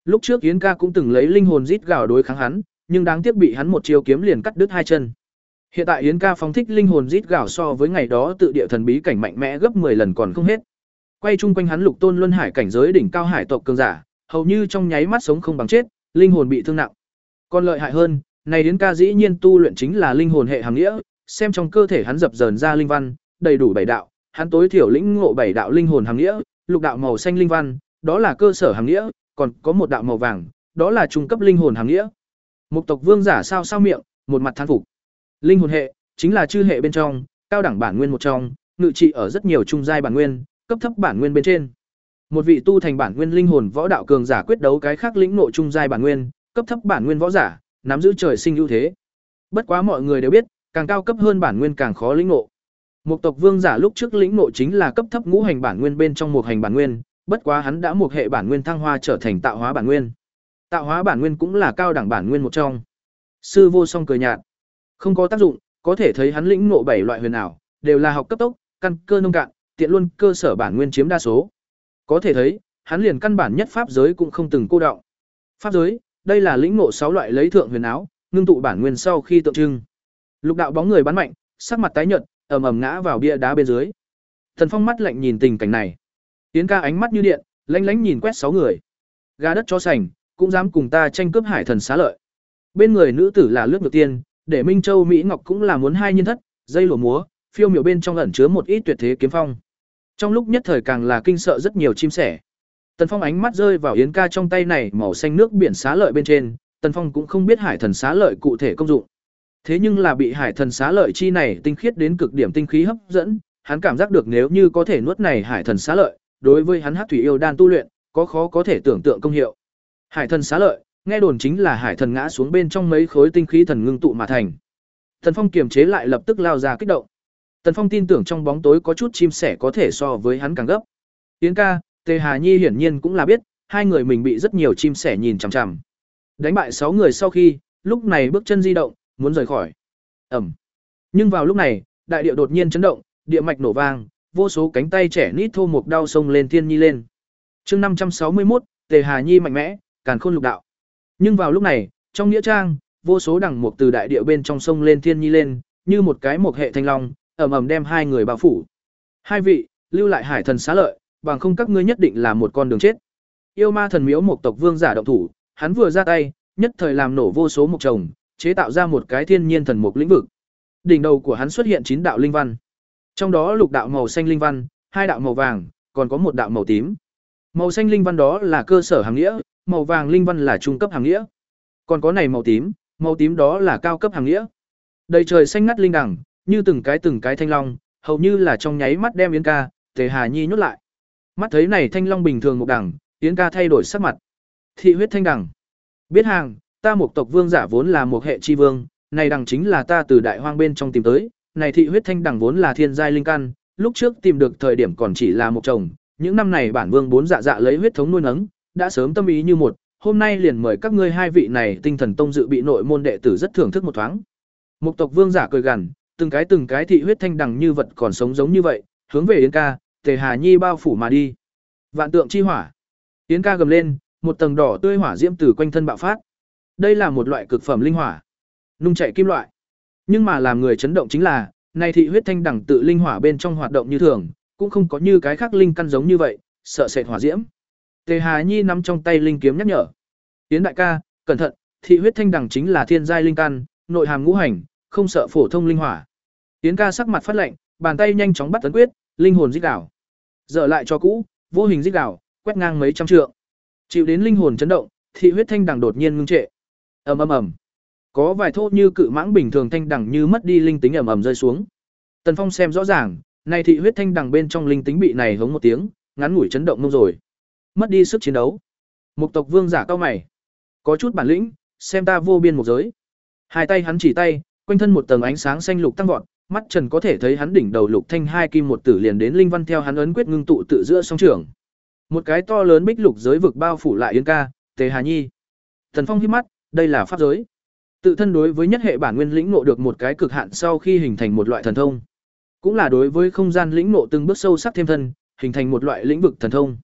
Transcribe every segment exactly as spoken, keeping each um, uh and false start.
Lúc trước Yến Ca cũng từng lấy linh hồn rít gào đối kháng hắn, nhưng đáng tiếc bị hắn một chiêu kiếm liền cắt đứt hai chân. Hiện tại Yến Ca phóng thích linh hồn rít gào so với ngày đó tự địa thần bí cảnh mạnh mẽ gấp mười lần còn không hết. Quay chung quanh hắn lục tôn luân hải cảnh giới đỉnh cao hải tộc cường giả, hầu như trong nháy mắt sống không bằng chết, linh hồn bị thương nặng. Còn lợi hại hơn, này Yến Ca dĩ nhiên tu luyện chính là linh hồn hệ hàm nghĩa, xem trong cơ thể hắn dập dờn ra linh văn, đầy đủ bảy đạo, hắn tối thiểu lĩnh ngộ bảy đạo linh hồn hàm nghĩa, lục đạo màu xanh linh văn, đó là cơ sở hàm nghĩa, còn có một đạo màu vàng, đó là trung cấp linh hồn hàm nghĩa. Mục tộc vương giả sao sao miệng, một mặt thán phục. Linh hồn hệ chính là chư hệ bên trong, cao đẳng bản nguyên một trong, ngự trị ở rất nhiều trung giai bản nguyên, cấp thấp bản nguyên bên trên. Một vị tu thành bản nguyên linh hồn võ đạo cường giả quyết đấu cái khác lĩnh nội trung giai bản nguyên, cấp thấp bản nguyên võ giả, nắm giữ trời sinh ưu thế. Bất quá mọi người đều biết, càng cao cấp hơn bản nguyên càng khó lĩnh ngộ. Một tộc vương giả lúc trước lĩnh ngộ chính là cấp thấp ngũ hành bản nguyên bên trong một hành bản nguyên, bất quá hắn đã một hệ bản nguyên thăng hoa trở thành tạo hóa bản nguyên. Tạo hóa bản nguyên cũng là cao đẳng bản nguyên một trong. Sư Vô Song cười nhạt, không có tác dụng, có thể thấy hắn lĩnh ngộ bảy loại huyền ảo, đều là học cấp tốc, căn cơ nông cạn, tiện luôn cơ sở bản nguyên chiếm đa số. Có thể thấy, hắn liền căn bản nhất pháp giới cũng không từng cô đọng. Pháp giới, đây là lĩnh ngộ sáu loại lấy thượng huyền áo, ngưng tụ bản nguyên sau khi tượng trưng. Lục đạo bóng người bắn mạnh, sắc mặt tái nhợt, ầm ầm ngã vào bia đá bên dưới. Thần Phong mắt lạnh nhìn tình cảnh này. Tiến Ca ánh mắt như điện, lánh lánh nhìn quét sáu người. Gà đất chó sành, cũng dám cùng ta tranh cướp hải thần xá lợi. Bên người nữ tử là Lướt Ngược Tiên, để Minh Châu Mỹ Ngọc cũng là muốn hai nhân thất, dây lụa múa, phiêu miểu bên trong ẩn chứa một ít tuyệt thế kiếm phong. Trong lúc nhất thời càng là kinh sợ rất nhiều chim sẻ. Tần Phong ánh mắt rơi vào Yến Ca trong tay này màu xanh nước biển xá lợi bên trên, Tần Phong cũng không biết hải thần xá lợi cụ thể công dụng. Thế nhưng là bị hải thần xá lợi chi này tinh khiết đến cực điểm tinh khí hấp dẫn, hắn cảm giác được nếu như có thể nuốt này hải thần xá lợi, đối với hắn Hắc thủy yêu đan tu luyện, có khó có thể tưởng tượng công hiệu. Hải thần xá lợi, nghe đồn chính là hải thần ngã xuống bên trong mấy khối tinh khí thần ngưng tụ mà thành. Tần Phong kiềm chế lại lập tức lao ra kích động. Tần Phong tin tưởng trong bóng tối có chút chim sẻ có thể so với hắn càng gấp. Yến Ca, Tề Hà Nhi hiển nhiên cũng là biết, hai người mình bị rất nhiều chim sẻ nhìn chằm chằm. Đánh bại sáu người sau khi, lúc này bước chân di động, muốn rời khỏi. Ầm. Nhưng vào lúc này, đại địa đột nhiên chấn động, địa mạch nổ vang, vô số cánh tay trẻ nít thô mục đau sông lên thiên nhi lên. Chương năm trăm sáu mươi mốt, Tề Hà Nhi mạnh mẽ, càn khôn lục đạo. Nhưng vào lúc này, trong nghĩa trang, vô số đằng mục từ đại địa bên trong sông lên thiên nhi lên, như một cái mục hệ thanh long, ầm ầm đem hai người bao phủ. Hai vị, lưu lại hải thần xá lợi, bằng không các ngươi nhất định là một con đường chết. Yêu ma thần miếu một tộc vương giả động thủ, hắn vừa ra tay, nhất thời làm nổ vô số mục trồng, chế tạo ra một cái thiên nhiên thần mục lĩnh vực. Đỉnh đầu của hắn xuất hiện chín đạo linh văn. Trong đó lục đạo màu xanh linh văn, hai đạo màu vàng, còn có một đạo màu tím. Màu xanh linh văn đó là cơ sở hàm nghĩa, màu vàng linh văn là trung cấp hàm nghĩa. Còn có này màu tím, màu tím đó là cao cấp hàm nghĩa. Đầy trời xanh ngắt linh đằng, như từng cái từng cái thanh long, hầu như là trong nháy mắt đem Yến Ca, Tề Hà Nhi nhốt lại. Mắt thấy này thanh long bình thường một đằng, Yến Ca thay đổi sắc mặt. Thị huyết thanh đằng. Biết hàng, ta một tộc vương giả vốn là một hệ chi vương, này đằng chính là ta từ đại hoang bên trong tìm tới, này thị huyết thanh đằng vốn là thiên giai linh căn, lúc trước tìm được thời điểm còn chỉ là một chồng, những năm này bản vương bốn dạ dạ lấy huyết thống nuôi nấng, đã sớm tâm ý như một, hôm nay liền mời các ngươi hai vị này tinh thần tông dự bị nội môn đệ tử rất thưởng thức một thoáng. Một tộc vương giả cười gằn, từng cái từng cái thị huyết thanh đằng như vật còn sống giống như vậy, hướng về Yến Ca, Tề Hà Nhi bao phủ mà đi. Vạn tượng chi hỏa. Yến Ca gầm lên, một tầng đỏ tươi hỏa diễm từ quanh thân bạo phát. Đây là một loại cực phẩm linh hỏa, nung chạy kim loại. Nhưng mà làm người chấn động chính là, này thị huyết thanh đằng tự linh hỏa bên trong hoạt động như thường, cũng không có như cái khác linh căn giống như vậy, sợ sệt hỏa diễm. Tề Hà Nhi nắm trong tay linh kiếm nhắc nhở. Yến đại ca, cẩn thận, thị huyết thanh đằng chính là thiên giai linh căn, nội hàm ngũ hành, không sợ phổ thông linh hỏa. Yến Ca sắc mặt phát lạnh, bàn tay nhanh chóng bắt tấn quyết, linh hồn rít đảo. Dở lại cho cũ, vô hình rít đảo, quét ngang mấy trăm trượng. Chịu đến linh hồn chấn động, thị huyết thanh đằng đột nhiên ngưng trệ. Ầm ầm ầm. Có vài thô như cự mãng bình thường thanh đằng như mất đi linh tính ầm ầm rơi xuống. Tần Phong xem rõ ràng, này thị huyết thanh đằng bên trong linh tính bị này hống một tiếng, ngắn ngủi chấn động nông rồi. Mất đi sức chiến đấu. Một tộc vương giả cao mày, có chút bản lĩnh, xem ta vô biên một giới. Hai tay hắn chỉ tay, quanh thân một tầng ánh sáng xanh lục tăng vọt, mắt trần có thể thấy hắn đỉnh đầu lục thanh hai kim một tử liền đến linh văn theo hắn ấn quyết ngưng tụ tự giữa song trưởng. Một cái to lớn bích lục giới vực bao phủ lại Yến Ca, Tề Hà Nhi. Tần Phong híp mắt, đây là pháp giới. Tự thân đối với nhất hệ bản nguyên lĩnh ngộ được một cái cực hạn sau khi hình thành một loại thần thông, cũng là đối với không gian lĩnh ngộ từng bước sâu sắc thêm thân, hình thành một loại lĩnh vực thần thông.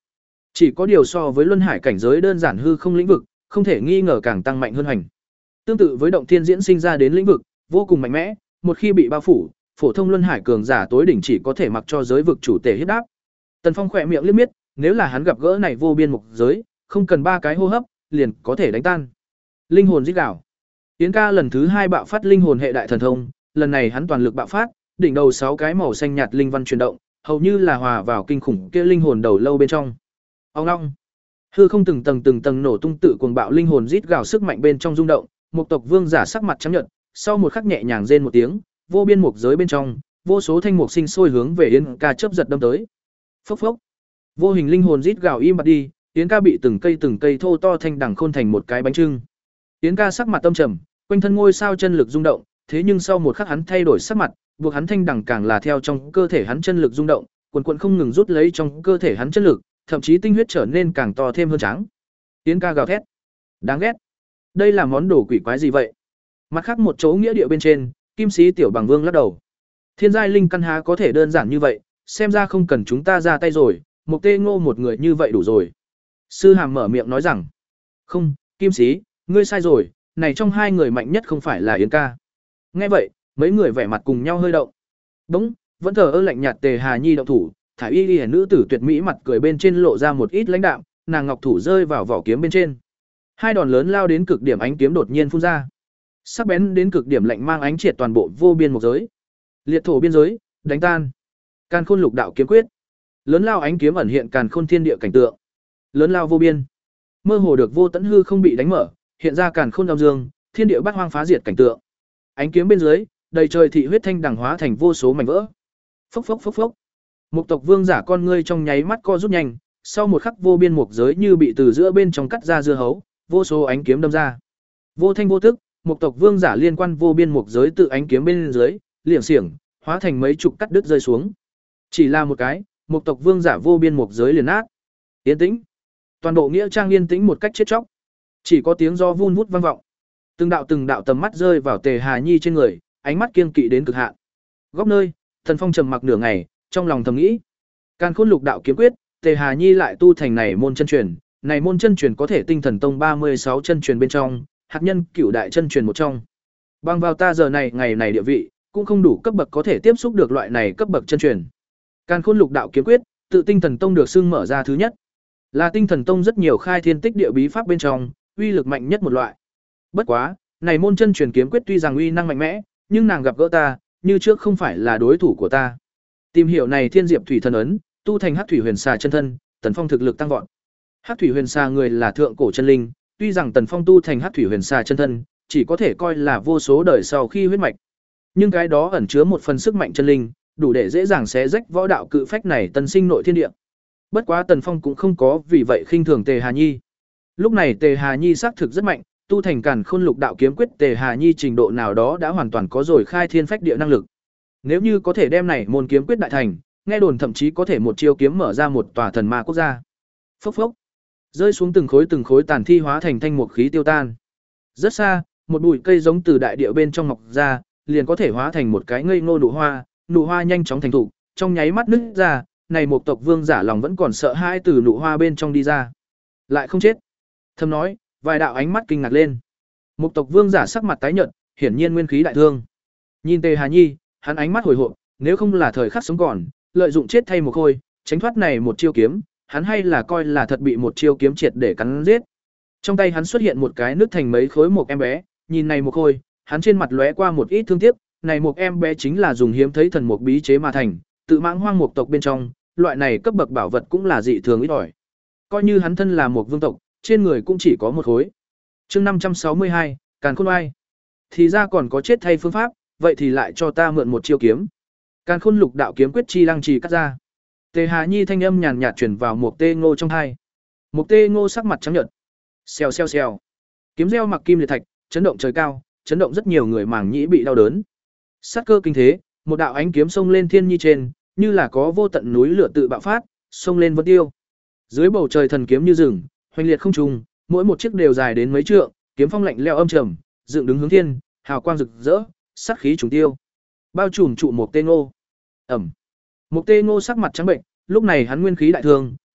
Chỉ có điều so với luân hải cảnh giới đơn giản hư không lĩnh vực, không thể nghi ngờ càng tăng mạnh hơn hành. Tương tự với động thiên diễn sinh ra đến lĩnh vực, vô cùng mạnh mẽ, một khi bị bao phủ, phổ thông luân hải cường giả tối đỉnh chỉ có thể mặc cho giới vực chủ tể hiếp đáp. Tần Phong khỏe miệng liếc miết, nếu là hắn gặp gỡ này vô biên mục giới, không cần ba cái hô hấp, liền có thể đánh tan. Linh hồn rít gào. Yến ca lần thứ hai bạo phát linh hồn hệ đại thần thông, lần này hắn toàn lực bạo phát, đỉnh đầu sáu cái màu xanh nhạt linh văn chuyển động, hầu như là hòa vào kinh khủng kia linh hồn đầu lâu bên trong. Ong ong. Hư không từng tầng từng tầng nổ tung tự cuồng bạo linh hồn rít gào sức mạnh bên trong rung động, một tộc vương giả sắc mặt trắng nhợt, sau một khắc nhẹ nhàng rên một tiếng, vô biên mục giới bên trong, vô số thanh mục sinh sôi hướng về Yến ca chớp giật đâm tới. Phốc phốc. Vô hình linh hồn rít gào im bặt đi, Yến ca bị từng cây từng cây thô to thanh đằng khôn thành một cái bánh trưng. Yến ca sắc mặt tâm trầm, quanh thân ngôi sao chân lực rung động, thế nhưng sau một khắc hắn thay đổi sắc mặt, buộc hắn thanh đằng càng là theo trong cơ thể hắn chân lực rung động, quần quần không ngừng rút lấy trong cơ thể hắn chân lực, thậm chí tinh huyết trở nên càng to thêm hơn trắng. Yến ca gào thét, đáng ghét, đây là món đồ quỷ quái gì vậy? Mặt khác một chỗ nghĩa địa bên trên, Kim Sĩ Tiểu Bằng Vương lắc đầu. Thiên giai linh căn há có thể đơn giản như vậy, xem ra không cần chúng ta ra tay rồi, Mục Tê Ngô một người như vậy đủ rồi. Sư Hàm mở miệng nói rằng, không, Kim Sĩ, ngươi sai rồi, này trong hai người mạnh nhất không phải là Yến ca. Nghe vậy, mấy người vẻ mặt cùng nhau hơi động. Bỗng, vẫn thờ ơ lạnh nhạt Tề Hà Nhi động thủ, thả y y nữ tử tuyệt mỹ mặt cười bên trên lộ ra một ít lãnh đạm, nàng ngọc thủ rơi vào vỏ kiếm bên trên. Hai đòn lớn lao đến cực điểm ánh kiếm đột nhiên phun ra. Sắc bén đến cực điểm lạnh mang ánh triệt toàn bộ vô biên một giới. Liệt thổ biên giới, đánh tan. Càn Khôn Lục Đạo kiếm quyết. Lớn lao ánh kiếm ẩn hiện càn khôn thiên địa cảnh tượng. Lớn lao vô biên. Mơ hồ được vô tận hư không bị đánh mở, hiện ra càn khôn âm dương, thiên địa bát hoang phá diệt cảnh tượng. Ánh kiếm bên dưới, đầy trời thị huyết thanh đằng hóa thành vô số mảnh vỡ. Phốc phốc phốc phốc. Mục tộc vương giả con ngươi trong nháy mắt co rút nhanh, sau một khắc vô biên mục giới như bị từ giữa bên trong cắt ra dưa hấu, vô số ánh kiếm đâm ra. Vô thanh vô tức, mục tộc vương giả liên quan vô biên mục giới tự ánh kiếm bên dưới, liệng xiềng, hóa thành mấy chục cắt đứt rơi xuống. Chỉ là một cái, mục tộc vương giả vô biên mục giới liền nát. Yên tĩnh. Toàn bộ nghĩa trang yên tĩnh một cách chết chóc. Chỉ có tiếng gió vun vút vang vọng. Từng đạo từng đạo tầm mắt rơi vào Tề Hà Nhi trên người, ánh mắt kiên kỵ đến cực hạn. Góc nơi, Thần Phong trầm mặc nửa ngày, trong lòng thầm nghĩ, Càn Khôn Lục Đạo kiếm quyết, Tề Hà Nhi lại tu thành này môn chân truyền, này môn chân truyền có thể tinh thần tông ba mươi sáu chân truyền bên trong, hạt nhân cửu đại chân truyền một trong. Bằng vào ta giờ này ngày này địa vị, cũng không đủ cấp bậc có thể tiếp xúc được loại này cấp bậc chân truyền. Càn Khôn Lục Đạo kiếm quyết, tự tinh thần tông được xưng mở ra thứ nhất. Là tinh thần tông rất nhiều khai thiên tích địa bí pháp bên trong, uy lực mạnh nhất một loại. Bất quá, này môn chân truyền kiếm quyết tuy rằng uy năng mạnh mẽ, nhưng nàng gặp gỡ ta, như trước không phải là đối thủ của ta. Tìm hiểu này Thiên Diệp Thủy Thần ấn, tu thành Hắc Thủy Huyền Xà chân thân, Tần Phong thực lực tăng vọt. Hắc Thủy Huyền Xà người là thượng cổ chân linh, tuy rằng Tần Phong tu thành Hắc Thủy Huyền Xà chân thân, chỉ có thể coi là vô số đời sau khi huyết mạch. Nhưng cái đó ẩn chứa một phần sức mạnh chân linh, đủ để dễ dàng xé rách võ đạo cự phách này tân sinh nội thiên địa. Bất quá Tần Phong cũng không có vì vậy khinh thường Tề Hà Nhi. Lúc này Tề Hà Nhi xác thực rất mạnh, tu thành Càn Khôn Lục Đạo kiếm quyết, Tề Hà Nhi trình độ nào đó đã hoàn toàn có rồi khai thiên phách địa năng lực. Nếu như có thể đem này môn kiếm quyết đại thành, nghe đồn thậm chí có thể một chiêu kiếm mở ra một tòa thần ma quốc gia. Phốc phốc, rơi xuống từng khối từng khối tàn thi hóa thành thanh mục khí tiêu tan. Rất xa, một bụi cây giống từ đại địa bên trong mọc ra, liền có thể hóa thành một cái ngây ngô nụ hoa, nụ hoa nhanh chóng thành thụ, trong nháy mắt nứt ra, này một tộc vương giả lòng vẫn còn sợ hãi từ nụ hoa bên trong đi ra. Lại không chết. Thầm nói, vài đạo ánh mắt kinh ngạc lên. Một tộc vương giả sắc mặt tái nhợt, hiển nhiên nguyên khí đại thương. Nhìn Tề Hà Nhi, hắn ánh mắt hồi hộp, nếu không là thời khắc sống còn, lợi dụng chết thay một khôi, tránh thoát này một chiêu kiếm, hắn hay là coi là thật bị một chiêu kiếm triệt để cắn giết. Trong tay hắn xuất hiện một cái nứt thành mấy khối một em bé, nhìn này một khôi, hắn trên mặt lóe qua một ít thương tiếc, này một em bé chính là dùng hiếm thấy thần mục bí chế mà thành, tự mãng hoang mục tộc bên trong, loại này cấp bậc bảo vật cũng là dị thường ít ỏi. Coi như hắn thân là một vương tộc, trên người cũng chỉ có một khối. Chương năm trăm sáu mươi hai, Càn Khôn Oai. Thì ra còn có chết thay phương pháp, vậy thì lại cho ta mượn một chiêu kiếm. Càn Khôn Lục Đạo kiếm quyết chi lăng trì cắt ra. Tề Hà Nhi thanh âm nhàn nhạt truyền vào Mục Tê Ngô trong tai. Mục Tê Ngô sắc mặt trắng nhợt. Xèo xèo xèo. Kiếm reo mặc kim liệt thạch, chấn động trời cao, chấn động rất nhiều người màng nhĩ bị đau đớn. Sát cơ kinh thế, một đạo ánh kiếm xông lên thiên nhi trên, như là có vô tận núi lửa tự bạo phát, xông lên vân tiêu. Dưới bầu trời thần kiếm như rừng, hoành liệt không trung, mỗi một chiếc đều dài đến mấy trượng, kiếm phong lạnh lẽo âm trầm, dựng đứng hướng thiên, hào quang rực rỡ, sát khí trùng tiêu. Bao trùm trụ Mục Tê Ngô. Ẩm. Mục Tê Ngô sắc mặt trắng bệnh, lúc này hắn nguyên khí đại thương,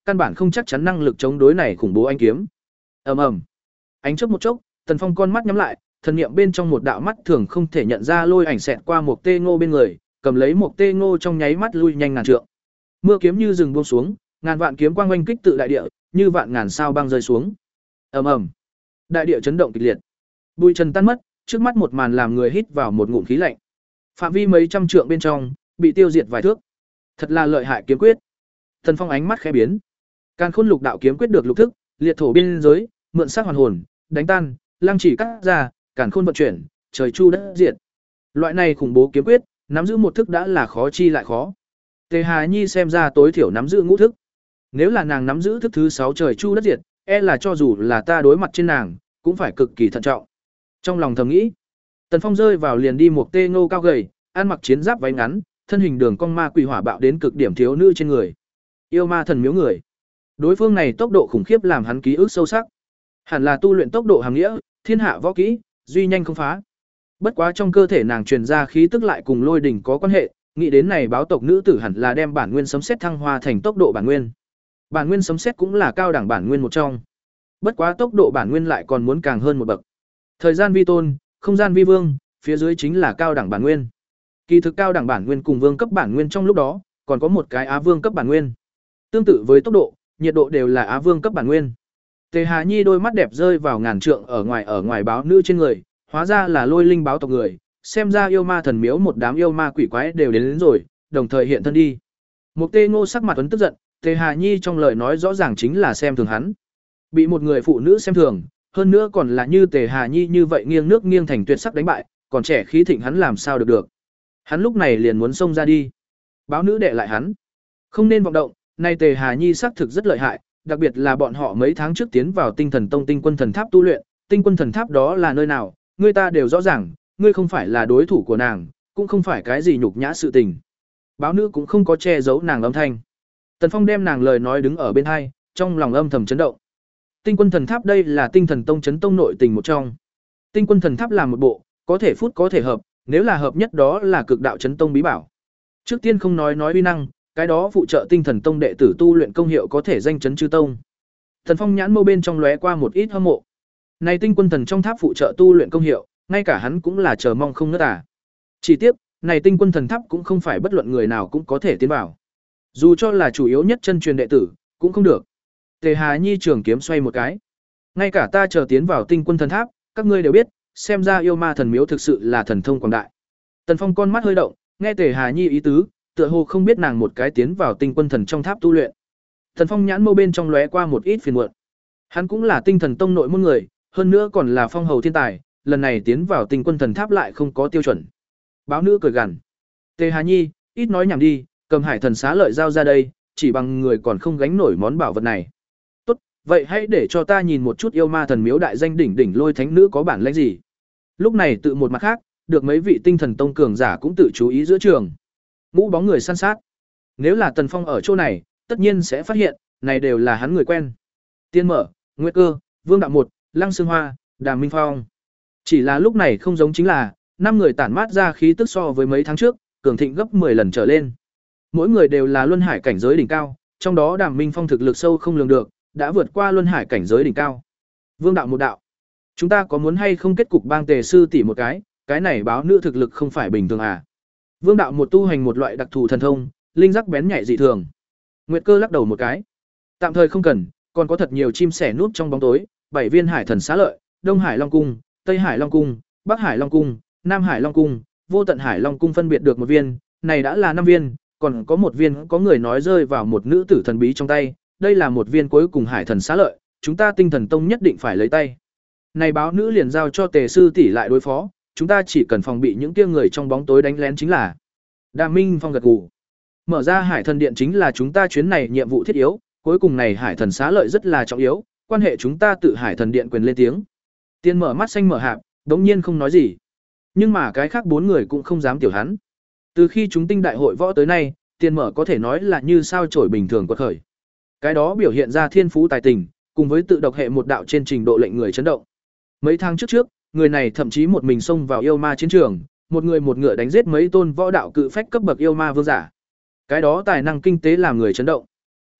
căn bản không chắc chắn năng lực chống đối này khủng bố ánh kiếm. Ầm ầm. Ánh chớp một chốc, Tần Phong con mắt nhắm lại, thần niệm bên trong một đạo mắt thường không thể nhận ra lôi ảnh xẹt qua một tê ngô bên người, cầm lấy một tê ngô trong nháy mắt lui nhanh ngàn trượng. Mưa kiếm như rừng buông xuống, ngàn vạn kiếm quang oanh kích tự đại địa, như vạn ngàn sao băng rơi xuống. Ầm ầm. Đại địa chấn động kịch liệt. Bụi trần tan mất, trước mắt một màn làm người hít vào một ngụm khí lạnh. Phạm vi mấy trăm trượng bên trong, bị tiêu diệt vài thước. Thật là lợi hại kiếm quyết. Tần Phong ánh mắt khẽ biến. Càn Khôn Lục Đạo kiếm quyết được lục thức, liệt thổ biên giới, mượn sát hoàn hồn, đánh tan, lăng chỉ cắt ra, càn khôn vận chuyển, trời chu đất diệt. Loại này khủng bố kiếm quyết, nắm giữ một thức đã là khó chi lại khó. Tề Hà Nhi xem ra tối thiểu nắm giữ ngũ thức. Nếu là nàng nắm giữ thức thứ sáu trời chu đất diệt, e là cho dù là ta đối mặt trên nàng, cũng phải cực kỳ thận trọng. Trong lòng thầm nghĩ, Tần Phong rơi vào liền đi một tê ngô cao gầy, ăn mặc chiến giáp váy ngắn, thân hình đường cong ma quỷ hỏa bạo đến cực điểm thiếu nữ trên người. Yêu ma thần miếu người. Đối phương này tốc độ khủng khiếp làm hắn ký ức sâu sắc. Hẳn là tu luyện tốc độ hàm nghĩa, thiên hạ võ kỹ, duy nhanh không phá. Bất quá trong cơ thể nàng truyền ra khí tức lại cùng lôi đỉnh có quan hệ, nghĩ đến này báo tộc nữ tử hẳn là đem bản nguyên sấm sét thăng hoa thành tốc độ bản nguyên. Bản nguyên sấm sét cũng là cao đẳng bản nguyên một trong. Bất quá tốc độ bản nguyên lại còn muốn càng hơn một bậc. Thời gian vi tôn, không gian vi vương, phía dưới chính là cao đẳng bản nguyên. Kỳ thực cao đẳng bản nguyên cùng vương cấp bản nguyên trong lúc đó, còn có một cái á vương cấp bản nguyên. Tương tự với tốc độ, nhiệt độ đều là á vương cấp bản nguyên. Tề Hà Nhi đôi mắt đẹp rơi vào ngàn trượng ở ngoài ở ngoài báo nữ trên người, hóa ra là lôi linh báo tộc người, xem ra yêu ma thần miếu một đám yêu ma quỷ quái đều đến, đến rồi, đồng thời hiện thân đi. Mục Tê Ngô sắc mặt tuấn tức giận, Tề Hà Nhi trong lời nói rõ ràng chính là xem thường hắn. Bị một người phụ nữ xem thường, hơn nữa còn là như Tề Hà Nhi như vậy nghiêng nước nghiêng thành tuyệt sắc đánh bại, còn trẻ khí thịnh hắn làm sao được được. Hắn lúc này liền muốn xông ra đi. Báo nữ đệ lại hắn. Không nên vọng động, nay Tề Hà Nhi xác thực rất lợi hại, đặc biệt là bọn họ mấy tháng trước tiến vào Tinh Thần Tông Tinh Quân Thần Tháp tu luyện, Tinh Quân Thần Tháp đó là nơi nào, người ta đều rõ ràng, ngươi không phải là đối thủ của nàng, cũng không phải cái gì nhục nhã sự tình. Báo nữ cũng không có che giấu nàng âm thanh. Tần Phong đem nàng lời nói đứng ở bên hai, trong lòng âm thầm chấn động. Tinh Quân Thần Tháp đây là Tinh Thần Tông chấn tông nội tình một trong. Tinh Quân Thần Tháp là một bộ, có thể phút có thể hợp, nếu là hợp nhất đó là cực đạo chấn tông bí bảo. Trước tiên không nói nói uy năng, cái đó phụ trợ Tinh Thần Tông đệ tử tu luyện công hiệu có thể danh chấn chư tông. Tần Phong nhãn mâu bên trong lóe qua một ít hâm mộ. Này Tinh Quân Thần trong tháp phụ trợ tu luyện công hiệu, ngay cả hắn cũng là chờ mong không ngớt à. Chỉ tiếc, này Tinh Quân Thần tháp cũng không phải bất luận người nào cũng có thể tiến vào. Dù cho là chủ yếu nhất chân truyền đệ tử, cũng không được. Tề Hà Nhi trường kiếm xoay một cái. Ngay cả ta chờ tiến vào Tinh Quân Thần tháp, các ngươi đều biết, xem ra yêu ma thần miếu thực sự là thần thông quảng đại. Tần Phong con mắt hơi động, nghe Tề Hà Nhi ý tứ, tựa hồ không biết nàng một cái tiến vào Tinh Quân Thần trong tháp tu luyện. Tần Phong nhãn mâu bên trong lóe qua một ít phiền muộn. Hắn cũng là Tinh Thần Tông nội môn người, hơn nữa còn là phong hầu thiên tài, lần này tiến vào Tinh Quân Thần tháp lại không có tiêu chuẩn. Báo nữ cười gằn. Tề Hà Nhi, ít nói nhảm đi, cầm Hải Thần xá lợi giao ra đây, chỉ bằng người còn không gánh nổi món bảo vật này. Tốt, vậy hãy để cho ta nhìn một chút yêu ma thần miếu đại danh đỉnh đỉnh lôi thánh nữ có bản lĩnh gì. Lúc này tự một mặt khác, được mấy vị Tinh Thần Tông cường giả cũng tự chú ý giữa trường. Ngũ bóng người săn sát. Nếu là Tần Phong ở chỗ này, tất nhiên sẽ phát hiện, này đều là hắn người quen. Tiên Mở, Nguyệt Cơ, Vương Đạo Một, Lăng Sương Hoa, Đàm Minh Phong. Chỉ là lúc này không giống chính là, năm người tản mát ra khí tức so với mấy tháng trước, cường thịnh gấp mười lần trở lên. Mỗi người đều là luân hải cảnh giới đỉnh cao, trong đó Đàm Minh Phong thực lực sâu không lường được, đã vượt qua luân hải cảnh giới đỉnh cao. Vương Đạo Một đạo, chúng ta có muốn hay không kết cục bang Tề sư tỷ một cái, cái này báo nữ thực lực không phải bình thường à? Vương Đạo Một tu hành một loại đặc thù thần thông, linh giác bén nhạy dị thường. Nguyệt Cơ lắc đầu một cái. Tạm thời không cần, còn có thật nhiều chim sẻ núp trong bóng tối, bảy viên Hải Thần xá lợi, Đông Hải Long cung, Tây Hải Long cung, Bắc Hải Long cung, Nam Hải Long cung, Vô Tận Hải Long cung phân biệt được một viên, này đã là năm viên, còn có một viên có người nói rơi vào một nữ tử thần bí trong tay, đây là một viên cuối cùng Hải Thần xá lợi, chúng ta Tinh Thần Tông nhất định phải lấy tay. Này báo nữ liền giao cho Tề sư tỷ lại đối phó, chúng ta chỉ cần phòng bị những kia người trong bóng tối đánh lén chính là. Đàm Minh Phong gật gù. Mở ra Hải Thần Điện chính là chúng ta chuyến này nhiệm vụ thiết yếu, cuối cùng này Hải Thần xá lợi rất là trọng yếu, quan hệ chúng ta tự Hải Thần Điện quyền lên tiếng. Tiên Mở mắt xanh mở hạp, đống nhiên không nói gì. Nhưng mà cái khác bốn người cũng không dám tiểu hắn. Từ khi chúng Tinh đại hội võ tới nay, Tiên Mở có thể nói là như sao chổi bình thường quật khởi. Cái đó biểu hiện ra thiên phú tài tình, cùng với tự độc hệ một đạo trên trình độ lệnh người chấn động. Mấy tháng trước trước, người này thậm chí một mình xông vào yêu ma chiến trường, một người một ngựa đánh giết mấy tôn võ đạo cự phách cấp bậc yêu ma vương giả. Cái đó tài năng kinh tế làm người chấn động.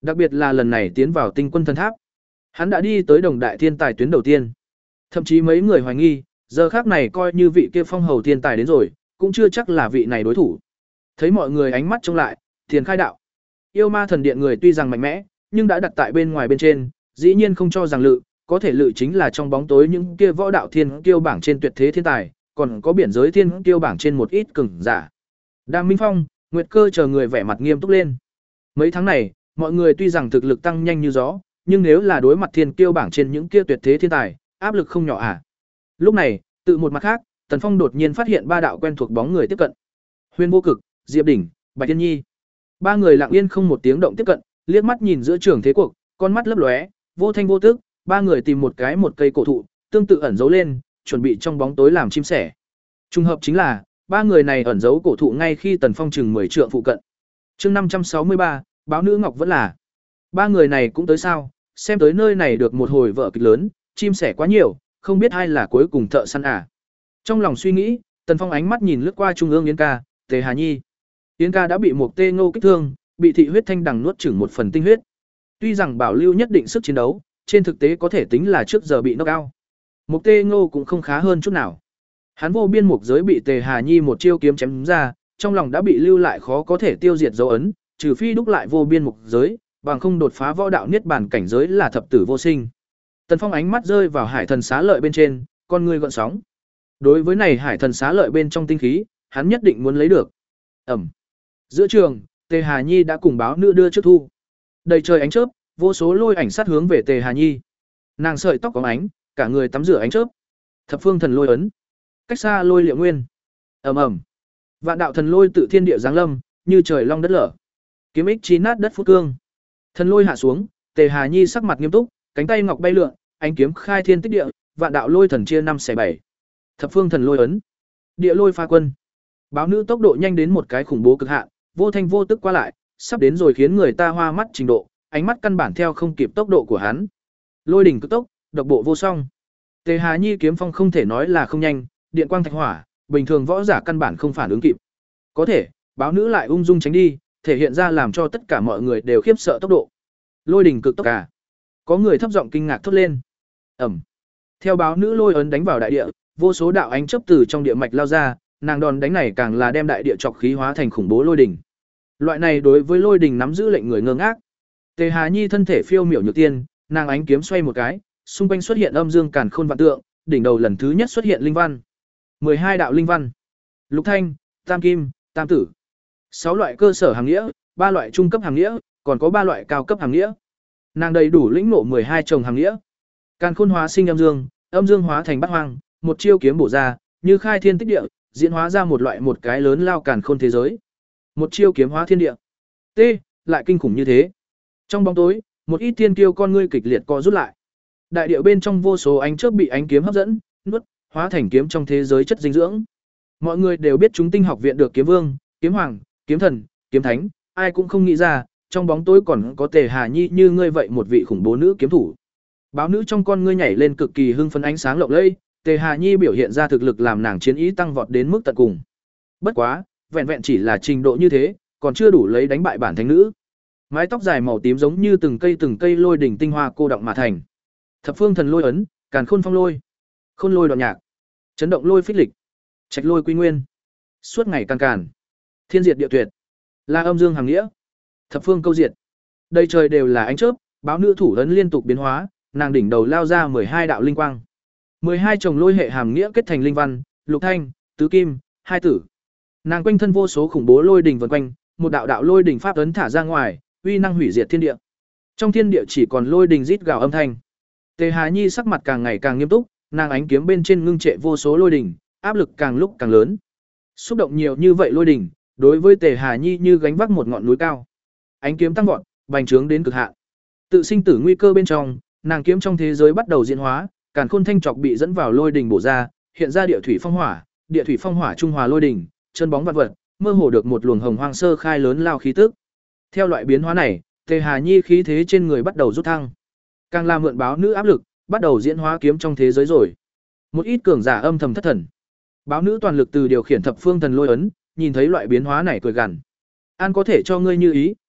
Đặc biệt là lần này tiến vào Tinh Quân Thần Tháp, hắn đã đi tới đồng đại thiên tài tuyến đầu tiên. Thậm chí mấy người hoài nghi, giờ khác này coi như vị kia phong hầu thiên tài đến rồi, cũng chưa chắc là vị này đối thủ. Thấy mọi người ánh mắt trông lại, Thiền khai đạo. Yêu ma thần điện người tuy rằng mạnh mẽ, nhưng đã đặt tại bên ngoài bên trên, dĩ nhiên không cho rằng lự, có thể lự chính là trong bóng tối những kia võ đạo thiên kiêu bảng trên tuyệt thế thiên tài, còn có biển giới thiên kiêu bảng trên một ít cường giả. Đàm Minh Phong, Nguyệt Cơ chờ người vẻ mặt nghiêm túc lên. Mấy tháng này, mọi người tuy rằng thực lực tăng nhanh như gió, nhưng nếu là đối mặt thiên kiêu bảng trên những kia tuyệt thế thiên tài, áp lực không nhỏ à. Lúc này, tự một mặt khác, Tần Phong đột nhiên phát hiện ba đạo quen thuộc bóng người tiếp cận. Huyền Vô Cực, Diệp Đỉnh, Bạch Tiên Nhi. Ba người lặng yên không một tiếng động tiếp cận, liếc mắt nhìn giữa trường thế cuộc, con mắt lấp lóe, vô thanh vô tức, ba người tìm một cái một cây cổ thụ, tương tự ẩn giấu lên, chuẩn bị trong bóng tối làm chim sẻ. Trùng hợp chính là, ba người này ẩn giấu cổ thụ ngay khi Tần Phong chừng mười trượng phụ cận. Chương năm trăm sáu mươi ba, báo nữ Ngọc vẫn là. Ba người này cũng tới sao? Xem tới nơi này được một hồi vở kịch lớn, chim sẻ quá nhiều, không biết ai là cuối cùng thợ săn à. Trong lòng suy nghĩ, Tần Phong ánh mắt nhìn lướt qua trung ương Yến Ca, Tề Hà Nhi. Yến Ca đã bị một tê ngô kích thương, bị thị huyết thanh đằng nuốt chửng một phần tinh huyết. Tuy rằng bảo lưu nhất định sức chiến đấu, trên thực tế có thể tính là trước giờ bị knock out. Một tê ngô cũng không khá hơn chút nào. Hắn vô biên mục giới bị Tề Hà Nhi một chiêu kiếm chém ra, trong lòng đã bị lưu lại khó có thể tiêu diệt dấu ấn, trừ phi đúc lại vô biên mục giới, bằng không đột phá võ đạo niết bàn cảnh giới là thập tử vô sinh. Tần Phong ánh mắt rơi vào Hải Thần Xá Lợi bên trên, con người gợn sóng. Đối với này Hải Thần Xá Lợi bên trong tinh khí, hắn nhất định muốn lấy được. Ẩm. Giữa trường, Tề Hà Nhi đã cùng báo nữ đưa trước thu. Đầy trời ánh chớp, vô số lôi ảnh sát hướng về Tề Hà Nhi. Nàng sợi tóc có ánh, cả người tắm rửa ánh chớp. Thập phương thần lôi ấn. Cách xa lôi liệu nguyên. Ầm ầm. Vạn đạo thần lôi tự thiên địa giáng lâm, như trời long đất lở. Kiếm ích chi nát đất phút cương. Thần lôi hạ xuống, Tề Hà Nhi sắc mặt nghiêm túc, cánh tay ngọc bay lượn, ánh kiếm khai thiên tích địa, vạn đạo lôi thần chia năm xẻ bảy. Thập phương thần lôi ấn. Địa lôi pha quân. Báo nữ tốc độ nhanh đến một cái khủng bố cực hạn, vô thanh vô tức qua lại, sắp đến rồi khiến người ta hoa mắt trình độ, ánh mắt căn bản theo không kịp tốc độ của hắn. Lôi đỉnh cực tốc, độc bộ vô song. Tề Hà Nhi kiếm phong không thể nói là không nhanh, điện quang thạch hỏa, bình thường võ giả căn bản không phản ứng kịp. Có thể, báo nữ lại ung dung tránh đi, thể hiện ra làm cho tất cả mọi người đều khiếp sợ tốc độ. Lôi đỉnh cực tốc cả. Có người thấp giọng kinh ngạc thốt lên. Ẩm. Theo báo nữ lôi ấn đánh vào đại địa, vô số đạo ánh chớp từ trong địa mạch lao ra, nàng đòn đánh này càng là đem đại địa trọc khí hóa thành khủng bố lôi đỉnh. Loại này đối với lôi đỉnh nắm giữ lệnh người ngơ ngác. Tề Hà Nhi thân thể phiêu miểu nhược tiên, nàng ánh kiếm xoay một cái, xung quanh xuất hiện âm dương càn khôn vạn tượng, đỉnh đầu lần thứ nhất xuất hiện linh văn. mười hai đạo linh văn. Lục thanh, tam kim, tam tử. sáu loại cơ sở hàng nghĩa, ba loại trung cấp hàng nghĩa, còn có ba loại cao cấp hàng nghĩa. Nàng đầy đủ lĩnh ngộ mười hai chồng hàng nghĩa. Càn khôn hóa sinh âm dương, âm dương hóa thành bát hoang, một chiêu kiếm bổ ra, như khai thiên tích địa, diễn hóa ra một loại một cái lớn lao càn khôn thế giới. Một chiêu kiếm hóa thiên địa. T, lại kinh khủng như thế. Trong bóng tối, một ít thiên kiêu con ngươi kịch liệt co rút lại. Đại địa bên trong vô số ánh chớp bị ánh kiếm hấp dẫn, nuốt, hóa thành kiếm trong thế giới chất dinh dưỡng. Mọi người đều biết chúng tinh học viện được kiếm vương, kiếm hoàng, kiếm thần, kiếm thánh, ai cũng không nghĩ ra, trong bóng tối còn có Tề Hà Nhi như ngươi vậy một vị khủng bố nữ kiếm thủ. Báo nữ trong con ngươi nhảy lên cực kỳ hưng phấn ánh sáng lộng lẫy, Tề Hà Nhi biểu hiện ra thực lực làm nàng chiến ý tăng vọt đến mức tận cùng. Bất quá, vẹn vẹn chỉ là trình độ như thế, còn chưa đủ lấy đánh bại bản thánh nữ. Mái tóc dài màu tím giống như từng cây từng cây lôi đỉnh tinh hoa cô đọng mà thành. Thập phương thần lôi ấn, càn khôn phong lôi, khôn lôi đoạn nhạc, chấn động lôi phích lịch, trạch lôi quy nguyên, suốt ngày can càn, thiên diệt địa tuyệt, là âm dương hàng nghĩa, thập phương câu diệt. Đây trời đều là ánh chớp, báo nữ thủ ấn liên tục biến hóa, nàng đỉnh đầu lao ra mười hai đạo linh quang. mười hai chồng lôi hệ hàm nghĩa kết thành linh văn, lục thanh, tứ kim, hai tử. Nàng quanh thân vô số khủng bố lôi đỉnh vần quanh, một đạo đạo lôi đỉnh pháp ấn thả ra ngoài, uy năng hủy diệt thiên địa. Trong thiên địa chỉ còn lôi đỉnh rít gào âm thanh. Tề Hà Nhi sắc mặt càng ngày càng nghiêm túc, nàng ánh kiếm bên trên ngưng trệ vô số lôi đỉnh, áp lực càng lúc càng lớn. Xúc động nhiều như vậy lôi đỉnh, đối với Tề Hà Nhi như gánh vác một ngọn núi cao. Ánh kiếm tăng vọt, bành trướng đến cực hạn. Tự sinh tử nguy cơ bên trong, nàng kiếm trong thế giới bắt đầu diễn hóa, càn khôn thanh trọc bị dẫn vào lôi đỉnh bổ ra, hiện ra địa thủy phong hỏa, địa thủy phong hỏa trung hòa lôi đỉnh, chân bóng vạn vật, mơ hồ được một luồng hồng hoang sơ khai lớn lao khí tức. Theo loại biến hóa này, Tề Hà Nhi khí thế trên người bắt đầu rút thăng. Càng làm mượn báo nữ áp lực, bắt đầu diễn hóa kiếm trong thế giới rồi. Một ít cường giả âm thầm thất thần. Báo nữ toàn lực từ điều khiển thập phương thần lôi ấn, nhìn thấy loại biến hóa này cười gằn. An có thể cho ngươi như ý,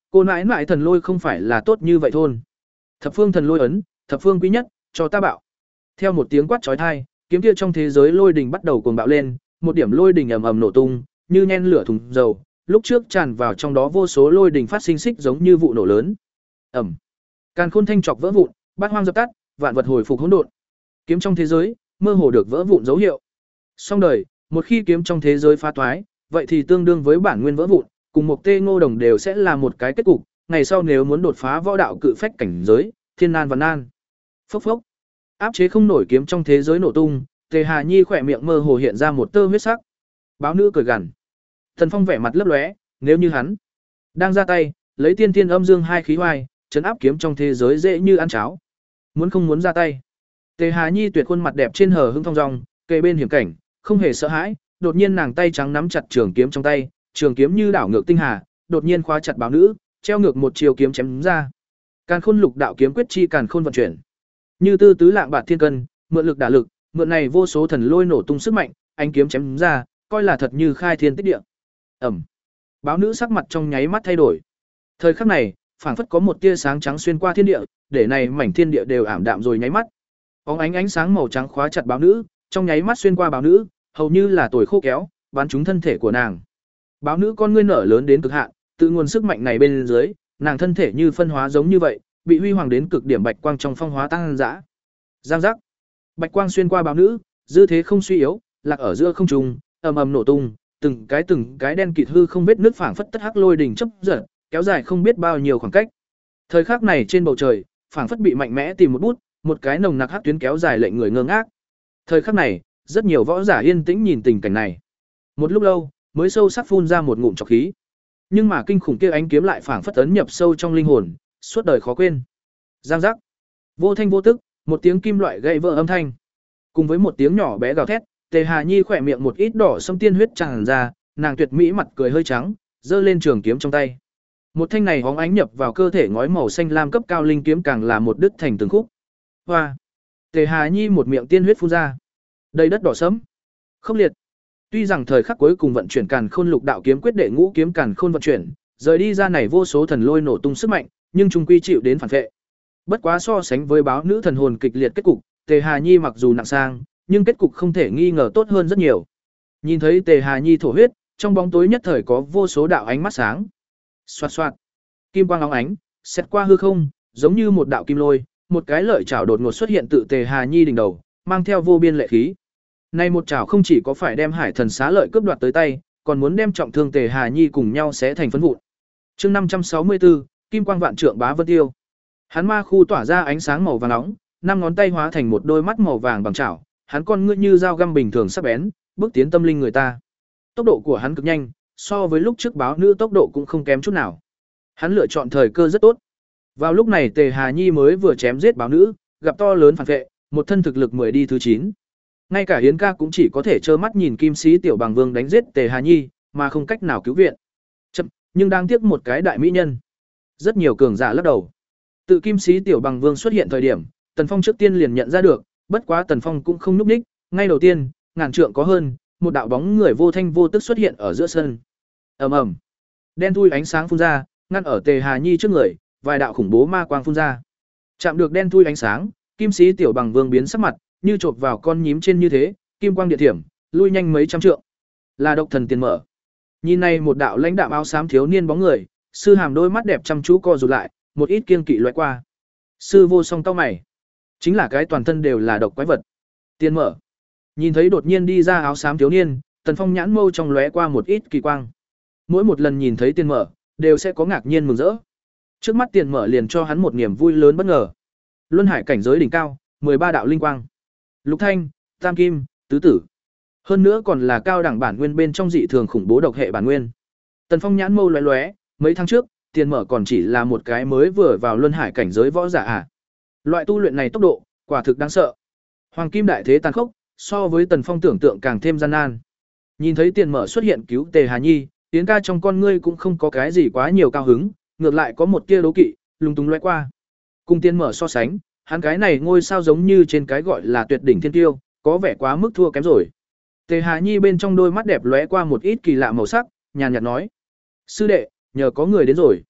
cô nãi nãi thần lôi không phải là tốt như vậy thôn. Thập phương thần lôi ấn, thập phương quý nhất, cho ta bạo. Theo một tiếng quát chói tai, kiếm kia trong thế giới lôi đình bắt đầu cuồng bạo lên, một điểm lôi đình ầm ầm nổ tung, như nhen lửa thùng dầu, lúc trước tràn vào trong đó vô số lôi đình phát sinh xích giống như vụ nổ lớn. Ầm. Càn khôn thanh trọc vỡ vụn, bát hoang dập tắt, vạn vật hồi phục hỗn độn. Kiếm trong thế giới, mơ hồ được vỡ vụn dấu hiệu. Song đời, một khi kiếm trong thế giới phá toái, vậy thì tương đương với bản nguyên vỡ vụn, cùng một tê ngô đồng đều sẽ là một cái kết cục, ngày sau nếu muốn đột phá võ đạo cự phách cảnh giới, thiên nan và nan. Phốc phốc. Áp chế không nổi kiếm trong thế giới nổ tung, Tề Hà Nhi khỏe miệng mơ hồ hiện ra một tơ huyết sắc. Báo nữ cười gằn. Thần Phong vẻ mặt lấp lóe, nếu như hắn đang ra tay, lấy tiên tiên âm dương hai khí hoài, trấn áp kiếm trong thế giới dễ như ăn cháo. Muốn không muốn ra tay. Tề Hà Nhi tuyệt khuôn mặt đẹp trên hờ hững thong dong, kề bên hiểm cảnh, không hề sợ hãi, đột nhiên nàng tay trắng nắm chặt trường kiếm trong tay, trường kiếm như đảo ngược tinh hà, đột nhiên khóa chặt báo nữ, treo ngược một chiều kiếm chém ra. Càn Khôn Lục Đạo kiếm quyết chi càn khôn vận chuyển. Như tư tứ lạng bạt thiên cân, mượn lực đả lực, mượn này vô số thần lôi nổ tung sức mạnh, ánh kiếm chém ra, coi là thật như khai thiên tích địa. Ầm. Báo nữ sắc mặt trong nháy mắt thay đổi. Thời khắc này, phảng phất có một tia sáng trắng xuyên qua thiên địa, để này mảnh thiên địa đều ảm đạm rồi nháy mắt. Bóng ánh ánh sáng màu trắng khóa chặt báo nữ, trong nháy mắt xuyên qua báo nữ, hầu như là tuổi khô kéo, bắn trúng thân thể của nàng. Báo nữ con ngươi nở lớn đến cực hạn, tự nguồn sức mạnh này bên dưới, nàng thân thể như phân hóa giống như vậy, bị huy hoàng đến cực điểm bạch quang trong phong hóa tăng dã. Giang giác. Bạch quang xuyên qua báo nữ, dư thế không suy yếu, lạc ở giữa không trung, ầm ầm nổ tung, từng cái từng cái đen kịt hư không vết nước phảng phất tất hắc lôi đỉnh chấp giật, kéo dài không biết bao nhiêu khoảng cách. Thời khắc này trên bầu trời, phảng phất bị mạnh mẽ tìm một bút, một cái nồng nặc hắc tuyến kéo dài lệnh người ngơ ngác. Thời khắc này, rất nhiều võ giả yên tĩnh nhìn tình cảnh này. Một lúc lâu, mới sâu sắc phun ra một ngụm trọc khí. Nhưng mà kinh khủng kia ánh kiếm lại phảng phất ấn nhập sâu trong linh hồn, suốt đời khó quên. Giang giác. Vô thanh vô tức, một tiếng kim loại gãy vỡ âm thanh. Cùng với một tiếng nhỏ bé gào thét, Tề Hà Nhi khỏe miệng một ít đỏ sâm tiên huyết tràn ra, nàng tuyệt mỹ mặt cười hơi trắng, giơ lên trường kiếm trong tay. Một thanh này hóng ánh nhập vào cơ thể ngói màu xanh lam cấp cao linh kiếm càng là một đứt thành từng khúc. Hoa. Tề Hà Nhi một miệng tiên huyết phun ra. Đầy đất đỏ sẫm. Không liệt. Tuy rằng thời khắc cuối cùng vận chuyển Càn Khôn Lục Đạo kiếm quyết đệ ngũ kiếm Càn Khôn vận chuyển, rời đi ra này vô số thần lôi nổ tung sức mạnh, nhưng trung quy chịu đến phản vệ. Bất quá so sánh với báo nữ thần hồn kịch liệt kết cục, Tề Hà Nhi mặc dù nặng sang, nhưng kết cục không thể nghi ngờ tốt hơn rất nhiều. Nhìn thấy Tề Hà Nhi thổ huyết, trong bóng tối nhất thời có vô số đạo ánh mắt sáng. Xoạt xoạt, kim quang óng ánh, xét qua hư không, giống như một đạo kim lôi, một cái lợi chảo đột ngột xuất hiện tự Tề Hà Nhi đỉnh đầu, mang theo vô biên lệ khí. Nay một chảo không chỉ có phải đem Hải Thần Xá Lợi cướp đoạt tới tay, còn muốn đem trọng thương Tề Hà Nhi cùng nhau xé thành phấn vụn. Chương năm trăm sáu mươi tư, Kim quang vạn trượng bá vân tiêu. Hắn ma khu tỏa ra ánh sáng màu vàng nóng, năm ngón tay hóa thành một đôi mắt màu vàng bằng chảo, hắn con ngươi như dao găm bình thường sắc bén, bước tiến tâm linh người ta. Tốc độ của hắn cực nhanh, so với lúc trước báo nữ tốc độ cũng không kém chút nào. Hắn lựa chọn thời cơ rất tốt. Vào lúc này Tề Hà Nhi mới vừa chém giết báo nữ, gặp to lớn phản vệ, một thân thực lực mười đi thứ chín. Ngay cả Hiến ca cũng chỉ có thể trơ mắt nhìn Kim Sĩ Tiểu Bằng Vương đánh giết Tề Hà Nhi, mà không cách nào cứu viện. Chậm, nhưng đang tiếc một cái đại mỹ nhân. Rất nhiều cường giả lắc đầu. Tự Kim Sĩ Tiểu Bằng Vương xuất hiện thời điểm, Tần Phong trước tiên liền nhận ra được, bất quá Tần Phong cũng không núp ních, ngay đầu tiên, ngàn trượng có hơn, một đạo bóng người vô thanh vô tức xuất hiện ở giữa sân. Ầm ầm. Đen thui ánh sáng phun ra, ngăn ở Tề Hà Nhi trước người, vài đạo khủng bố ma quang phun ra. Chạm được đen thui ánh sáng, Kim Sĩ Tiểu Bằng Vương biến sắc mặt, như chộp vào con nhím trên như thế, kim quang điện thiểm, lui nhanh mấy trăm trượng. Là độc thần tiền mở. Nhìn này một đạo lãnh đạm áo xám thiếu niên bóng người, sư hàm đôi mắt đẹp chăm chú co rụt lại, một ít kiêng kỵ loại qua. Sư vô song cau mày, chính là cái toàn thân đều là độc quái vật. Tiền mở. Nhìn thấy đột nhiên đi ra áo xám thiếu niên, Tần Phong nhãn mâu trong lóe qua một ít kỳ quang. Mỗi một lần nhìn thấy tiền mở, đều sẽ có ngạc nhiên mừng rỡ. Trước mắt tiền mở liền cho hắn một niềm vui lớn bất ngờ. Luân hải cảnh giới đỉnh cao, mười ba đạo linh quang. Lục thanh, tam kim, tứ tử. Hơn nữa còn là cao đẳng bản nguyên bên trong dị thường khủng bố độc hệ bản nguyên. Tần Phong nhãn mâu lóe lóe, mấy tháng trước, tiền mở còn chỉ là một cái mới vừa vào luân hải cảnh giới võ giả à. Loại tu luyện này tốc độ, quả thực đáng sợ. Hoàng kim đại thế tàn khốc, so với Tần Phong tưởng tượng càng thêm gian nan. Nhìn thấy tiền mở xuất hiện cứu Tề Hà Nhi, Tiến ca trong con ngươi cũng không có cái gì quá nhiều cao hứng, ngược lại có một tia đố kỵ, lung tung lóe qua. Cùng tiền mở so sánh, hắn cái này ngôi sao giống như trên cái gọi là tuyệt đỉnh thiên tiêu, có vẻ quá mức thua kém rồi. Tề Hà Nhi bên trong đôi mắt đẹp lóe qua một ít kỳ lạ màu sắc, nhàn nhạt nói: "Sư đệ, nhờ có người đến rồi."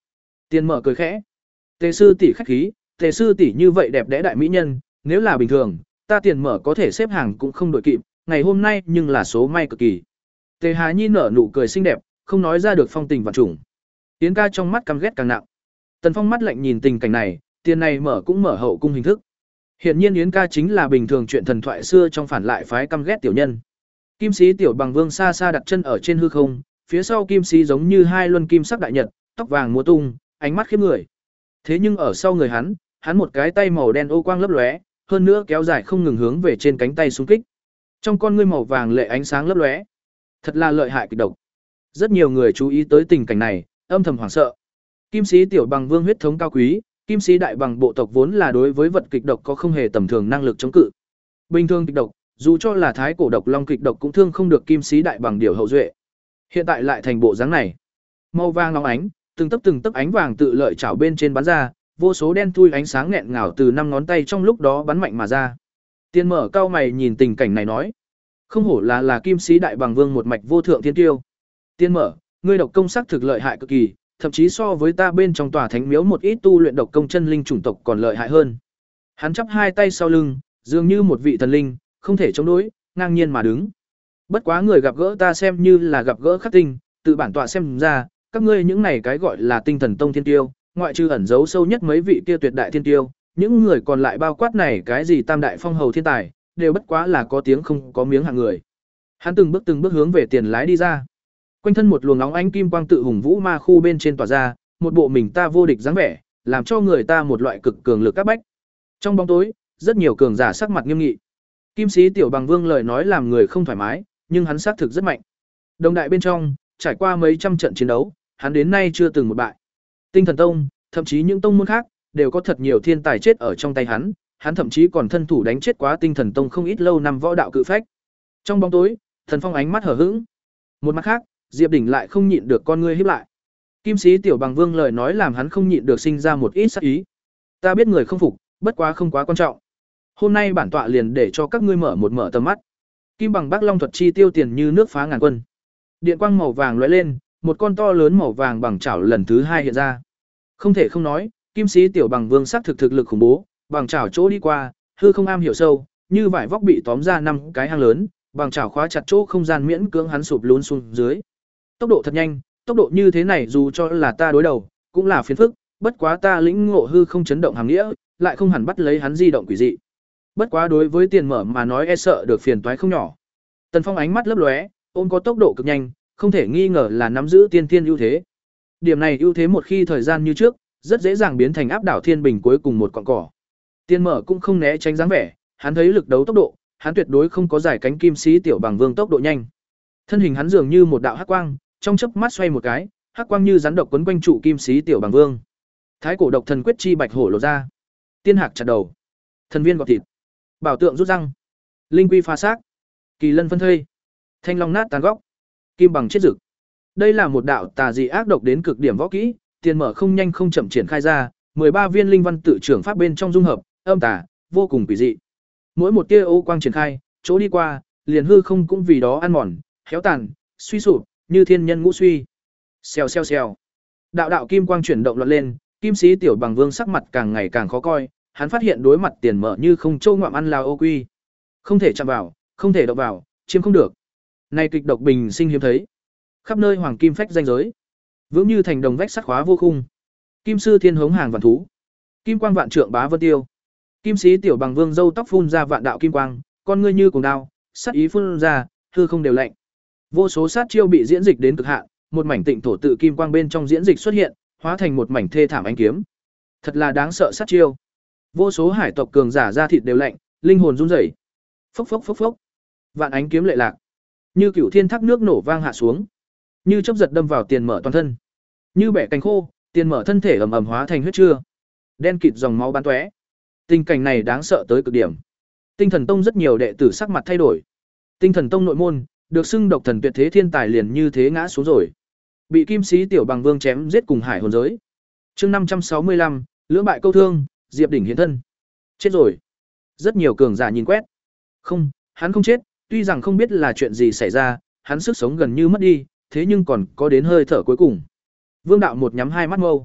Tiền Mở cười khẽ. Tề sư tỷ khách khí, Tề sư tỷ như vậy đẹp đẽ đại mỹ nhân, nếu là bình thường, ta Tiền Mở có thể xếp hàng cũng không đội kịp, ngày hôm nay nhưng là số may cực kỳ. Tề Hà Nhi nở nụ cười xinh đẹp, không nói ra được phong tình vạn trùng. Yến ca trong mắt căm ghét càng nặng. Tần Phong mắt lạnh nhìn tình cảnh này, Tiền này mở cũng mở hậu cung hình thức. Hiển nhiên Yến ca chính là bình thường chuyện thần thoại xưa trong phản lại phái căm ghét tiểu nhân. Kim sĩ tiểu bằng vương xa xa đặt chân ở trên hư không, phía sau kim sĩ giống như hai luân kim sắc đại nhật, tóc vàng múa tung, ánh mắt khiếp người. Thế nhưng ở sau người hắn, hắn một cái tay màu đen ô quang lấp lóe, hơn nữa kéo dài không ngừng hướng về trên cánh tay xung kích. Trong con ngươi màu vàng lệ ánh sáng lấp lóe. Thật là lợi hại kịch độc. Rất nhiều người chú ý tới tình cảnh này, âm thầm hoảng sợ. Kim sĩ tiểu bằng vương huyết thống cao quý, kim sĩ đại bằng bộ tộc vốn là đối với vật kịch độc có không hề tầm thường năng lực chống cự. Bình thường kịch độc, dù cho là thái cổ độc long kịch độc cũng thương không được kim sĩ đại bằng điều hậu duệ. Hiện tại lại thành bộ dáng này. Màu vàng óng ánh, từng tấc từng tấc ánh vàng tự lợi chảo bên trên bắn ra, vô số đen thui ánh sáng nghẹn ngào từ năm ngón tay trong lúc đó bắn mạnh mà ra. Tiên Mở cao mày nhìn tình cảnh này nói, không hổ là là kim sĩ đại bằng vương một mạch vô thượng thiên tiêu. Tiên Mở, ngươi độc công sắc thực lợi hại cực kỳ, thậm chí so với ta bên trong tòa thánh miếu một ít tu luyện độc công chân linh chủng tộc còn lợi hại hơn. Hắn chắp hai tay sau lưng, dường như một vị thần linh, không thể chống đối, ngang nhiên mà đứng. Bất quá người gặp gỡ ta xem như là gặp gỡ khắc tinh, tự bản tọa xem ra, các ngươi những này cái gọi là tinh thần tông thiên tiêu, ngoại trừ ẩn giấu sâu nhất mấy vị kia tuyệt đại thiên tiêu, những người còn lại bao quát này cái gì tam đại phong hầu thiên tài, đều bất quá là có tiếng không có miếng hạng người. Hắn từng bước từng bước hướng về tiền lái đi ra. Quanh thân một luồng nóng ánh kim quang tự hùng vũ ma khu bên trên tỏa ra, một bộ mình ta vô địch dáng vẻ, làm cho người ta một loại cực cường lực các bách. Trong bóng tối, rất nhiều cường giả sắc mặt nghiêm nghị. Kim sĩ tiểu bằng vương lời nói làm người không thoải mái, nhưng hắn xác thực rất mạnh. Đồng đại bên trong, trải qua mấy trăm trận chiến đấu, hắn đến nay chưa từng một bại. Tinh thần tông, thậm chí những tông môn khác, đều có thật nhiều thiên tài chết ở trong tay hắn, hắn thậm chí còn thân thủ đánh chết quá tinh thần tông không ít lâu năm võ đạo cự phách. Trong bóng tối, Thần Phong ánh mắt hở hững. Một mặt khác, Diệp Đỉnh lại không nhịn được con ngươi híp lại. Kim sĩ tiểu bằng vương lời nói làm hắn không nhịn được sinh ra một ít sát ý. Ta biết người không phục, bất quá không quá quan trọng. Hôm nay bản tọa liền để cho các ngươi mở một mở tầm mắt. Kim bằng Bắc Long thuật chi tiêu tiền như nước phá ngàn quân. Điện quang màu vàng lóe lên, một con to lớn màu vàng bằng chảo lần thứ hai hiện ra. Không thể không nói, kim sĩ tiểu bằng vương sắc thực thực lực khủng bố, bằng chảo chỗ đi qua, hư không am hiểu sâu, như vải vóc bị tóm ra năm cái hang lớn, bằng chảo khóa chặt chỗ không gian miễn cưỡng hắn sụp lún xuống dưới. Tốc độ thật nhanh, tốc độ như thế này dù cho là ta đối đầu, cũng là phiền phức, bất quá ta lĩnh ngộ hư không chấn động hàm nghĩa, lại không hẳn bắt lấy hắn di động quỷ dị. Bất quá đối với Tiền Mở mà nói e sợ được phiền toái không nhỏ. Tần Phong ánh mắt lấp lóe, ôm có tốc độ cực nhanh, không thể nghi ngờ là nắm giữ tiên tiên ưu thế. Điểm này ưu thế một khi thời gian như trước, rất dễ dàng biến thành áp đảo thiên bình cuối cùng một cọng cỏ. Tiền Mở cũng không né tránh dáng vẻ, hắn thấy lực đấu tốc độ, hắn tuyệt đối không có giải cánh kim sĩ tiểu bằng vương tốc độ nhanh. Thân hình hắn dường như một đạo hắc quang, trong chớp mắt xoay một cái, hắc quang như rắn độc quấn quanh trụ kim sĩ tiểu bằng vương. Thái cổ độc thần quyết chi bạch hổ lộ ra, tiên hạc chặt đầu, thần viên gọt thịt, bảo tượng rút răng, linh quy phá xác, kỳ lân phân thây, thanh long nát tàn góc, kim bằng chết rực. Đây là một đạo tà dị ác độc đến cực điểm võ kỹ, Tiền Mở không nhanh không chậm triển khai ra, mười ba viên linh văn tự trưởng pháp bên trong dung hợp, âm tà, vô cùng quỷ dị. Mỗi một tia ô quang triển khai, chỗ đi qua, liền hư không cũng vì đó ăn mòn, héo tàn, suy sụp, như thiên nhân ngũ suy. Xèo xèo xèo. Đạo đạo kim quang chuyển động loạn lên, kim sĩ tiểu bằng vương sắc mặt càng ngày càng khó coi, hắn phát hiện đối mặt Tiền Mở như không trâu ngoạm ăn lao ô quy. Không thể chạm vào, không thể động vào, chiếm không được. Này kịch độc bình sinh hiếm thấy. Khắp nơi hoàng kim phách danh giới, vững như thành đồng vách sắt khóa vô khung. Kim sư thiên hống hàng vạn thú, kim quang vạn trượng bá vân tiêu. Kim sĩ tiểu bằng vương râu tóc phun ra vạn đạo kim quang, con ngươi như cuồng đao, sát ý phun ra, hư không đều lạnh. Vô số sát chiêu bị diễn dịch đến cực hạn, một mảnh tịnh thổ tự kim quang bên trong diễn dịch xuất hiện, hóa thành một mảnh thê thảm ánh kiếm. Thật là đáng sợ sát chiêu. Vô số hải tộc cường giả da thịt đều lạnh, linh hồn run rẩy. Phốc phốc phốc phốc. Vạn ánh kiếm lệ lạc, như cửu thiên thác nước nổ vang hạ xuống, như chớp giật đâm vào Tiền Mở toàn thân, như bẻ cánh khô, Tiền Mở thân thể ầm ầm hóa thành huyết trưa, đen kịt dòng máu bắn tóe. Tình cảnh này đáng sợ tới cực điểm. Tinh Thần Tông rất nhiều đệ tử sắc mặt thay đổi. Tinh Thần Tông nội môn, được xưng độc thần tuyệt thế thiên tài liền như thế ngã xuống rồi. Bị kim sĩ tiểu bằng vương chém giết cùng hải hồn giới. Chương năm trăm sáu mươi lăm, lưỡng bại câu thương, Diệp Đỉnh hiện thân. Chết rồi. Rất nhiều cường giả nhìn quét. Không, hắn không chết, tuy rằng không biết là chuyện gì xảy ra, hắn sức sống gần như mất đi, thế nhưng còn có đến hơi thở cuối cùng. Vương đạo một nhắm hai mắt mâu.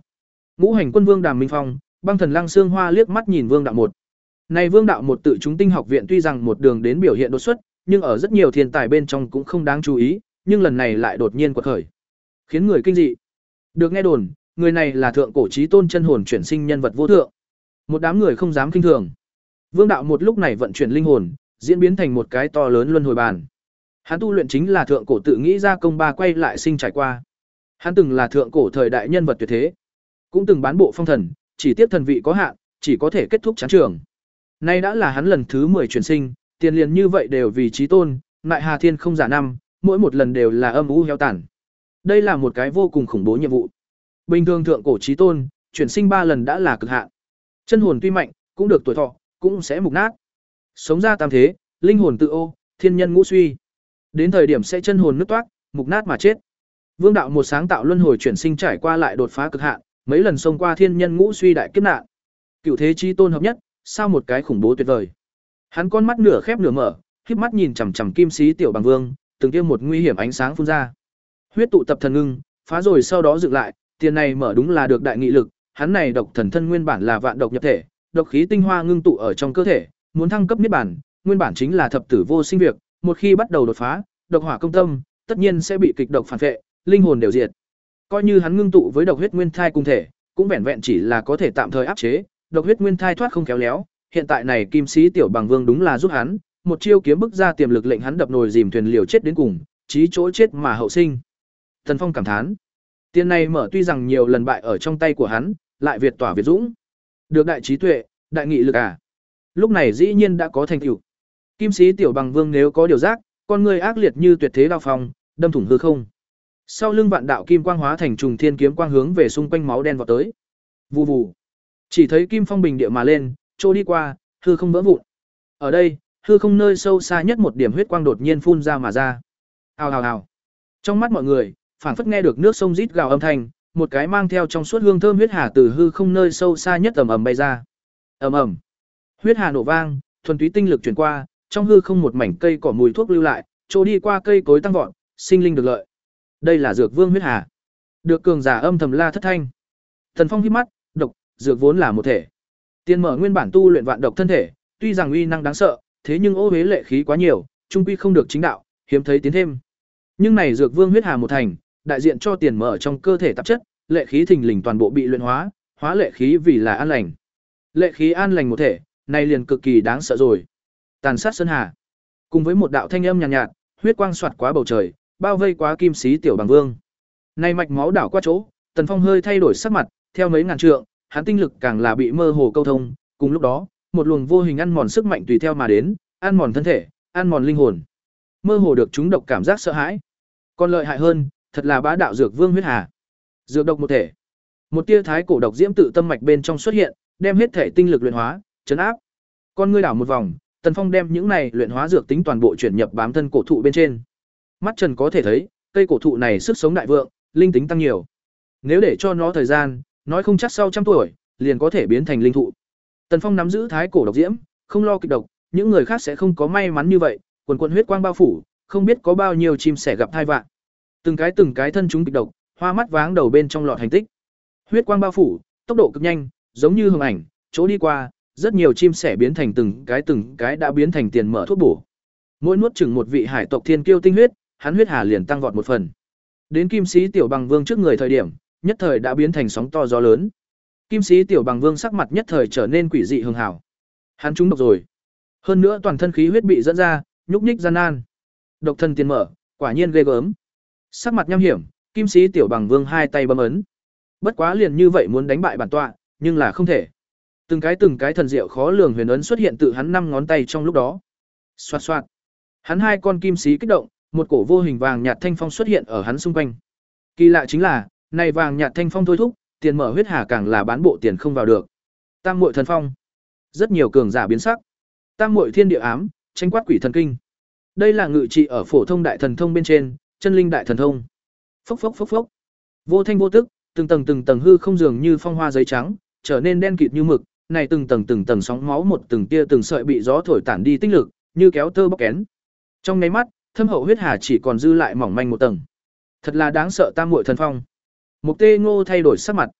Ngũ hành quân vương Đàm Minh Phong, Băng Thần Lăng Xương Hoa liếc mắt nhìn Vương Đạo Một. Này Vương Đạo Một tự chúng tinh học viện tuy rằng một đường đến biểu hiện đột xuất, nhưng ở rất nhiều thiên tài bên trong cũng không đáng chú ý, nhưng lần này lại đột nhiên quật khởi, khiến người kinh dị. Được nghe đồn, người này là thượng cổ chí tôn chân hồn chuyển sinh nhân vật vô thượng. Một đám người không dám khinh thường. Vương Đạo Một lúc này vận chuyển linh hồn, diễn biến thành một cái to lớn luân hồi bàn. Hắn tu luyện chính là thượng cổ tự nghĩ ra công ba quay lại sinh trải qua. Hắn từng là thượng cổ thời đại nhân vật tuyệt thế, cũng từng bán bộ phong thần, chỉ tiếc thần vị có hạn, chỉ có thể kết thúc chán trường. Nay đã là hắn lần thứ mười chuyển sinh, tiền liền như vậy đều vì chí tôn, lại Hà Thiên không giả năm, mỗi một lần đều là âm u heo tàn. Đây là một cái vô cùng khủng bố nhiệm vụ. Bình thường thượng cổ chí tôn, chuyển sinh ba lần đã là cực hạn. Chân hồn tuy mạnh, cũng được tuổi thọ, cũng sẽ mục nát. Sống ra tam thế, linh hồn tự ô, thiên nhân ngũ suy. Đến thời điểm sẽ chân hồn nứt toác, mục nát mà chết. Vương Đạo Một sáng tạo luân hồi chuyển sinh trải qua lại đột phá cực hạn, mấy lần xông qua thiên nhân ngũ suy đại kiếp nạn. Cựu thế chí tôn hợp nhất, sao một cái khủng bố tuyệt vời. Hắn con mắt nửa khép nửa mở, khép mắt nhìn chằm chằm Kim Sĩ Tiểu Bằng Vương, từng tiêm một nguy hiểm ánh sáng phun ra. Huyết tụ tập thần ngưng, phá rồi sau đó dựng lại, tiền này mở đúng là được đại nghị lực, hắn này độc thần thân nguyên bản là vạn độc nhập thể, độc khí tinh hoa ngưng tụ ở trong cơ thể, muốn thăng cấp niết bản, nguyên bản chính là thập tử vô sinh việc, một khi bắt đầu đột phá, độc hỏa công tâm, tất nhiên sẽ bị kịch độc phản vệ, linh hồn đều diệt. Coi như hắn ngưng tụ với độc huyết nguyên thai cùng thể, cũng vẹn vẹn chỉ là có thể tạm thời áp chế, độc huyết nguyên thai thoát không khéo léo, hiện tại này Kim Sĩ Tiểu Bằng Vương đúng là giúp hắn, một chiêu kiếm bức ra tiềm lực lệnh hắn đập nồi dìm thuyền liều chết đến cùng, chí chỗ chết mà hậu sinh. Thần Phong cảm thán, tiền này mở tuy rằng nhiều lần bại ở trong tay của hắn, lại việt tỏa việt dũng, được đại trí tuệ, đại nghị lực à. Lúc này dĩ nhiên đã có thành tựu. Kim Sĩ Tiểu Bằng Vương nếu có điều giác, con người ác liệt như tuyệt thế đao phong, đâm thủng hư không. Sau lưng vạn đạo kim quang hóa thành trùng thiên kiếm quang hướng về xung quanh máu đen vọt tới. Vù vù. Chỉ thấy kim phong bình địa mà lên, trôi đi qua, hư không vỡ vụn. Ở đây, hư không nơi sâu xa nhất một điểm huyết quang đột nhiên phun ra mà ra. Ào ào ào. Trong mắt mọi người, phảng phất nghe được nước sông rít gào âm thanh, một cái mang theo trong suốt hương thơm huyết hà từ hư không nơi sâu xa nhất ầm ầm bay ra. Ầm ầm. Huyết hà nổ vang, thuần túy tinh lực chuyển qua, trong hư không một mảnh cây cỏ mùi thuốc lưu lại, trôi đi qua cây cối tăng vọt, sinh linh được lợi. Đây là dược vương huyết hà. Được cường giả âm thầm la thất thanh. Thần Phong híp mắt, độc, dược vốn là một thể. Tiên mở nguyên bản tu luyện vạn độc thân thể, tuy rằng uy năng đáng sợ, thế nhưng ô uế lệ khí quá nhiều, trung quy không được chính đạo, hiếm thấy tiến thêm. Nhưng này dược vương huyết hà một thành, đại diện cho tiền mở trong cơ thể tạp chất, lệ khí thình lình toàn bộ bị luyện hóa, hóa lệ khí vì là an lành. Lệ khí an lành một thể, này liền cực kỳ đáng sợ rồi. Tàn sát sơn hà. Cùng với một đạo thanh âm nhàn nhạt, nhạt, huyết quang xoạt quá bầu trời, bao vây quá Kim Sĩ Tiểu Bằng Vương. Này mạch máu đảo qua chỗ, Tần Phong hơi thay đổi sắc mặt, theo mấy ngàn trượng, hắn tinh lực càng là bị mơ hồ câu thông, cùng lúc đó, một luồng vô hình ăn mòn sức mạnh tùy theo mà đến, ăn mòn thân thể, ăn mòn linh hồn. Mơ hồ được chúng độc cảm giác sợ hãi. Còn lợi hại hơn, thật là bá đạo dược vương huyết hà. Dược độc một thể. Một tia thái cổ độc diễm tự tâm mạch bên trong xuất hiện, đem hết thể tinh lực luyện hóa, trấn áp. Con ngươi đảo một vòng, Tần Phong đem những này luyện hóa dược tính toàn bộ chuyển nhập bám thân cổ thụ bên trên. Mắt Trần có thể thấy, cây cổ thụ này sức sống đại vượng, linh tính tăng nhiều. Nếu để cho nó thời gian, nói không chắc sau trăm tuổi, liền có thể biến thành linh thụ. Tần Phong nắm giữ thái cổ độc diễm, không lo kịch độc, những người khác sẽ không có may mắn như vậy, quần quần huyết quang bao phủ, không biết có bao nhiêu chim sẻ gặp thai vạn. Từng cái từng cái thân chúng kịch độc, hoa mắt váng đầu bên trong lọt hành tích. Huyết quang bao phủ, tốc độ cực nhanh, giống như hồng ảnh, chỗ đi qua, rất nhiều chim sẻ biến thành từng cái từng cái đã biến thành tiền mở thuốc bổ. Mỗi nuốt chừng một vị hải tộc thiên kiêu tinh huyết, hắn huyết hà liền tăng vọt một phần. Đến Kim Sĩ Tiểu Bằng Vương trước người thời điểm, nhất thời đã biến thành sóng to gió lớn. Kim Sĩ Tiểu Bằng Vương sắc mặt nhất thời trở nên quỷ dị hường hảo. Hắn trúng độc rồi. Hơn nữa toàn thân khí huyết bị dẫn ra, nhúc nhích gian nan. Độc thân tiền mở, quả nhiên ghê gớm. Sắc mặt nham hiểm, Kim Sĩ Tiểu Bằng Vương hai tay bấm ấn. Bất quá liền như vậy muốn đánh bại bản tọa, nhưng là không thể. Từng cái từng cái thần diệu khó lường huyền ấn xuất hiện tự hắn năm ngón tay trong lúc đó. Xoạt xoạt. Hắn hai con kim sĩ kích động, một cổ vô hình vàng nhạt thanh phong xuất hiện ở hắn xung quanh. Kỳ lạ chính là, này vàng nhạt thanh phong thôi thúc, tiền mở huyết hà càng là bán bộ tiền không vào được. Tam muội thần phong. Rất nhiều cường giả biến sắc. Tam muội thiên địa ám, tranh quát quỷ thần kinh. Đây là ngự trị ở phổ thông đại thần thông bên trên, chân linh đại thần thông. Phốc phốc phốc phốc. Vô thanh vô tức, từng tầng từng tầng hư không dường như phong hoa giấy trắng, trở nên đen kịt như mực, này từng tầng từng tầng sóng máu một từng tia từng sợi bị gió thổi tản đi tinh lực, như kéo tơ bóc kén. Trong nháy mắt, thâm hậu huyết hà chỉ còn dư lại mỏng manh một tầng. Thật là đáng sợ tam muội thần phong. Mục Tê Ngô thay đổi sắc mặt.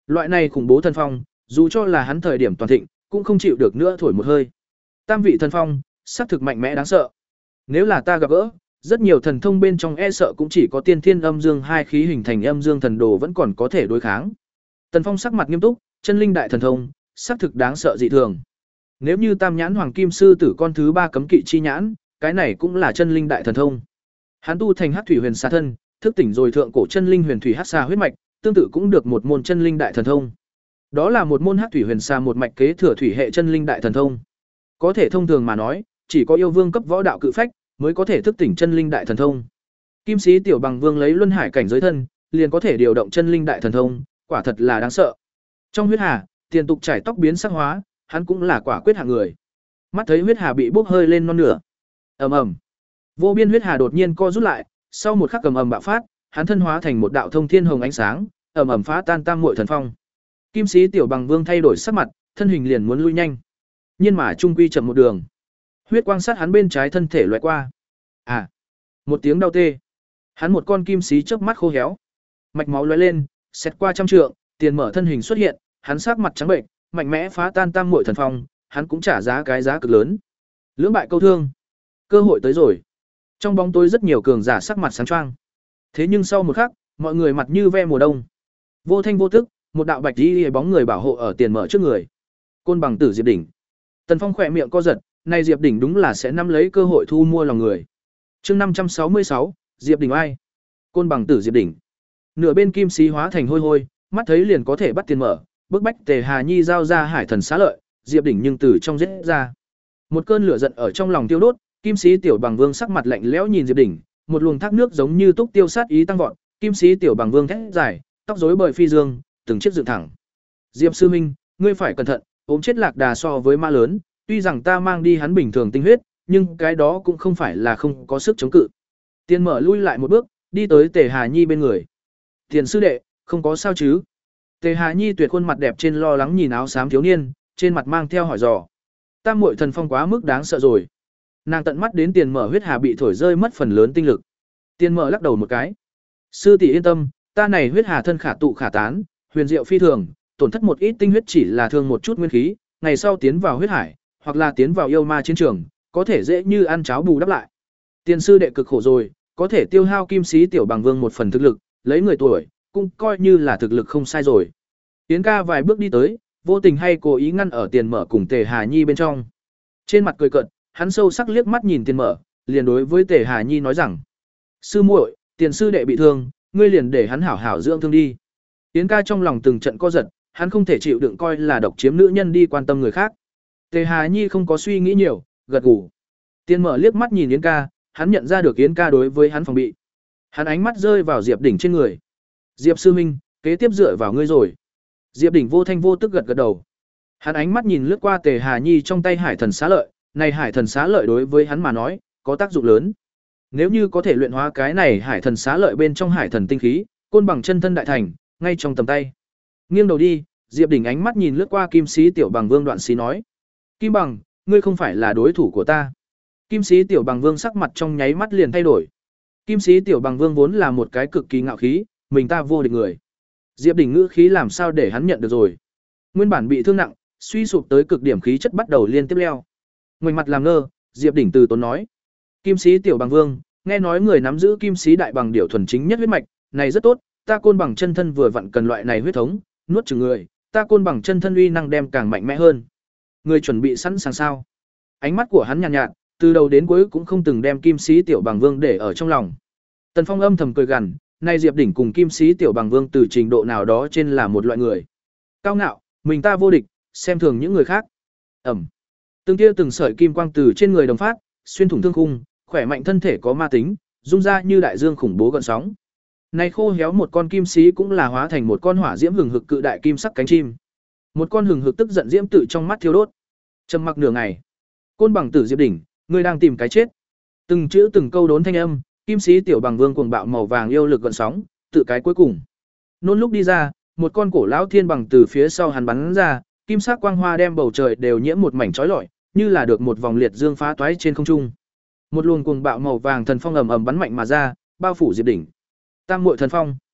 Loại này khủng bố thần phong, dù cho là hắn thời điểm toàn thịnh, cũng không chịu được nữa thổi một hơi. Tam vị thần phong, xác thực mạnh mẽ đáng sợ. Nếu là ta gặp gỡ, rất nhiều thần thông bên trong e sợ cũng chỉ có tiên thiên âm dương hai khí hình thành âm dương thần đồ vẫn còn có thể đối kháng. Tần Phong sắc mặt nghiêm túc, chân linh đại thần thông, xác thực đáng sợ dị thường. Nếu như Tam nhãn hoàng kim sư tử con thứ ba cấm kỵ chi nhãn, cái này cũng là chân linh đại thần thông. Hắn tu thành Hắc thủy huyền xà thân, thức tỉnh rồi thượng cổ chân linh huyền thủy hắc xà huyết mạch, tương tự cũng được một môn chân linh đại thần thông. Đó là một môn Hắc thủy huyền xà một mạch kế thừa thủy hệ chân linh đại thần thông. Có thể thông thường mà nói, chỉ có yêu vương cấp võ đạo cự phách mới có thể thức tỉnh chân linh đại thần thông. Kim sĩ tiểu bằng vương lấy luân hải cảnh giới thân, liền có thể điều động chân linh đại thần thông, quả thật là đáng sợ. Trong huyết hà, tiền tục trải tóc biến sắc hóa, hắn cũng là quả quyết hạng người. Mắt thấy huyết hà bị bốc hơi lên non nửa. Ầm ầm. Vô biên huyết hà đột nhiên co rút lại, sau một khắc cầm ầm bạo phát, hắn thân hóa thành một đạo thông thiên hồng ánh sáng, ầm ầm phá tan tam muội thần phong. Kim sĩ tiểu bằng vương thay đổi sắc mặt, thân hình liền muốn lui nhanh. Nhưng mà trung quy chậm một đường. Huyết quang sát hắn bên trái thân thể loại qua. À! Một tiếng đau tê. Hắn một con kim sĩ chớp mắt khô héo. Mạch máu lóe lên, xẹt qua trăm trượng, tiền mở thân hình xuất hiện, hắn sắc mặt trắng bệnh, mạnh mẽ phá tan tam muội thần phong, hắn cũng trả giá cái giá cực lớn. Lưỡng bại câu thương. Cơ hội tới rồi. Trong bóng tối rất nhiều cường giả sắc mặt sáng choang. Thế nhưng sau một khắc, mọi người mặt như ve mùa đông. Vô thanh vô tức, một đạo bạch y bóng người bảo hộ ở tiền mở trước người. Côn bằng tử Diệp Đỉnh. Tần Phong khỏe miệng co giật, này Diệp Đỉnh đúng là sẽ nắm lấy cơ hội thu mua lòng người. Chương năm trăm sáu mươi sáu, Diệp Đỉnh ai? Côn bằng tử Diệp Đỉnh. Nửa bên kim xí hóa thành hôi hôi, mắt thấy liền có thể bắt tiền mở, bức bách Tề Hà Nhi giao ra hải thần xá lợi, Diệp Đỉnh nhưng từ trong giết ra. Một cơn lửa giận ở trong lòng tiêu đốt, kim sĩ tiểu bằng vương sắc mặt lạnh lẽo nhìn Diệp Đỉnh, một luồng thác nước giống như túc tiêu sát ý tăng vọt, kim sĩ tiểu bằng vương thét dài, tóc rối bời phi dương, từng chiếc dựng thẳng. Diệp sư minh, ngươi phải cẩn thận, ốm chết lạc đà so với ma lớn, tuy rằng ta mang đi hắn bình thường tinh huyết, nhưng cái đó cũng không phải là không có sức chống cự. Tiền mở lui lại một bước, đi tới Tề Hà Nhi bên người. Tiền sư đệ, không có sao chứ? Tề Hà Nhi tuyệt khuôn mặt đẹp trên lo lắng nhìn áo xám thiếu niên, trên mặt mang theo hỏi dò. Tam muội thần phong quá mức đáng sợ rồi. Nàng tận mắt đến tiền mở huyết hà bị thổi rơi mất phần lớn tinh lực. Tiền mở lắc đầu một cái. Sư tỷ yên tâm, ta này huyết hà thân khả tụ khả tán, huyền diệu phi thường, tổn thất một ít tinh huyết chỉ là thương một chút nguyên khí, ngày sau tiến vào huyết hải, hoặc là tiến vào yêu ma chiến trường, có thể dễ như ăn cháo bù đắp lại. Tiền sư đệ cực khổ rồi, có thể tiêu hao kim sĩ tiểu bằng vương một phần thực lực, lấy người tuổi, cũng coi như là thực lực không sai rồi. Tiến ca vài bước đi tới, vô tình hay cố ý ngăn ở tiền mở cùng Tề Hà Nhi bên trong. Trên mặt cười cợt, hắn sâu sắc liếc mắt nhìn tiền mở, liền đối với Tề Hà Nhi nói rằng: "Sư muội, tiền sư đệ bị thương, ngươi liền để hắn hảo hảo dưỡng thương đi." Tiến ca trong lòng từng trận co giật, hắn không thể chịu đựng coi là độc chiếm nữ nhân đi quan tâm người khác. Tề Hà Nhi không có suy nghĩ nhiều, gật gù. Tiền mở liếc mắt nhìn Yến ca, hắn nhận ra được Yến ca đối với hắn phòng bị. Hắn ánh mắt rơi vào Diệp Đỉnh trên người. "Diệp sư huynh, kế tiếp dựa vào ngươi rồi." Diệp Đỉnh vô thanh vô tức gật gật đầu. Hắn ánh mắt nhìn lướt qua Tề Hà Nhi trong tay hải thần xá lợi, này hải thần xá lợi đối với hắn mà nói, có tác dụng lớn. Nếu như có thể luyện hóa cái này hải thần xá lợi bên trong hải thần tinh khí, côn bằng chân thân đại thành, ngay trong tầm tay. Nghiêng đầu đi, Diệp Đỉnh ánh mắt nhìn lướt qua Kim Sĩ tiểu bằng vương Đoạn Sĩ nói: "Kim bằng, ngươi không phải là đối thủ của ta." Kim Sĩ tiểu bằng vương sắc mặt trong nháy mắt liền thay đổi. Kim Sĩ tiểu bằng vương vốn là một cái cực kỳ ngạo khí, mình ta vô địch người. Diệp Đỉnh ngữ khí làm sao để hắn nhận được rồi? Nguyên bản bị thương nặng, suy sụp tới cực điểm khí chất bắt đầu liên tiếp leo. Ngoảnh mặt làm ngơ, Diệp Đỉnh từ tốn nói: "Kim Sĩ tiểu bằng vương, nghe nói người nắm giữ Kim Sĩ đại bằng điểu thuần chính nhất huyết mạch, này rất tốt, ta côn bằng chân thân vừa vặn cần loại này huyết thống, nuốt chửng người, ta côn bằng chân thân uy năng đem càng mạnh mẽ hơn. Người chuẩn bị sẵn sàng sao?" Ánh mắt của hắn nhàn nhạt, nhạt, từ đầu đến cuối cũng không từng đem Kim Sĩ tiểu bằng vương để ở trong lòng. Tần Phong âm thầm cười gằn, nay Diệp Đỉnh cùng Kim Sĩ tiểu bằng vương từ trình độ nào đó trên là một loại người. Cao ngạo, mình ta vô địch, xem thường những người khác. Ẩm. Từng tia từng sợi kim quang từ trên người đồng phát, xuyên thủng thương khung, khỏe mạnh thân thể có ma tính, rung ra như đại dương khủng bố gợn sóng. Này khô héo một con kim sĩ cũng là hóa thành một con hỏa diễm hừng hực cự đại kim sắc cánh chim. Một con hừng hực tức giận diễm tự trong mắt thiêu đốt. Trầm mặc nửa ngày. Côn bằng tử Diệp Đỉnh, ngươi đang tìm cái chết. Từng chữ từng câu đốn thanh âm, kim sĩ tiểu bằng vương cuồng bạo màu vàng yêu lực gợn sóng, tự cái cuối cùng. Nôn lúc đi ra, một con cổ lão thiên bằng từ phía sau hắn bắn ra, kim sắc quang hoa đem bầu trời đều nhiễm một mảnh chói lọi, như là được một vòng liệt dương phá toái trên không trung. Một luồng cuồng bạo màu vàng thần phong ầm ầm bắn mạnh mà ra, bao phủ Diệp Đỉnh. Tam muội thần phong.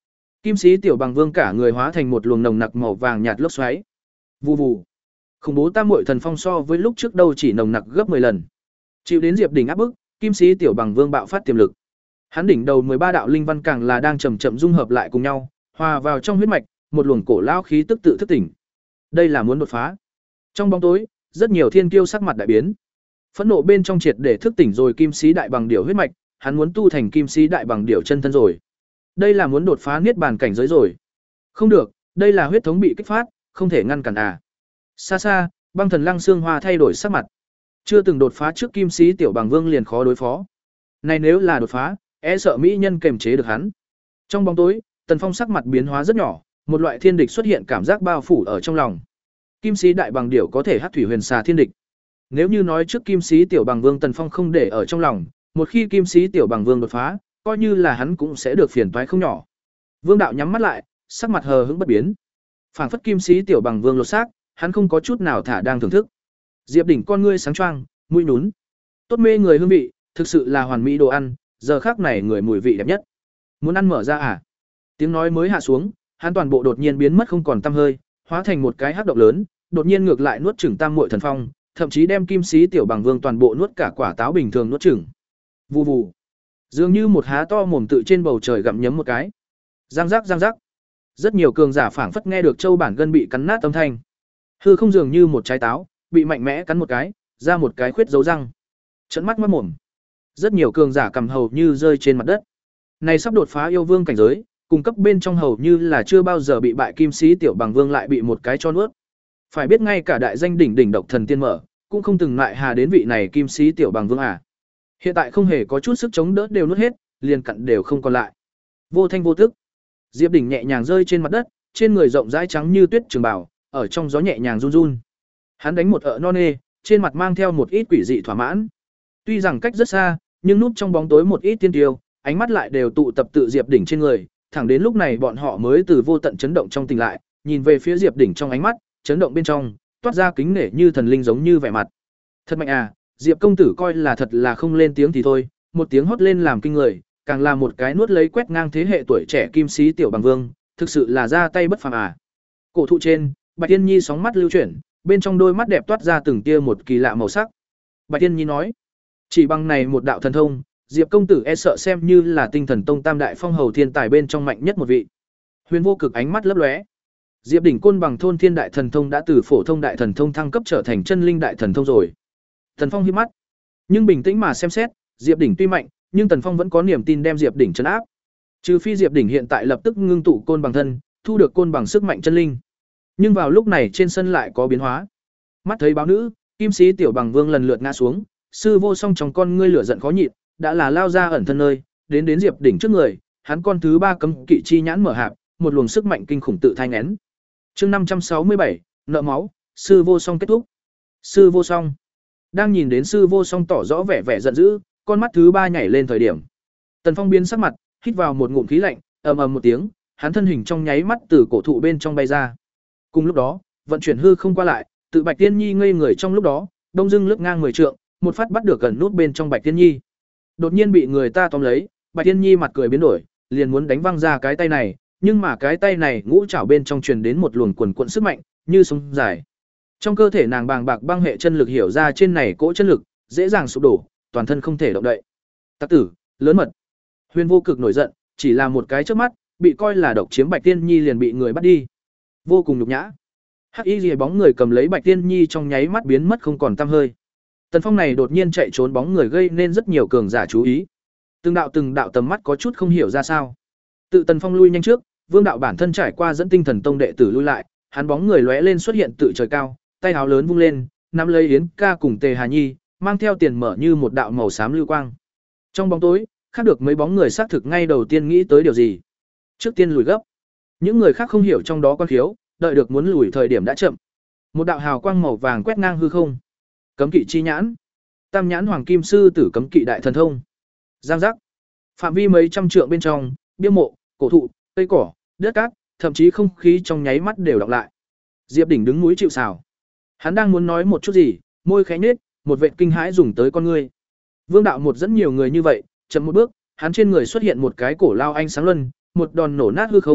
Kim sĩ tiểu bằng vương cả người hóa thành một luồng nồng nặc màu vàng nhạt lốc xoáy. Vù vù. Khủng bố tam muội thần phong so với lúc trước đâu chỉ nồng nặc gấp mười lần. Chịu đến Diệp Đỉnh áp bức, Kim sĩ tiểu bằng vương bạo phát tiềm lực. Hắn đỉnh đầu mười ba đạo linh văn càng là đang chậm chậm dung hợp lại cùng nhau, hòa vào trong huyết mạch, một luồng cổ lao khí tức tự thức tỉnh. Đây là muốn đột phá. Trong bóng tối, rất nhiều thiên kiêu sắc mặt đại biến. Phẫn nộ bên trong triệt để thức tỉnh rồi Kim sĩ đại bằng điểu huyết mạch, hắn muốn tu thành Kim sĩ đại bằng điểu chân thân rồi. Đây là muốn đột phá niết bàn cảnh giới rồi. Không được, đây là huyết thống bị kích phát, không thể ngăn cản à. Xa xa, Băng Thần Lăng Xương Hoa thay đổi sắc mặt. Chưa từng đột phá trước Kim sĩ tiểu bằng vương liền khó đối phó. Này nếu là đột phá, e sợ mỹ nhân kềm chế được hắn. Trong bóng tối, Tần Phong sắc mặt biến hóa rất nhỏ, một loại thiên địch xuất hiện cảm giác bao phủ ở trong lòng. Kim sĩ đại bằng điểu có thể hắc thủy huyền xà thiên địch. Nếu như nói trước Kim sĩ tiểu bằng vương Tần Phong không để ở trong lòng, một khi Kim sĩ tiểu bằng vương đột phá, coi như là hắn cũng sẽ được phiền toái không nhỏ. Vương đạo nhắm mắt lại, sắc mặt hờ hững bất biến. Phảng phất Kim sĩ tiểu bằng vương lột xác, hắn không có chút nào thả đang thưởng thức. Diệp Đỉnh con ngươi sáng choang, mũi nhún. Tốt mê người hương vị, thực sự là hoàn mỹ đồ ăn, giờ khắc này người mùi vị đẹp nhất. Muốn ăn mở ra à? Tiếng nói mới hạ xuống, hắn toàn bộ đột nhiên biến mất không còn tăm hơi, hóa thành một cái hắc động lớn, đột nhiên ngược lại nuốt chửng tam muội thần phong, thậm chí đem Kim sĩ tiểu bằng vương toàn bộ nuốt cả quả táo bình thường nuốt chửng. Vù vù. Dường như một há to mồm tự trên bầu trời gặm nhấm một cái. Giang giác giang giác. Rất nhiều cường giả phảng phất nghe được châu bản gân bị cắn nát âm thanh. Hư không dường như một trái táo, bị mạnh mẽ cắn một cái, ra một cái khuyết dấu răng. Trợn mắt mắt mồm. Rất nhiều cường giả cầm hầu như rơi trên mặt đất. Này sắp đột phá yêu vương cảnh giới, cung cấp bên trong hầu như là chưa bao giờ bị bại Kim sĩ tiểu bằng vương lại bị một cái cho nuốt. Phải biết ngay cả đại danh đỉnh đỉnh độc thần tiên mở, cũng không từng lại hà đến vị này Kim sĩ tiểu bằng vương à. Hiện tại không hề có chút sức chống đỡ đều nuốt hết, liền cặn đều không còn lại. Vô thanh vô tức. Diệp Đỉnh nhẹ nhàng rơi trên mặt đất, trên người rộng rãi trắng như tuyết trường bào, ở trong gió nhẹ nhàng run run. Hắn đánh một ợ non nê, trên mặt mang theo một ít quỷ dị thỏa mãn. Tuy rằng cách rất xa, nhưng núp trong bóng tối một ít tiên tiêu, ánh mắt lại đều tụ tập tự Diệp Đỉnh trên người, thẳng đến lúc này bọn họ mới từ vô tận chấn động trong tỉnh lại, nhìn về phía Diệp Đỉnh trong ánh mắt, chấn động bên trong, toát ra kính nể như thần linh giống như vẻ mặt. Thật mạnh à, Diệp công tử coi là thật là không lên tiếng thì thôi, một tiếng hót lên làm kinh người, càng là một cái nuốt lấy quét ngang thế hệ tuổi trẻ Kim sĩ tiểu bằng vương, thực sự là ra tay bất phàm à. Cổ thụ trên, Bạch Tiên Nhi sóng mắt lưu chuyển, bên trong đôi mắt đẹp toát ra từng tia một kỳ lạ màu sắc. Bạch Tiên Nhi nói, chỉ bằng này một đạo thần thông, Diệp công tử e sợ xem như là Tinh Thần Tông tam đại phong hầu thiên tài bên trong mạnh nhất một vị. Huyền Vô Cực ánh mắt lấp lóe. Diệp Đỉnh côn bằng thôn thiên đại thần thông đã từ phổ thông đại thần thông thăng cấp trở thành chân linh đại thần thông rồi. Thần Phong híp mắt, nhưng bình tĩnh mà xem xét, Diệp Đỉnh tuy mạnh, nhưng Tần Phong vẫn có niềm tin đem Diệp Đỉnh trấn áp. Trừ phi Diệp Đỉnh hiện tại lập tức ngưng tụ côn bằng thân, thu được côn bằng sức mạnh chân linh. Nhưng vào lúc này trên sân lại có biến hóa. Mắt thấy báo nữ, Kim sĩ tiểu bằng vương lần lượt ngã xuống, Sư Vô Song trong con ngươi lửa giận khó nhịn, đã là lao ra ẩn thân nơi, đến đến Diệp Đỉnh trước người, hắn con thứ ba cấm kỵ chi nhãn mở hạp, một luồng sức mạnh kinh khủng tự thai nghén. Chương năm trăm sáu mươi bảy, nợ máu, Sư Vô Song kết thúc. Sư Vô Song. Đang nhìn đến Sư Vô Song tỏ rõ vẻ vẻ giận dữ, con mắt thứ ba nhảy lên thời điểm. Tần Phong biến sắc mặt, hít vào một ngụm khí lạnh, ầm ầm một tiếng, hắn thân hình trong nháy mắt từ cổ thụ bên trong bay ra. Cùng lúc đó, vận chuyển hư không qua lại, tự Bạch Tiên Nhi ngây người trong lúc đó, đông dưng lướt ngang mười trượng, một phát bắt được gần nút bên trong Bạch Tiên Nhi. Đột nhiên bị người ta tóm lấy, Bạch Tiên Nhi mặt cười biến đổi, liền muốn đánh văng ra cái tay này, nhưng mà cái tay này ngũ trảo bên trong truyền đến một luồng quần quần sức mạnh, như sông dài. Trong cơ thể nàng bàng bạc băng hệ chân lực hiểu ra trên này cỗ chân lực, dễ dàng sụp đổ, toàn thân không thể động đậy. Tặc tử, lớn mật. Huyền Vô Cực nổi giận, chỉ là một cái chớp mắt, bị coi là độc chiếm Bạch Tiên Nhi liền bị người bắt đi. Vô cùng nhục nhã. Hắc Y Liễu bóng người cầm lấy Bạch Tiên Nhi trong nháy mắt biến mất không còn tăm hơi. Tần Phong này đột nhiên chạy trốn bóng người gây nên rất nhiều cường giả chú ý. Từng đạo từng đạo tầm mắt có chút không hiểu ra sao. Tự Tần Phong lui nhanh trước, Vương đạo bản thân trải qua dẫn Tinh Thần Tông đệ tử lui lại, hắn bóng người lóe lên xuất hiện tự trời cao, tay áo lớn vung lên, nắm lấy Yến Ca cùng Tề Hà Nhi, mang theo tiền mở như một đạo màu xám lưu quang. Trong bóng tối, khác được mấy bóng người xác thực ngay đầu tiên nghĩ tới điều gì. Trước tiên lùi gấp. Những người khác không hiểu trong đó quan khiếu, đợi được muốn lùi thời điểm đã chậm. Một đạo hào quang màu vàng quét ngang hư không. Cấm kỵ chi nhãn. Tam nhãn hoàng kim sư tử cấm kỵ đại thần thông. Giang giác. Phạm vi mấy trăm trượng bên trong, bia mộ, cổ thụ, cây cỏ, đất cát, thậm chí không khí trong nháy mắt đều đọc lại. Diệp Đỉnh đứng núi chịu sào. Hắn đang muốn nói một chút gì, môi khẽ nhếch, một vệt kinh hãi dùng tới con ngươi. Vương đạo một dẫn nhiều người như vậy, chậm một bước, hắn trên người xuất hiện một cái cổ lao ánh sáng luân, một đòn nổ nát hư không,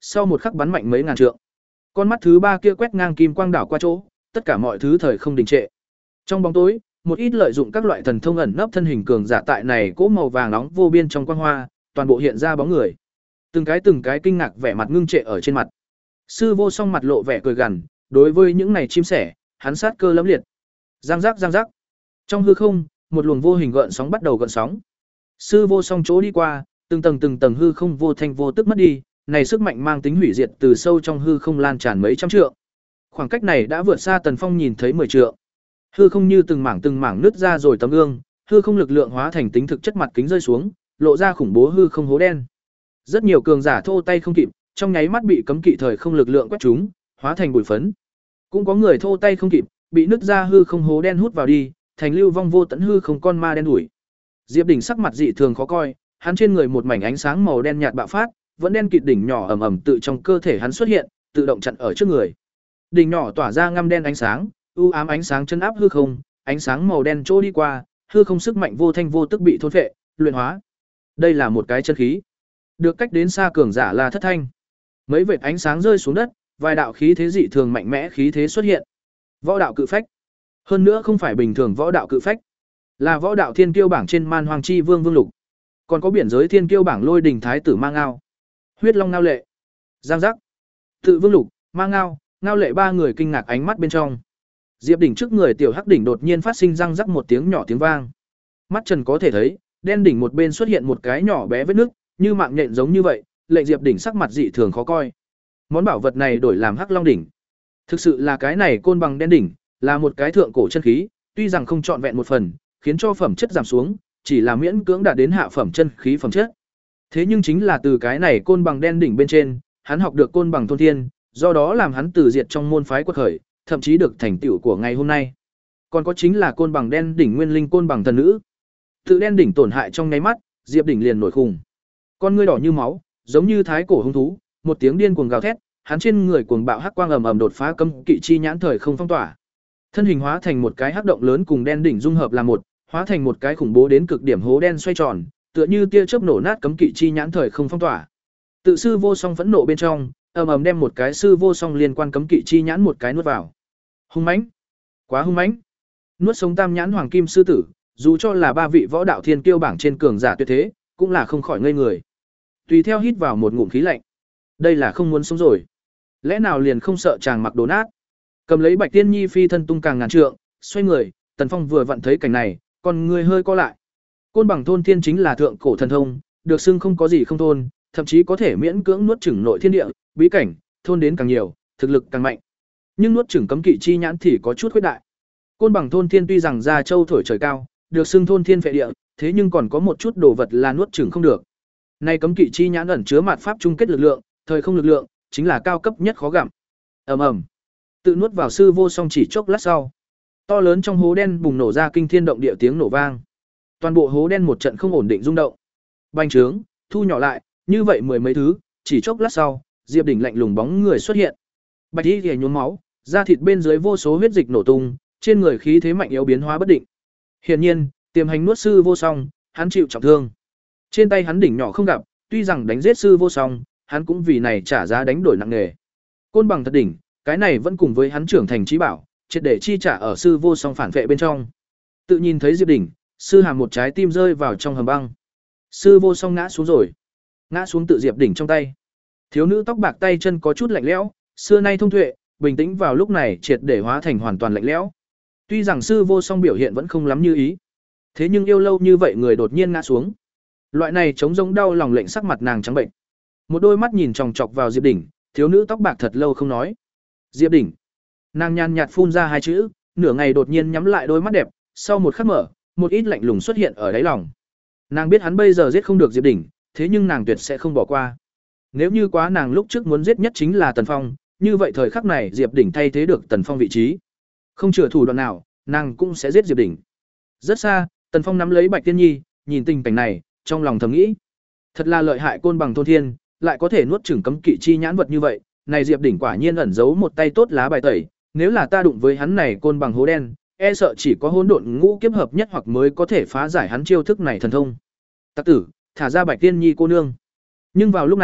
sau một khắc bắn mạnh mấy ngàn trượng. Con mắt thứ ba kia quét ngang kim quang đảo qua chỗ, tất cả mọi thứ thời không đình trệ. Trong bóng tối, một ít lợi dụng các loại thần thông ẩn nấp thân hình cường giả tại này cỗ màu vàng nóng vô biên trong quang hoa, toàn bộ hiện ra bóng người. Từng cái từng cái kinh ngạc vẻ mặt ngưng trệ ở trên mặt. Sư Vô Song mặt lộ vẻ cười gằn, đối với những này chim sẻ, hắn sát cơ lẫm liệt. Giang giác giang giác. Trong hư không, một luồng vô hình gợn sóng bắt đầu gợn sóng. Sư Vô Song chỗ đi qua, từng tầng từng tầng hư không vô thanh vô tức mất đi, này sức mạnh mang tính hủy diệt từ sâu trong hư không lan tràn mấy trăm trượng. Khoảng cách này đã vượt xa Tần Phong nhìn thấy mười trượng. Hư không như từng mảng từng mảng nứt ra rồi tấm gương, hư không lực lượng hóa thành tính thực chất mặt kính rơi xuống, lộ ra khủng bố hư không hố đen. Rất nhiều cường giả thô tay không kịp, trong nháy mắt bị cấm kỵ thời không lực lượng quét trúng, hóa thành bụi phấn. Cũng có người thô tay không kịp, bị nứt ra hư không hố đen hút vào đi, thành lưu vong vô tận hư không con ma đen đuổi. Diệp Đỉnh sắc mặt dị thường khó coi, hắn trên người một mảnh ánh sáng màu đen nhạt bạo phát, vẫn đen kịt đỉnh nhỏ ầm ầm tự trong cơ thể hắn xuất hiện, tự động chặn ở trước người. Đỉnh nhỏ tỏa ra ngăm đen ánh sáng, u ám ánh sáng chân áp hư không, ánh sáng màu đen trôi đi qua, hư không sức mạnh vô thanh vô tức bị thôn phệ, luyện hóa. Đây là một cái chân khí. Được cách đến xa cường giả là thất thanh. Mấy vệt ánh sáng rơi xuống đất, vài đạo khí thế dị thường mạnh mẽ khí thế xuất hiện. Võ đạo cự phách. Hơn nữa không phải bình thường võ đạo cự phách, là võ đạo thiên kiêu bảng trên Man Hoàng Chi Vương Vương Lục. Còn có biển giới thiên kiêu bảng Lôi Đình Thái tử Mang Ngao, Huyết Long Ngao Lệ, Giang Giác. Tự Vương Lục, Mang Ngao, Ngao Lệ ba người kinh ngạc ánh mắt bên trong. Diệp Đỉnh trước người tiểu hắc đỉnh đột nhiên phát sinh răng rắc một tiếng nhỏ tiếng vang. Mắt Trần có thể thấy, đen đỉnh một bên xuất hiện một cái nhỏ bé vết nứt, như mạng nhện giống như vậy, lệnh Diệp Đỉnh sắc mặt dị thường khó coi. Món bảo vật này đổi làm Hắc Long đỉnh. Thực sự là cái này côn bằng đen đỉnh, là một cái thượng cổ chân khí, tuy rằng không trọn vẹn một phần, khiến cho phẩm chất giảm xuống, chỉ là miễn cưỡng đạt đến hạ phẩm chân khí phẩm chất. Thế nhưng chính là từ cái này côn bằng đen đỉnh bên trên, hắn học được côn bằng thôn thiên, do đó làm hắn từ diệt trong môn phái quật khởi, thậm chí được thành tựu của ngày hôm nay. Còn có chính là côn bằng đen đỉnh nguyên linh côn bằng thần nữ. Tự đen đỉnh tổn hại trong nháy mắt, Diệp Đỉnh liền nổi khủng. Con ngươi đỏ như máu, giống như thái cổ hung thú, một tiếng điên cuồng gào thét, hắn trên người cuồng bạo hắc quang ầm ầm đột phá cấm kỵ chi nhãn thời không phong tỏa. Thân hình hóa thành một cái hắc động lớn cùng đen đỉnh dung hợp là một, hóa thành một cái khủng bố đến cực điểm hố đen xoay tròn, tựa như tia chớp nổ nát cấm kỵ chi nhãn thời không phong tỏa. Tự Sư Vô Song phẫn nộ bên trong, ầm ầm đem một cái Sư Vô Song liên quan cấm kỵ chi nhãn một cái nuốt vào. Hung mãnh, quá hung mãnh. Nuốt sống tam nhãn hoàng kim sư tử, dù cho là ba vị võ đạo thiên kiêu bảng trên cường giả tuyệt thế, cũng là không khỏi ngây người. Tùy theo hít vào một ngụm khí lạnh. Đây là không muốn sống rồi. Lẽ nào liền không sợ chàng mặc đồ nát? Cầm lấy Bạch Tiên Nhi phi thân tung càng ngàn trượng, xoay người, Tần Phong vừa vặn thấy cảnh này, còn người hơi co lại. Côn bằng thôn thiên chính là thượng cổ thần thông, được xưng không có gì không thôn, thậm chí có thể miễn cưỡng nuốt chửng nội thiên địa, bí cảnh, thôn đến càng nhiều, thực lực càng mạnh. Nhưng nuốt chửng cấm kỵ chi nhãn thì có chút khuyết đại. Côn bằng thôn thiên tuy rằng ra châu thổi trời cao, được xưng thôn thiên phệ địa, thế nhưng còn có một chút đồ vật là nuốt chửng không được. Nay cấm kỵ chi nhãn ẩn chứa mạt pháp chung kết lực lượng, thời không lực lượng, chính là cao cấp nhất khó gặm. Ầm ầm. Tự nuốt vào Sư Vô Song chỉ chốc lát sau, to lớn trong hố đen bùng nổ ra kinh thiên động địa tiếng nổ vang. Toàn bộ hố đen một trận không ổn định rung động. Bành trướng, thu nhỏ lại, như vậy mười mấy thứ, chỉ chốc lát sau, Diệp Đỉnh lạnh lùng bóng người xuất hiện. Bạch y liễu nhuốm máu, da thịt bên dưới vô số huyết dịch nổ tung, trên người khí thế mạnh yếu biến hóa bất định. Hiển nhiên, tiềm hành nuốt Sư Vô Song, hắn chịu trọng thương. Trên tay hắn đỉnh nhỏ không gặp, tuy rằng đánh giết Sư Vô Song, hắn cũng vì này trả giá đánh đổi nặng nề. Côn bằng thật đỉnh, cái này vẫn cùng với hắn trưởng thành trí bảo, triệt để chi trả ở Sư Vô Song phản vệ bên trong. Tự nhìn thấy Diệp Đỉnh, sư hàm một trái tim rơi vào trong hầm băng. Sư Vô Song ngã xuống rồi, ngã xuống tự Diệp Đỉnh trong tay. Thiếu nữ tóc bạc tay chân có chút lạnh lẽo, xưa nay thông tuệ, bình tĩnh vào lúc này triệt để hóa thành hoàn toàn lạnh lẽo. Tuy rằng Sư Vô Song biểu hiện vẫn không lắm như ý, thế nhưng yêu lâu như vậy người đột nhiên ngã xuống, loại này chống rỗng đau lòng lệnh sắc mặt nàng trắng bệnh. Một đôi mắt nhìn chòng chọc vào Diệp Đỉnh, thiếu nữ tóc bạc thật lâu không nói. Diệp Đỉnh. Nàng nhàn nhạt phun ra hai chữ, nửa ngày đột nhiên nhắm lại đôi mắt đẹp, sau một khắc mở, một ít lạnh lùng xuất hiện ở đáy lòng. Nàng biết hắn bây giờ giết không được Diệp Đỉnh, thế nhưng nàng tuyệt sẽ không bỏ qua. Nếu như quá nàng lúc trước muốn giết nhất chính là Tần Phong, như vậy thời khắc này Diệp Đỉnh thay thế được Tần Phong vị trí. Không chừa thủ đoạn nào, nàng cũng sẽ giết Diệp Đỉnh. Rất xa, Tần Phong nắm lấy Bạch Tiên Nhi, nhìn tình cảnh này, trong lòng thầm nghĩ, thật là lợi hại côn bằng thôn thiên, lại có thể nuốt chửng cấm kỵ chi nhãn vật như vậy, này Diệp Đỉnh quả nhiên ẩn giấu một tay tốt lá bài tẩy, nếu là ta đụng với hắn này côn bằng hố đen, e sợ chỉ có hỗn độn ngũ kiếp hợp nhất hoặc mới có thể phá giải hắn chiêu thức này thần thông. Tặc tử, thả ra Bạch Tiên Nhi cô nương. Nhưng vào lúc này,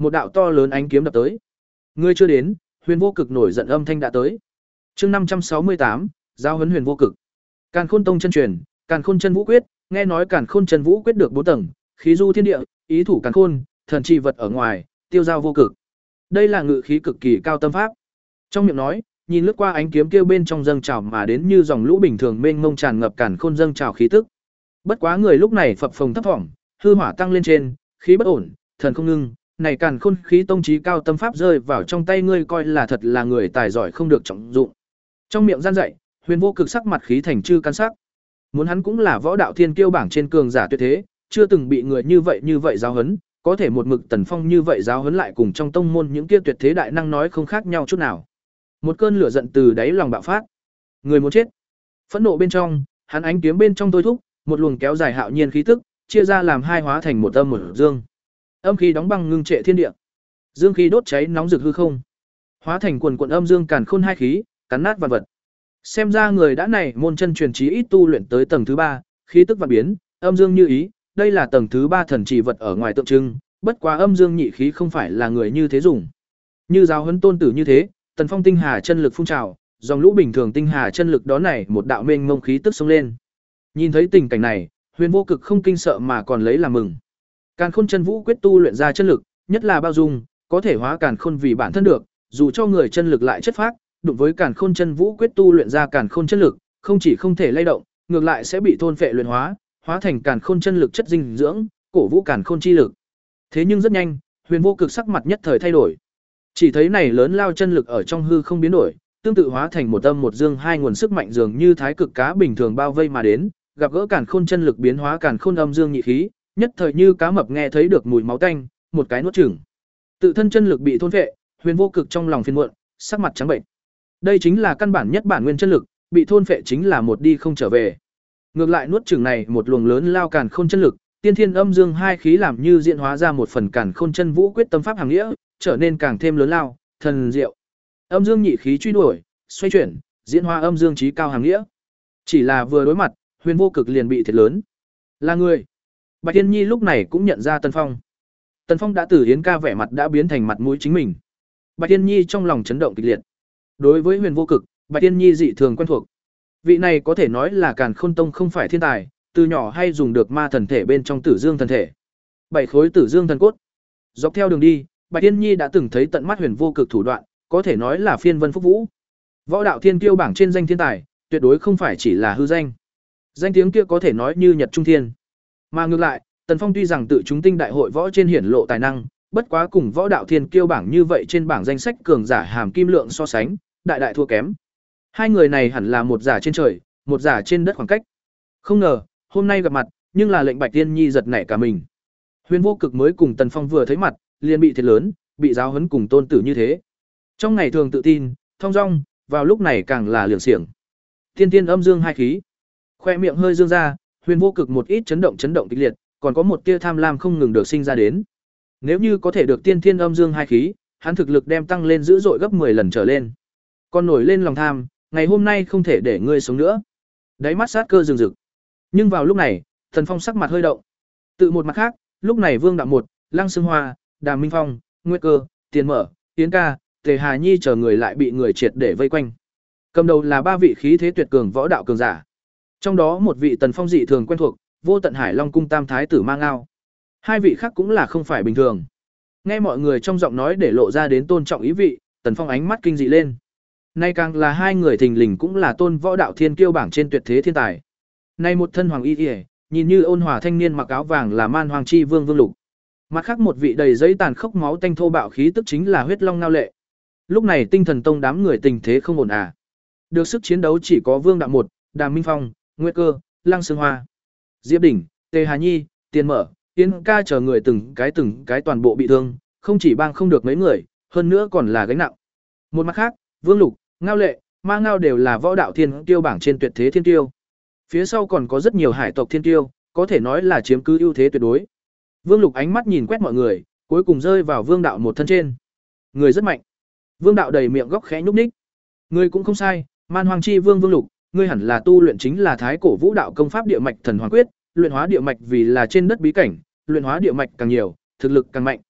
một đạo to lớn ánh kiếm đập tới. Ngươi chưa đến, Huyền Vô Cực nổi giận âm thanh đã tới. Chương năm trăm sáu mươi tám, giao huấn Huyền Vô Cực. Càn Khôn Tông chân truyền, Càn Khôn Chân Vũ Quyết, nghe nói Càn Khôn Chân Vũ Quyết được bốn tầng, khí du thiên địa, ý thủ càn khôn, thần trì vật ở ngoài, tiêu giao vô cực. Đây là ngự khí cực kỳ cao tâm pháp. Trong miệng nói, nhìn lướt qua ánh kiếm kia bên trong dâng trào mà đến như dòng lũ bình thường mênh mông tràn ngập Càn Khôn dâng trào khí tức. Bất quá người lúc này phập phồng thấp thỏm, hư hỏa tăng lên trên, khí bất ổn, thần không ngưng, này Càn Khôn khí tông trí cao tâm pháp rơi vào trong tay ngươi coi là thật là người tài giỏi không được trọng dụng. Trong miệng gian dạy, Huyền Vô Cực sắc mặt khí thành chư căn sắc. Muốn hắn cũng là võ đạo thiên kiêu bảng trên cường giả tuyệt thế, chưa từng bị người như vậy như vậy giáo huấn, có thể một mực Tần Phong như vậy giáo huấn lại cùng trong tông môn những kia tuyệt thế đại năng nói không khác nhau chút nào. Một cơn lửa giận từ đáy lòng bạo phát. Người muốn chết. Phẫn nộ bên trong, hắn ánh kiếm bên trong thôi thúc, một luồng kéo dài hạo nhiên khí tức, chia ra làm hai hóa thành một âm một dương. Âm khí đóng băng ngưng trệ thiên địa, dương khí đốt cháy nóng rực hư không, hóa thành quần quần âm dương càn khôn hai khí, cắn nát vạn vật. Xem ra người đã này môn chân truyền trí ít tu luyện tới tầng thứ ba, khí tức vạn biến, âm dương như ý, đây là tầng thứ ba thần trì vật ở ngoài tượng trưng, bất quá âm dương nhị khí không phải là người như thế dùng. Như giáo huấn tôn tử như thế, Tần Phong tinh hà chân lực phun trào, dòng lũ bình thường tinh hà chân lực đó này một đạo mênh mông khí tức xông lên. Nhìn thấy tình cảnh này, Huyền Vô Cực không kinh sợ mà còn lấy làm mừng. Càn Khôn Chân Vũ quyết tu luyện ra chân lực, nhất là bao dung, có thể hóa càn khôn vì bản thân được, dù cho người chân lực lại chất phác, đụng với Càn Khôn Chân Vũ quyết tu luyện ra càn khôn chân lực, không chỉ không thể lay động, ngược lại sẽ bị thôn phệ luyện hóa, hóa thành càn khôn chân lực chất dinh dưỡng, cổ vũ càn khôn chi lực. Thế nhưng rất nhanh, Huyền Vô Cực sắc mặt nhất thời thay đổi. Chỉ thấy này lớn lao chân lực ở trong hư không biến đổi, tương tự hóa thành một âm một dương hai nguồn sức mạnh dường như thái cực cá bình thường bao vây mà đến, gặp gỡ càn khôn chân lực biến hóa càn khôn âm dương nhị khí, nhất thời như cá mập nghe thấy được mùi máu tanh, một cái nuốt chửng. Tự thân chân lực bị thôn phệ, Huyền Vô Cực trong lòng phiền muộn, sắc mặt trắng bệnh. Đây chính là căn bản nhất bản nguyên chân lực, bị thôn phệ chính là một đi không trở về. Ngược lại nuốt chửng này một luồng lớn lao càn khôn chân lực, tiên thiên âm dương hai khí làm như diễn hóa ra một phần càn khôn chân vũ quyết tâm pháp hàng nghĩa, trở nên càng thêm lớn lao, thần diệu. Âm dương nhị khí truy đuổi, xoay chuyển, diễn hóa âm dương trí cao hàng nghĩa. Chỉ là vừa đối mặt, Huyền Vô Cực liền bị thiệt lớn. Là người. Bạch Tiên Nhi lúc này cũng nhận ra Tần Phong. Tần Phong đã từ Yến ca vẻ mặt đã biến thành mặt mũi chính mình. Bạch Tiên Nhi trong lòng chấn động kịch liệt. Đối với Huyền Vô Cực, Bạch Tiên Nhi dị thường quen thuộc. Vị này có thể nói là Càn Khôn Tông không phải thiên tài, từ nhỏ hay dùng được ma thần thể bên trong Tử Dương thần thể. Bảy khối Tử Dương thần cốt. Dọc theo đường đi, Bạch Tiên Nhi đã từng thấy tận mắt Huyền Vô Cực thủ đoạn, có thể nói là phiên vân phúc vũ. Võ đạo thiên kiêu bảng trên danh thiên tài, tuyệt đối không phải chỉ là hư danh. Danh tiếng kia có thể nói như nhật trung thiên. Mà ngược lại, Tần Phong tuy rằng tự chúng tinh đại hội võ trên hiển lộ tài năng, bất quá cùng võ đạo thiên kiêu bảng như vậy trên bảng danh sách cường giả hàm kim lượng so sánh, đại đại thua kém. Hai người này hẳn là một giả trên trời, một giả trên đất khoảng cách. Không ngờ, hôm nay gặp mặt, nhưng là lệnh Bạch Tiên Nhi giật nảy cả mình. Huyền Vô Cực mới cùng Tần Phong vừa thấy mặt, liền bị thiệt lớn, bị giáo huấn cùng tôn tử như thế. Trong ngày thường tự tin, thong dong, vào lúc này càng là liều xiển. Tiên tiên âm dương hai khí, khoe miệng hơi dương ra, Huyền Vô Cực một ít chấn động chấn động kịch liệt, còn có một tia tham lam không ngừng được sinh ra đến. Nếu như có thể được tiên thiên âm dương hai khí, hắn thực lực đem tăng lên dữ dội gấp mười lần trở lên. Còn nổi lên lòng tham, ngày hôm nay không thể để ngươi sống nữa. Đáy mắt sát cơ rừng rực. Nhưng vào lúc này, Tần Phong sắc mặt hơi động. Tự một mặt khác, lúc này Vương Đạo Một, Lăng Sương Hoa, Đàm Minh Phong, Nguyệt Cơ, Tiền Mở, Yến Ca, Tề Hà Nhi chờ người lại bị người triệt để vây quanh. Cầm đầu là ba vị khí thế tuyệt cường võ đạo cường giả. Trong đó một vị Tần Phong dị thường quen thuộc, Vô Tận Hải Long cung tam thái tử Mang Ngao. Hai vị khác cũng là không phải bình thường. Nghe mọi người trong giọng nói để lộ ra đến tôn trọng ý vị, Tần Phong ánh mắt kinh dị lên. Nay càng là hai người thình lình cũng là tôn võ đạo thiên kiêu bảng trên tuyệt thế thiên tài. Nay một thân hoàng y y, nhìn như ôn hòa thanh niên mặc áo vàng là Man Hoàng Chi Vương Vương Lục. Mặt khác một vị đầy giấy tàn khốc máu tanh thô bạo khí tức chính là Huyết Long Ngao Lệ. Lúc này Tinh Thần Tông đám người tình thế không ổn à. Được sức chiến đấu chỉ có Vương Đạo Một, Đàm Minh Phong, Nguyệt Cơ, Lăng Sương Hoa, Diệp Đỉnh, Tề Hà Nhi, Tiền Mở, Yến Ca chờ người từng cái từng cái toàn bộ bị thương, không chỉ bang không được mấy người, hơn nữa còn là gánh nặng. Một mặt khác, Vương Lục, Ngao Lệ, Ma Ngao đều là võ đạo thiên kiêu bảng trên tuyệt thế thiên kiêu. Phía sau còn có rất nhiều hải tộc thiên kiêu, có thể nói là chiếm cứ ưu thế tuyệt đối. Vương Lục ánh mắt nhìn quét mọi người, cuối cùng rơi vào Vương Đạo Một thân trên. Người rất mạnh. Vương Đạo đầy miệng góc khẽ nhúc nhích. Người cũng không sai, Man Hoàng Chi Vương Vương Lục, ngươi hẳn là tu luyện chính là Thái Cổ Vũ Đạo công pháp Địa Mạch Thần Hoàng Quyết, luyện hóa địa mạch vì là trên đất bí cảnh, luyện hóa địa mạch càng nhiều, thực lực càng mạnh.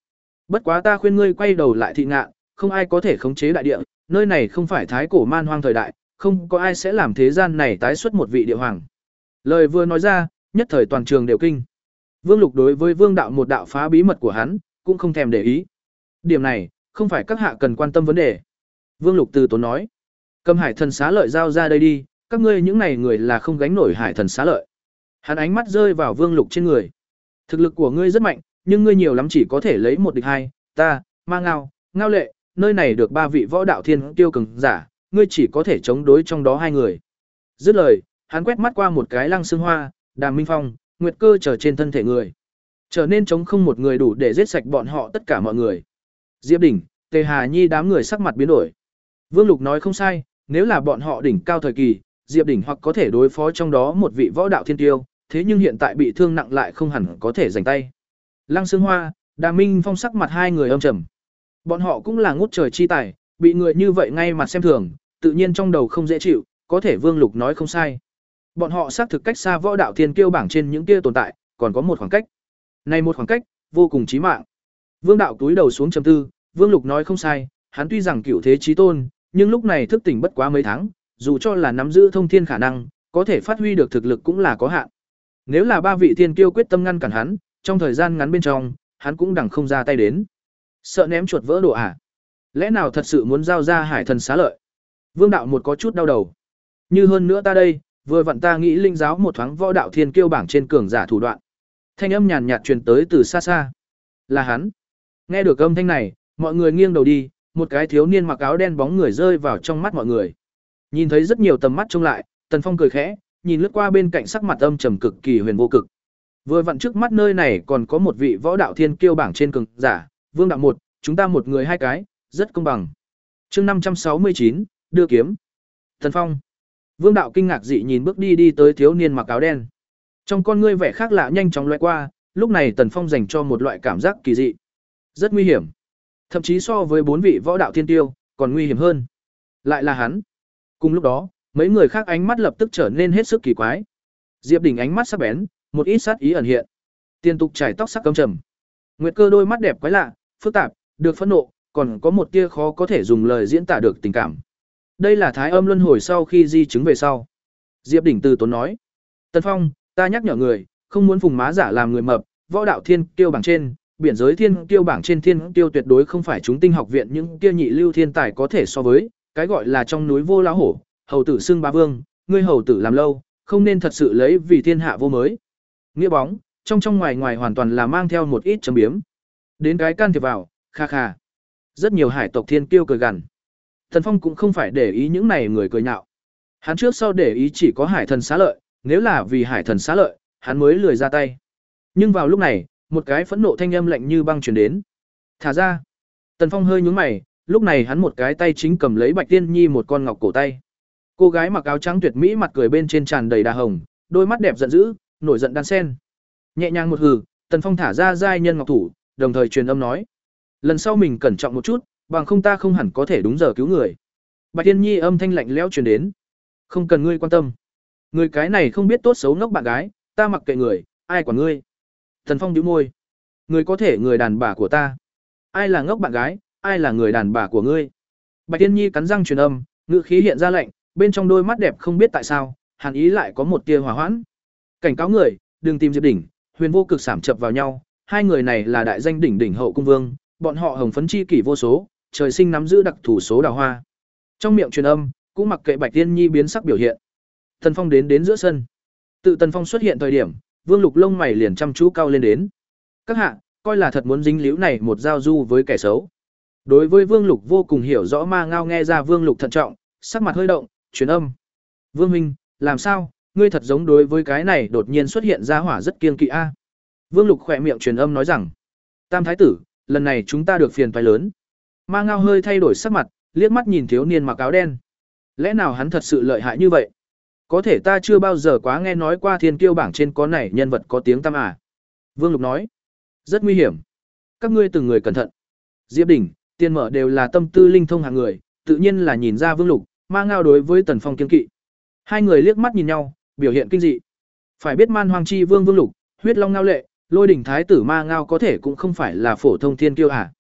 Bất quá ta khuyên ngươi quay đầu lại thị ngạn, không ai có thể khống chế đại địa, nơi này không phải thái cổ man hoang thời đại, không có ai sẽ làm thế gian này tái xuất một vị địa hoàng. Lời vừa nói ra, nhất thời toàn trường đều kinh. Vương Lục đối với Vương đạo một đạo phá bí mật của hắn, cũng không thèm để ý. Điểm này, không phải các hạ cần quan tâm vấn đề. Vương Lục từ tốn nói, cầm hải thần xá lợi giao ra đây đi, các ngươi những này người là không gánh nổi hải thần xá lợi. Hắn ánh mắt rơi vào Vương Lục trên người. Thực lực của ngươi rất mạnh, nhưng ngươi nhiều lắm chỉ có thể lấy một địch hai, ta, Ma Ngao, Ngao Lệ, nơi này được ba vị võ đạo thiên kiêu cường giả, ngươi chỉ có thể chống đối trong đó hai người. Dứt lời, hắn quét mắt qua một cái Lăng Xương Hoa, Đàm Minh Phong, Nguyệt Cơ trở trên thân thể người. Trở nên chống không một người đủ để giết sạch bọn họ tất cả mọi người. Diệp Đỉnh, Tề Hà Nhi đám người sắc mặt biến đổi. Vương Lục nói không sai, nếu là bọn họ đỉnh cao thời kỳ, Diệp Đỉnh hoặc có thể đối phó trong đó một vị võ đạo thiên tiêu, thế nhưng hiện tại bị thương nặng lại không hẳn có thể giành tay. Lăng Xương Hoa, Đàm Minh Phong sắc mặt hai người âm trầm. Bọn họ cũng là ngút trời chi tài, bị người như vậy ngay mặt xem thường, tự nhiên trong đầu không dễ chịu, có thể Vương Lục nói không sai. Bọn họ xác thực cách xa võ đạo thiên kiêu bảng trên những kia tồn tại, còn có một khoảng cách. Này một khoảng cách, vô cùng chí mạng. Vương đạo túi đầu xuống trầm tư, Vương Lục nói không sai, hắn tuy rằng cửu thế chí tôn, nhưng lúc này thức tỉnh bất quá mấy tháng, dù cho là nắm giữ thông thiên khả năng, có thể phát huy được thực lực cũng là có hạn. Nếu là ba vị thiên kiêu quyết tâm ngăn cản hắn, trong thời gian ngắn bên trong, hắn cũng đằng không ra tay đến. Sợ ném chuột vỡ đồ à? Lẽ nào thật sự muốn giao ra hải thần xá lợi? Vương đạo một có chút đau đầu. Như hơn nữa ta đây, vừa vặn ta nghĩ linh giáo một thoáng võ đạo thiên kiêu bảng trên cường giả thủ đoạn. Thanh âm nhàn nhạt truyền tới từ xa xa. Là hắn. Nghe được âm thanh này, mọi người nghiêng đầu đi, một cái thiếu niên mặc áo đen bóng người rơi vào trong mắt mọi người. Nhìn thấy rất nhiều tầm mắt trông lại, Tần Phong cười khẽ, nhìn lướt qua bên cạnh sắc mặt âm trầm cực kỳ huyền vô cực. Vừa vặn trước mắt nơi này còn có một vị võ đạo thiên kiêu bảng trên cường giả, Vương đạo một, chúng ta một người hai cái, rất công bằng. Chương năm trăm sáu mươi chín, đưa kiếm. Tần Phong. Vương đạo kinh ngạc dị nhìn bước đi đi tới thiếu niên mặc áo đen. Trong con ngươi vẻ khác lạ nhanh chóng lóe qua, lúc này Tần Phong dành cho một loại cảm giác kỳ dị, rất nguy hiểm. Thậm chí so với bốn vị võ đạo thiên tiêu, còn nguy hiểm hơn. Lại là hắn. Cùng lúc đó, mấy người khác ánh mắt lập tức trở nên hết sức kỳ quái. Diệp Đỉnh ánh mắt sắc bén, một ít sát ý ẩn hiện. Tiên tục chải tóc sắc căm trầm. Nguyệt Cơ đôi mắt đẹp quái lạ, phức tạp, được phẫn nộ, còn có một tia khó có thể dùng lời diễn tả được tình cảm. Đây là thái âm luân hồi sau khi di chứng về sau. Diệp Đỉnh từ tốn nói. Tần Phong, ta nhắc nhở người, không muốn phùng má giả làm người mập, võ đạo thiên kiêu bảng trên, biển giới thiên kiêu bảng trên thiên kiêu tuyệt đối không phải chúng tinh học viện những kia nhị lưu thiên tài có thể so với, cái gọi là trong núi vô lão hổ, hầu tử xưng bá vương, ngươi hầu tử làm lâu, không nên thật sự lấy vì thiên hạ vô mới. Nghĩa bóng, trong trong ngoài ngoài hoàn toàn là mang theo một ít châm biếm. Đến cái can thiệp vào, kha kha. Rất nhiều hải tộc thiên kiêu cười gằn. Thần Phong cũng không phải để ý những này người cười nhạo. Hắn trước sau để ý chỉ có hải thần xá lợi, nếu là vì hải thần xá lợi, hắn mới lười ra tay. Nhưng vào lúc này, một cái phẫn nộ thanh âm lạnh như băng truyền đến. Thả ra. Tần Phong hơi nhướng mày, lúc này hắn một cái tay chính cầm lấy Bạch Tiên Nhi một con ngọc cổ tay. Cô gái mặc áo trắng tuyệt mỹ mặt cười bên trên tràn đầy đà hồng, đôi mắt đẹp giận dữ, nổi giận đan sen. Nhẹ nhàng một hừ, Tần Phong thả ra giai nhân ngọc thủ, đồng thời truyền âm nói: "Lần sau mình cẩn trọng một chút, bằng không ta không hẳn có thể đúng giờ cứu người." Bạch Tiên Nhi âm thanh lạnh lẽo truyền đến: "Không cần ngươi quan tâm. Người cái này không biết tốt xấu ngốc bạn gái, ta mặc kệ người, ai quản ngươi." Tần Phong nhíu môi: "Người có thể người đàn bà của ta. Ai là ngốc bạn gái, ai là người đàn bà của ngươi?" Bạch Tiên Nhi cắn răng truyền âm, ngữ khí hiện ra lạnh, bên trong đôi mắt đẹp không biết tại sao, hàn ý lại có một tia hòa hoãn. Cảnh cáo người, đừng tìm Diệp Đỉnh, Huyền Vô Cực sảm chập vào nhau, hai người này là đại danh đỉnh đỉnh hậu cung vương, bọn họ hồng phấn chi kỷ vô số, trời sinh nắm giữ đặc thủ số đào hoa. Trong miệng truyền âm, cũng mặc kệ Bạch Tiên Nhi biến sắc biểu hiện. Tần Phong đến đến giữa sân. Tự Tần Phong xuất hiện thời điểm, Vương Lục lông mày liền chăm chú cao lên đến. Các hạ, coi là thật muốn dính líu này một giao du với kẻ xấu. Đối với Vương Lục vô cùng hiểu rõ Ma Ngao nghe ra Vương Lục thận trọng, sắc mặt hơi động, truyền âm: "Vương huynh, làm sao? Ngươi thật giống đối với cái này đột nhiên xuất hiện ra hỏa rất kiêng kỵ a." Vương Lục khỏe miệng truyền âm nói rằng: "Tam thái tử, lần này chúng ta được phiền toái lớn." Ma Ngao hơi thay đổi sắc mặt, liếc mắt nhìn thiếu niên mặc áo đen. Lẽ nào hắn thật sự lợi hại như vậy? Có thể ta chưa bao giờ quá nghe nói qua thiên kiêu bảng trên có này nhân vật có tiếng tăm à? Vương Lục nói: "Rất nguy hiểm. Các ngươi từng người cẩn thận." Diệp Đỉnh, Tiên Mở đều là tâm tư linh thông hạng người, tự nhiên là nhìn ra Vương Lục, Ma Ngao đối với Tần Phong kiêng kỵ. Hai người liếc mắt nhìn nhau, biểu hiện kinh dị. Phải biết Man Hoang Chi Vương Vương Lục, Huyết Long Ngao Lệ, Lôi đỉnh thái tử Ma Ngao có thể cũng không phải là phổ thông thiên kiêu à?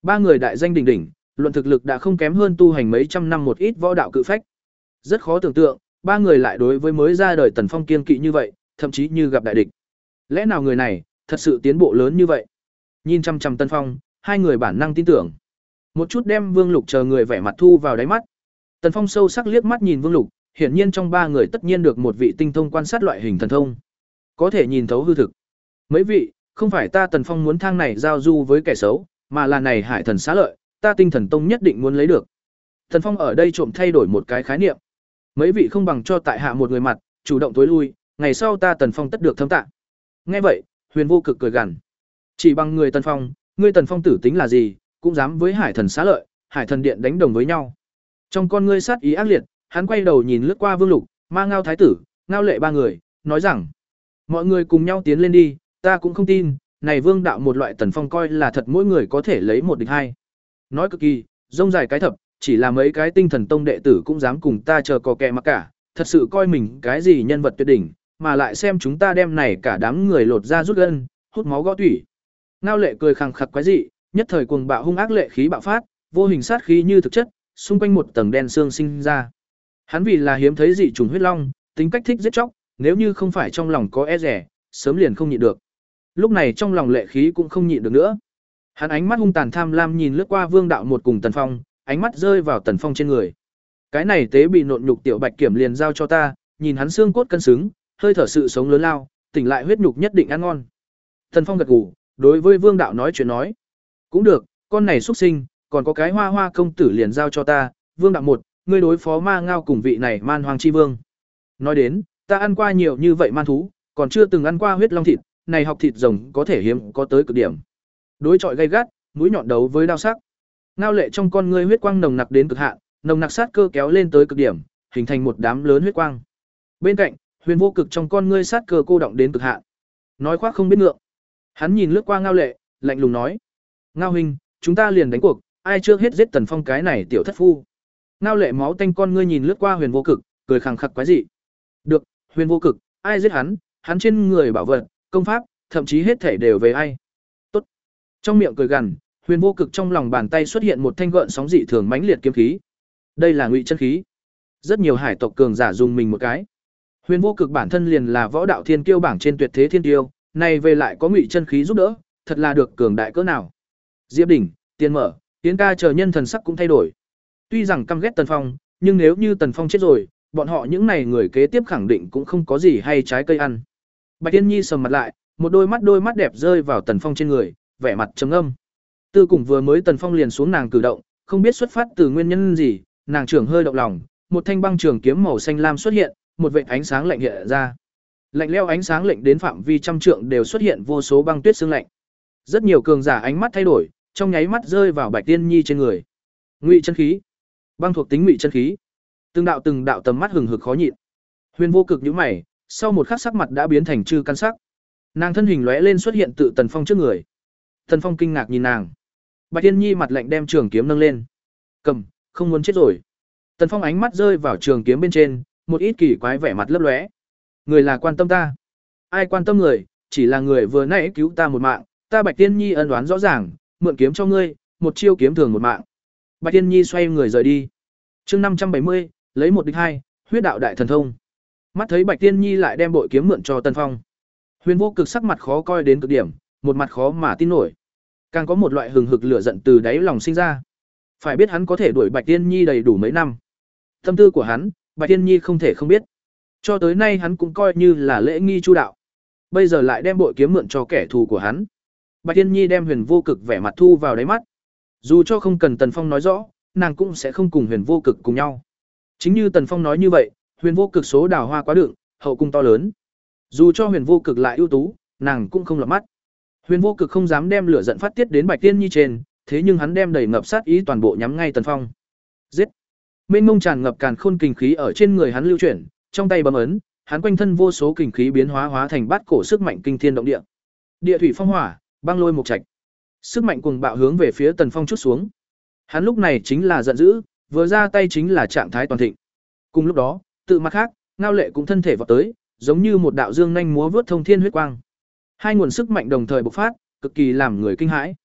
Ba người đại danh đỉnh đỉnh, luận thực lực đã không kém hơn tu hành mấy trăm năm một ít võ đạo cự phách. Rất khó tưởng tượng, ba người lại đối với mới ra đời Tần Phong kiên kỵ như vậy, thậm chí như gặp đại địch. Lẽ nào người này thật sự tiến bộ lớn như vậy? Nhìn chăm chăm Tần Phong, hai người bản năng tin tưởng. Một chút đem Vương Lục chờ người vẻ mặt thu vào đáy mắt. Tần Phong sâu sắc liếc mắt nhìn Vương Lục, hiển nhiên trong ba người tất nhiên được một vị tinh thông quan sát loại hình thần thông, có thể nhìn thấu hư thực. Mấy vị, không phải ta Tần Phong muốn thang này giao du với kẻ xấu, mà là này Hải Thần xá lợi, ta Tinh Thần Tông nhất định muốn lấy được. Tần Phong ở đây trộm thay đổi một cái khái niệm. Mấy vị không bằng cho tại hạ một người mặt, chủ động tối lui, ngày sau ta Tần Phong tất được thâm tạ. Nghe vậy, Huyền Vô Cực cười gằn. Chỉ bằng người Tần Phong, ngươi Tần Phong tử tính là gì, cũng dám với Hải Thần xá lợi, Hải Thần điện đánh đồng với nhau. Trong con ngươi sát ý ác liệt, hắn quay đầu nhìn lướt qua Vương Lục, Ma Ngao thái tử, Ngao Lệ ba người, nói rằng: "Mọi người cùng nhau tiến lên đi, ta cũng không tin, này Vương đạo một loại Tần Phong coi là thật mỗi người có thể lấy một địch hai." Nói cực kỳ, rông dài cái thập, chỉ là mấy cái Tinh Thần Tông đệ tử cũng dám cùng ta chờ cò kẹ mà cả, thật sự coi mình cái gì nhân vật tuyệt đỉnh, mà lại xem chúng ta đem này cả đám người lột ra rút gân, hút máu gõ tủy. Ngao Lệ cười khằng khặc quái dị, nhất thời cuồng bạo hung ác lệ khí bạo phát, vô hình sát khí như thực chất, xung quanh một tầng đen xương sinh ra. Hắn vì là hiếm thấy dị trùng huyết long, tính cách thích giết chóc, nếu như không phải trong lòng có e rẻ, sớm liền không nhịn được. Lúc này trong lòng lệ khí cũng không nhịn được nữa. Hắn ánh mắt hung tàn tham lam nhìn lướt qua Vương đạo một cùng Tần Phong, ánh mắt rơi vào Tần Phong trên người. Cái này tế bị nộn nhục tiểu bạch kiểm liền giao cho ta, nhìn hắn xương cốt cân xứng, hơi thở sự sống lớn lao, tỉnh lại huyết nhục nhất định ăn ngon. Tần Phong gật gù, đối với Vương đạo nói chuyện nói: "Cũng được, con này xuất sinh, còn có cái Hoa Hoa công tử liền giao cho ta, Vương đạo một, ngươi đối phó Ma Ngao cùng vị này Man Hoang chi vương." Nói đến, ta ăn qua nhiều như vậy man thú, còn chưa từng ăn qua huyết long thịt, này học thịt rồng có thể hiếm có tới cực điểm. Đối chọi gay gắt, mũi nhọn đấu với đao sắc. Ngao Lệ trong con ngươi huyết quang nồng nặc đến cực hạn, nồng nặc sát cơ kéo lên tới cực điểm, hình thành một đám lớn huyết quang. Bên cạnh, Huyền Vô Cực trong con ngươi sát cơ cô động đến cực hạn. Nói khoác không biết ngượng. Hắn nhìn lướt qua Ngao Lệ, lạnh lùng nói: "Ngao huynh, chúng ta liền đánh cuộc, ai trước hết giết Tần Phong cái này tiểu thất phu." Ngao Lệ máu tanh con ngươi nhìn lướt qua Huyền Vô Cực, cười khẳng khặc quái dị. "Được, Huyền Vô Cực, ai giết hắn, hắn trên người bảo vật, công pháp, thậm chí hết thể đều về ai." Tốt. Trong miệng cười gằn, Huyền Vô Cực trong lòng bàn tay xuất hiện một thanh gợn sóng dị thường mãnh liệt kiếm khí. Đây là ngụy chân khí. Rất nhiều hải tộc cường giả dùng mình một cái. Huyền Vô Cực bản thân liền là võ đạo thiên kiêu bảng trên tuyệt thế thiên kiêu, này về lại có ngụy chân khí giúp đỡ, thật là được cường đại cỡ nào. Diệp Đỉnh, Tiên Mở, Tiến Ca chờ nhân thần sắc cũng thay đổi. Tuy rằng căm ghét Tần Phong, nhưng nếu như Tần Phong chết rồi, bọn họ những này người kế tiếp khẳng định cũng không có gì hay trái cây ăn. Bạch Tiên Nhi sầm mặt lại, một đôi mắt đôi mắt đẹp rơi vào Tần Phong trên người, vẻ mặt trầm ngâm. Tư cùng vừa mới Tần Phong liền xuống nàng cử động, không biết xuất phát từ nguyên nhân gì, nàng trưởng hơi động lòng, một thanh băng trường kiếm màu xanh lam xuất hiện, một vệt ánh sáng lạnh hiện ra. Lạnh lẽo ánh sáng lệnh đến phạm vi trăm trượng đều xuất hiện vô số băng tuyết sương lạnh. Rất nhiều cường giả ánh mắt thay đổi, trong nháy mắt rơi vào Bạch Tiên Nhi trên người. Ngụy chân khí, băng thuộc tính ngụy chân khí. Từng đạo từng đạo tầm mắt hừng hực khó nhịn. Huyền Vô Cực nhíu mày, sau một khắc sắc mặt đã biến thành trư căn sắc. Nàng thân hình lóe lên xuất hiện tự Tần Phong trước người. Tần Phong kinh ngạc nhìn nàng. Bạch Tiên Nhi mặt lạnh đem trường kiếm nâng lên. "Cầm, không muốn chết rồi." Tần Phong ánh mắt rơi vào trường kiếm bên trên, một ít kỳ quái vẻ mặt lấp lóe. "Người là quan tâm ta." "Ai quan tâm người, chỉ là người vừa nãy cứu ta một mạng, ta Bạch Tiên Nhi ân oán rõ ràng, mượn kiếm cho ngươi, một chiêu kiếm thường một mạng." Bạch Tiên Nhi xoay người rời đi. Chương năm trăm bảy mươi, lấy một địch hai, huyết đạo đại thần thông. Mắt thấy Bạch Tiên Nhi lại đem bội kiếm mượn cho Tần Phong. Huyền Vô Cực sắc mặt khó coi đến cực điểm, một mặt khó mà tin nổi. Càng có một loại hừng hực lửa giận từ đáy lòng sinh ra. Phải biết hắn có thể đuổi Bạch Tiên Nhi đầy đủ mấy năm. Tâm tư của hắn, Bạch Tiên Nhi không thể không biết. Cho tới nay hắn cũng coi như là lễ nghi chu đạo. Bây giờ lại đem bội kiếm mượn cho kẻ thù của hắn. Bạch Tiên Nhi đem Huyền Vô Cực vẻ mặt thu vào đáy mắt. Dù cho không cần Tần Phong nói rõ, nàng cũng sẽ không cùng Huyền Vô Cực cùng nhau. Chính như Tần Phong nói như vậy, Huyền Vô Cực số đào hoa quá đựng, hậu cung to lớn. Dù cho Huyền Vô Cực lại ưu tú, nàng cũng không lọt mắt. Huyền Vô Cực không dám đem lửa giận phát tiết đến Bạch Tiên Nhi trên, thế nhưng hắn đem đầy ngập sát ý toàn bộ nhắm ngay Tần Phong. Giết! Mênh mông tràn ngập càn khôn kình khí ở trên người hắn lưu chuyển, trong tay bấm ấn, hắn quanh thân vô số kình khí biến hóa hóa thành bát cổ sức mạnh kinh thiên động địa. Địa thủy phong hỏa, băng lôi mộc trạch. Sức mạnh cuồng bạo hướng về phía Tần Phong chút xuống. Hắn lúc này chính là giận dữ, vừa ra tay chính là trạng thái toàn thịnh. Cùng lúc đó, tự mặt khác, Ngao Lệ cũng thân thể vọt tới, giống như một đạo dương nhanh múa vớt thông thiên huyết quang. Hai nguồn sức mạnh đồng thời bộc phát, cực kỳ làm người kinh hãi.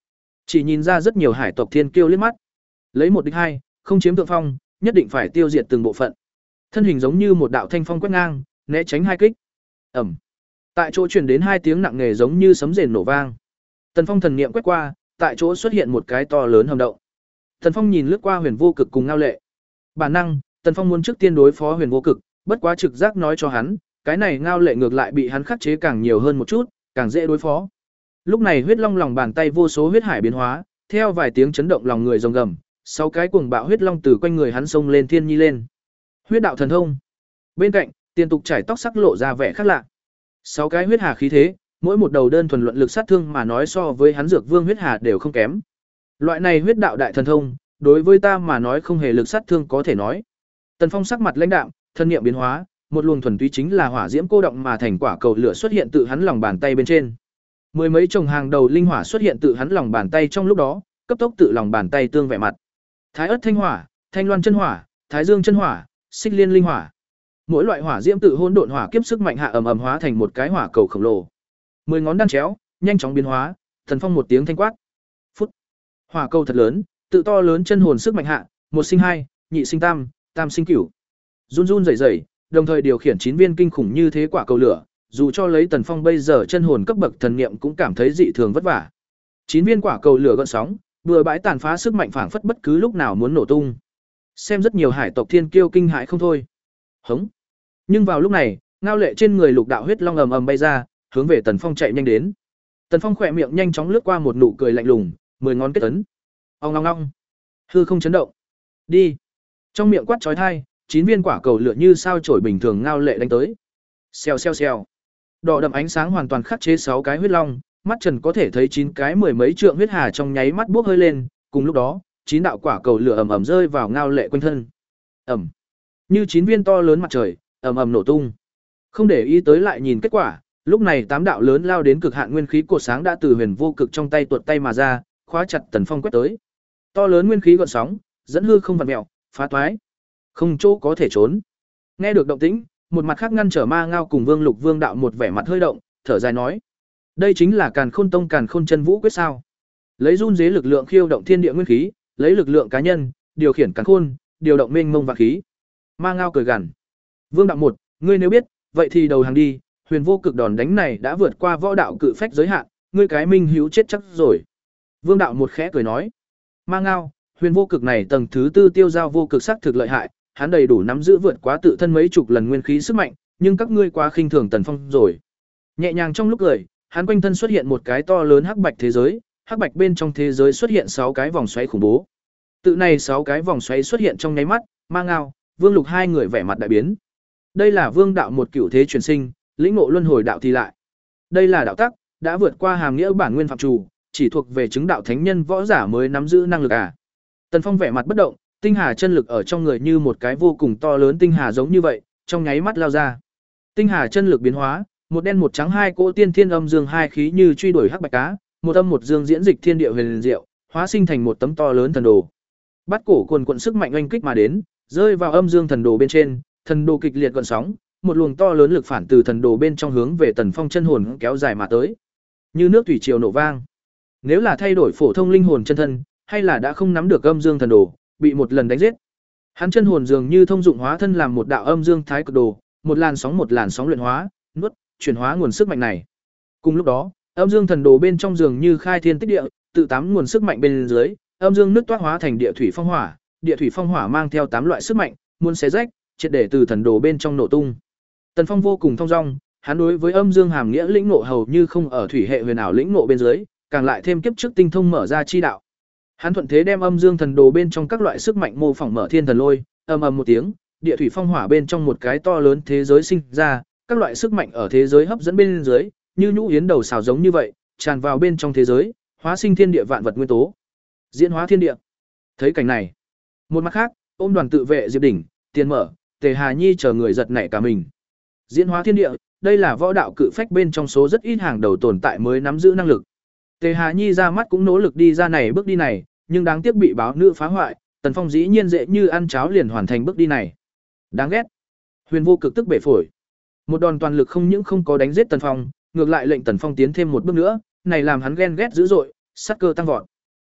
Chỉ nhìn ra rất nhiều hải tộc thiên kiêu liếc mắt. Lấy một địch hai, không chiếm thượng phong, nhất định phải tiêu diệt từng bộ phận. Thân hình giống như một đạo thanh phong quét ngang, né tránh hai kích. Ầm. Tại chỗ truyền đến hai tiếng nặng nề giống như sấm rền nổ vang. Tần Phong thần niệm quét qua, tại chỗ xuất hiện một cái to lớn hầm động. Tần Phong nhìn lướt qua Huyền Vô Cực cùng Ngao Lệ. Bản năng, Tần Phong muốn trước tiên đối phó Huyền Vô Cực, bất quá trực giác nói cho hắn, cái này Ngao Lệ ngược lại bị hắn khắc chế càng nhiều hơn một chút, càng dễ đối phó. Lúc này huyết long lòng bàn tay vô số huyết hải biến hóa, theo vài tiếng chấn động lòng người rồng gầm, sáu cái cuồng bạo huyết long từ quanh người hắn xông lên thiên nhi lên. Huyết đạo thần thông. Bên cạnh, Tiền Tục trải tóc sắc lộ ra vẻ khác lạ. Sáu cái huyết hà khí thế, mỗi một đầu đơn thuần luận lực sát thương mà nói so với hắn Dược Vương huyết hà đều không kém. Loại này huyết đạo đại thần thông, đối với ta mà nói không hề lực sát thương có thể nói. Tần Phong sắc mặt lãnh đạm, thân niệm biến hóa, một luồng thuần túy chính là hỏa diễm cô động mà thành quả cầu lửa xuất hiện tự hắn lòng bàn tay bên trên. Mười mấy chồng hàng đầu linh hỏa xuất hiện tự hắn lòng bàn tay trong lúc đó, cấp tốc tự lòng bàn tay tương vẻ mặt. Thái ất thanh hỏa, thanh loan chân hỏa, thái dương chân hỏa, xích liên linh hỏa. Mỗi loại hỏa diễm tự hỗn độn hỏa kiếp sức mạnh hạ ầm ầm hóa thành một cái hỏa cầu khổng lồ. Mười ngón đan chéo, nhanh chóng biến hóa, Thần Phong một tiếng thanh quát. Phút. Hỏa cầu thật lớn, tự to lớn chân hồn sức mạnh hạ, một sinh hai, nhị sinh tam, tam sinh cửu. Run run rẩy rẩy, đồng thời điều khiển chín viên kinh khủng như thế quả cầu lửa, dù cho lấy Tần Phong bây giờ chân hồn cấp bậc thần niệm cũng cảm thấy dị thường vất vả. Chín viên quả cầu lửa gợn sóng, bừa bãi tàn phá sức mạnh phảng phất bất cứ lúc nào muốn nổ tung. Xem rất nhiều hải tộc thiên kiêu kinh hãi không thôi. Hống. Nhưng vào lúc này, Ngao Lệ trên người lục đạo huyết long ầm ầm bay ra, hướng về Tần Phong chạy nhanh đến. Tần Phong khỏe miệng nhanh chóng lướt qua một nụ cười lạnh lùng, mười ngón kết ấn. Ong ong ong. Hư không chấn động. Đi. Trong miệng quát chói tai, chín viên quả cầu lửa như sao chổi bình thường Ngao Lệ đánh tới. Xèo xèo xèo. Đỏ đậm ánh sáng hoàn toàn khắc chế sáu cái huyết long, mắt Trần có thể thấy chín cái mười mấy trượng huyết hà trong nháy mắt bốc hơi lên, cùng lúc đó, chín đạo quả cầu lửa ầm ầm rơi vào Ngao Lệ quanh thân. Ầm. Như chín viên to lớn mặt trời, ầm ầm nổ tung. Không để ý tới lại nhìn kết quả, lúc này tám đạo lớn lao đến cực hạn nguyên khí cột sáng đã từ Huyền Vô Cực trong tay tuột tay mà ra, khóa chặt Tần Phong quét tới. To lớn nguyên khí gợn sóng, dẫn hư không vặn mèo, phá toái. Không chỗ có thể trốn. Nghe được động tĩnh, một mặt khác ngăn trở Ma Ngao cùng Vương Lục Vương đạo một vẻ mặt hơi động, thở dài nói: "Đây chính là Càn Khôn Tông Càn Khôn Chân Vũ quyết sao?" Lấy run rế lực lượng khiêu động thiên địa nguyên khí, lấy lực lượng cá nhân điều khiển càn khôn, điều động mênh mông vạn khí. Ma Ngao cười gằn: "Vương đạo một, ngươi nếu biết, vậy thì đầu hàng đi, Huyền Vô Cực đòn đánh này đã vượt qua võ đạo cự phách giới hạn, ngươi cái minh hữu chết chắc rồi." Vương đạo một khẽ cười nói: "Ma Ngao, Huyền Vô Cực này tầng thứ tư tiêu giao vô cực sắc thực lợi hại, hắn đầy đủ nắm giữ vượt quá tự thân mấy chục lần nguyên khí sức mạnh, nhưng các ngươi quá khinh thường Tần Phong rồi." Nhẹ nhàng trong lúc cười, hắn quanh thân xuất hiện một cái to lớn hắc bạch thế giới, hắc bạch bên trong thế giới xuất hiện sáu cái vòng xoáy khủng bố. Tự này sáu cái vòng xoáy xuất hiện trong nháy mắt, Ma Ngao, Vương Lục hai người vẻ mặt đại biến. Đây là Vương đạo một cửu thế truyền sinh, lĩnh ngộ luân hồi đạo thì lại. Đây là đạo tắc, đã vượt qua hàm nghĩa bản nguyên phạm chủ, chỉ thuộc về chứng đạo thánh nhân võ giả mới nắm giữ năng lực à? Tần Phong vẻ mặt bất động, tinh hà chân lực ở trong người như một cái vô cùng to lớn tinh hà giống như vậy, trong nháy mắt lao ra. Tinh hà chân lực biến hóa, một đen một trắng hai cỗ tiên thiên âm dương hai khí như truy đuổi hắc bạch cá, một âm một dương diễn dịch thiên địa huyền diệu, hóa sinh thành một tấm to lớn thần đồ. Bắt cổ quần quần sức mạnh oanh kích mà đến, rơi vào âm dương thần đồ bên trên, thần đồ kịch liệt gợn sóng, một luồng to lớn lực phản từ thần đồ bên trong hướng về Tần Phong chân hồn kéo dài mà tới, như nước thủy triều nổ vang. Nếu là thay đổi phổ thông linh hồn chân thân, hay là đã không nắm được âm dương thần đồ, bị một lần đánh giết. Hắn chân hồn dường như thông dụng hóa thân làm một đạo âm dương thái cực đồ, một làn sóng một làn sóng luyện hóa, nuốt, chuyển hóa nguồn sức mạnh này. Cùng lúc đó, âm dương thần đồ bên trong dường như khai thiên tích địa, tự tám nguồn sức mạnh bên dưới, âm dương nứt toát hóa thành địa thủy phong hỏa, địa thủy phong hỏa mang theo tám loại sức mạnh, muốn xé rách, triệt để từ thần đồ bên trong nổ tung. Tần Phong vô cùng thông dong, hắn đối với âm dương hàm nghĩa lĩnh ngộ hầu như không ở thủy hệ huyền ảo lĩnh ngộ bên dưới, càng lại thêm kiếp trước tinh thông mở ra chi đạo. Hắn thuận thế đem âm dương thần đồ bên trong các loại sức mạnh mô phỏng mở thiên thần lôi, ầm ầm một tiếng, địa thủy phong hỏa bên trong một cái to lớn thế giới sinh ra, các loại sức mạnh ở thế giới hấp dẫn bên dưới, như nhũ yến đầu xào giống như vậy, tràn vào bên trong thế giới, hóa sinh thiên địa vạn vật nguyên tố, diễn hóa thiên địa. Thấy cảnh này, một mặt khác, ôm đoàn tự vệ Diệp Đỉnh, Tiền Mở, Tề Hà Nhi chờ người giật nảy cả mình. Diễn hóa thiên địa, đây là võ đạo cự phách bên trong số rất ít hàng đầu tồn tại mới nắm giữ năng lực. Tề Hà Nhi ra mắt cũng nỗ lực đi ra này bước đi này, nhưng đáng tiếc bị báo nữ phá hoại, Tần Phong dĩ nhiên dễ như ăn cháo liền hoàn thành bước đi này. Đáng ghét. Huyền Vô Cực tức bể phổi. Một đòn toàn lực không những không có đánh giết Tần Phong, ngược lại lệnh Tần Phong tiến thêm một bước nữa, này làm hắn ghen ghét dữ dội, sát cơ tăng vọt.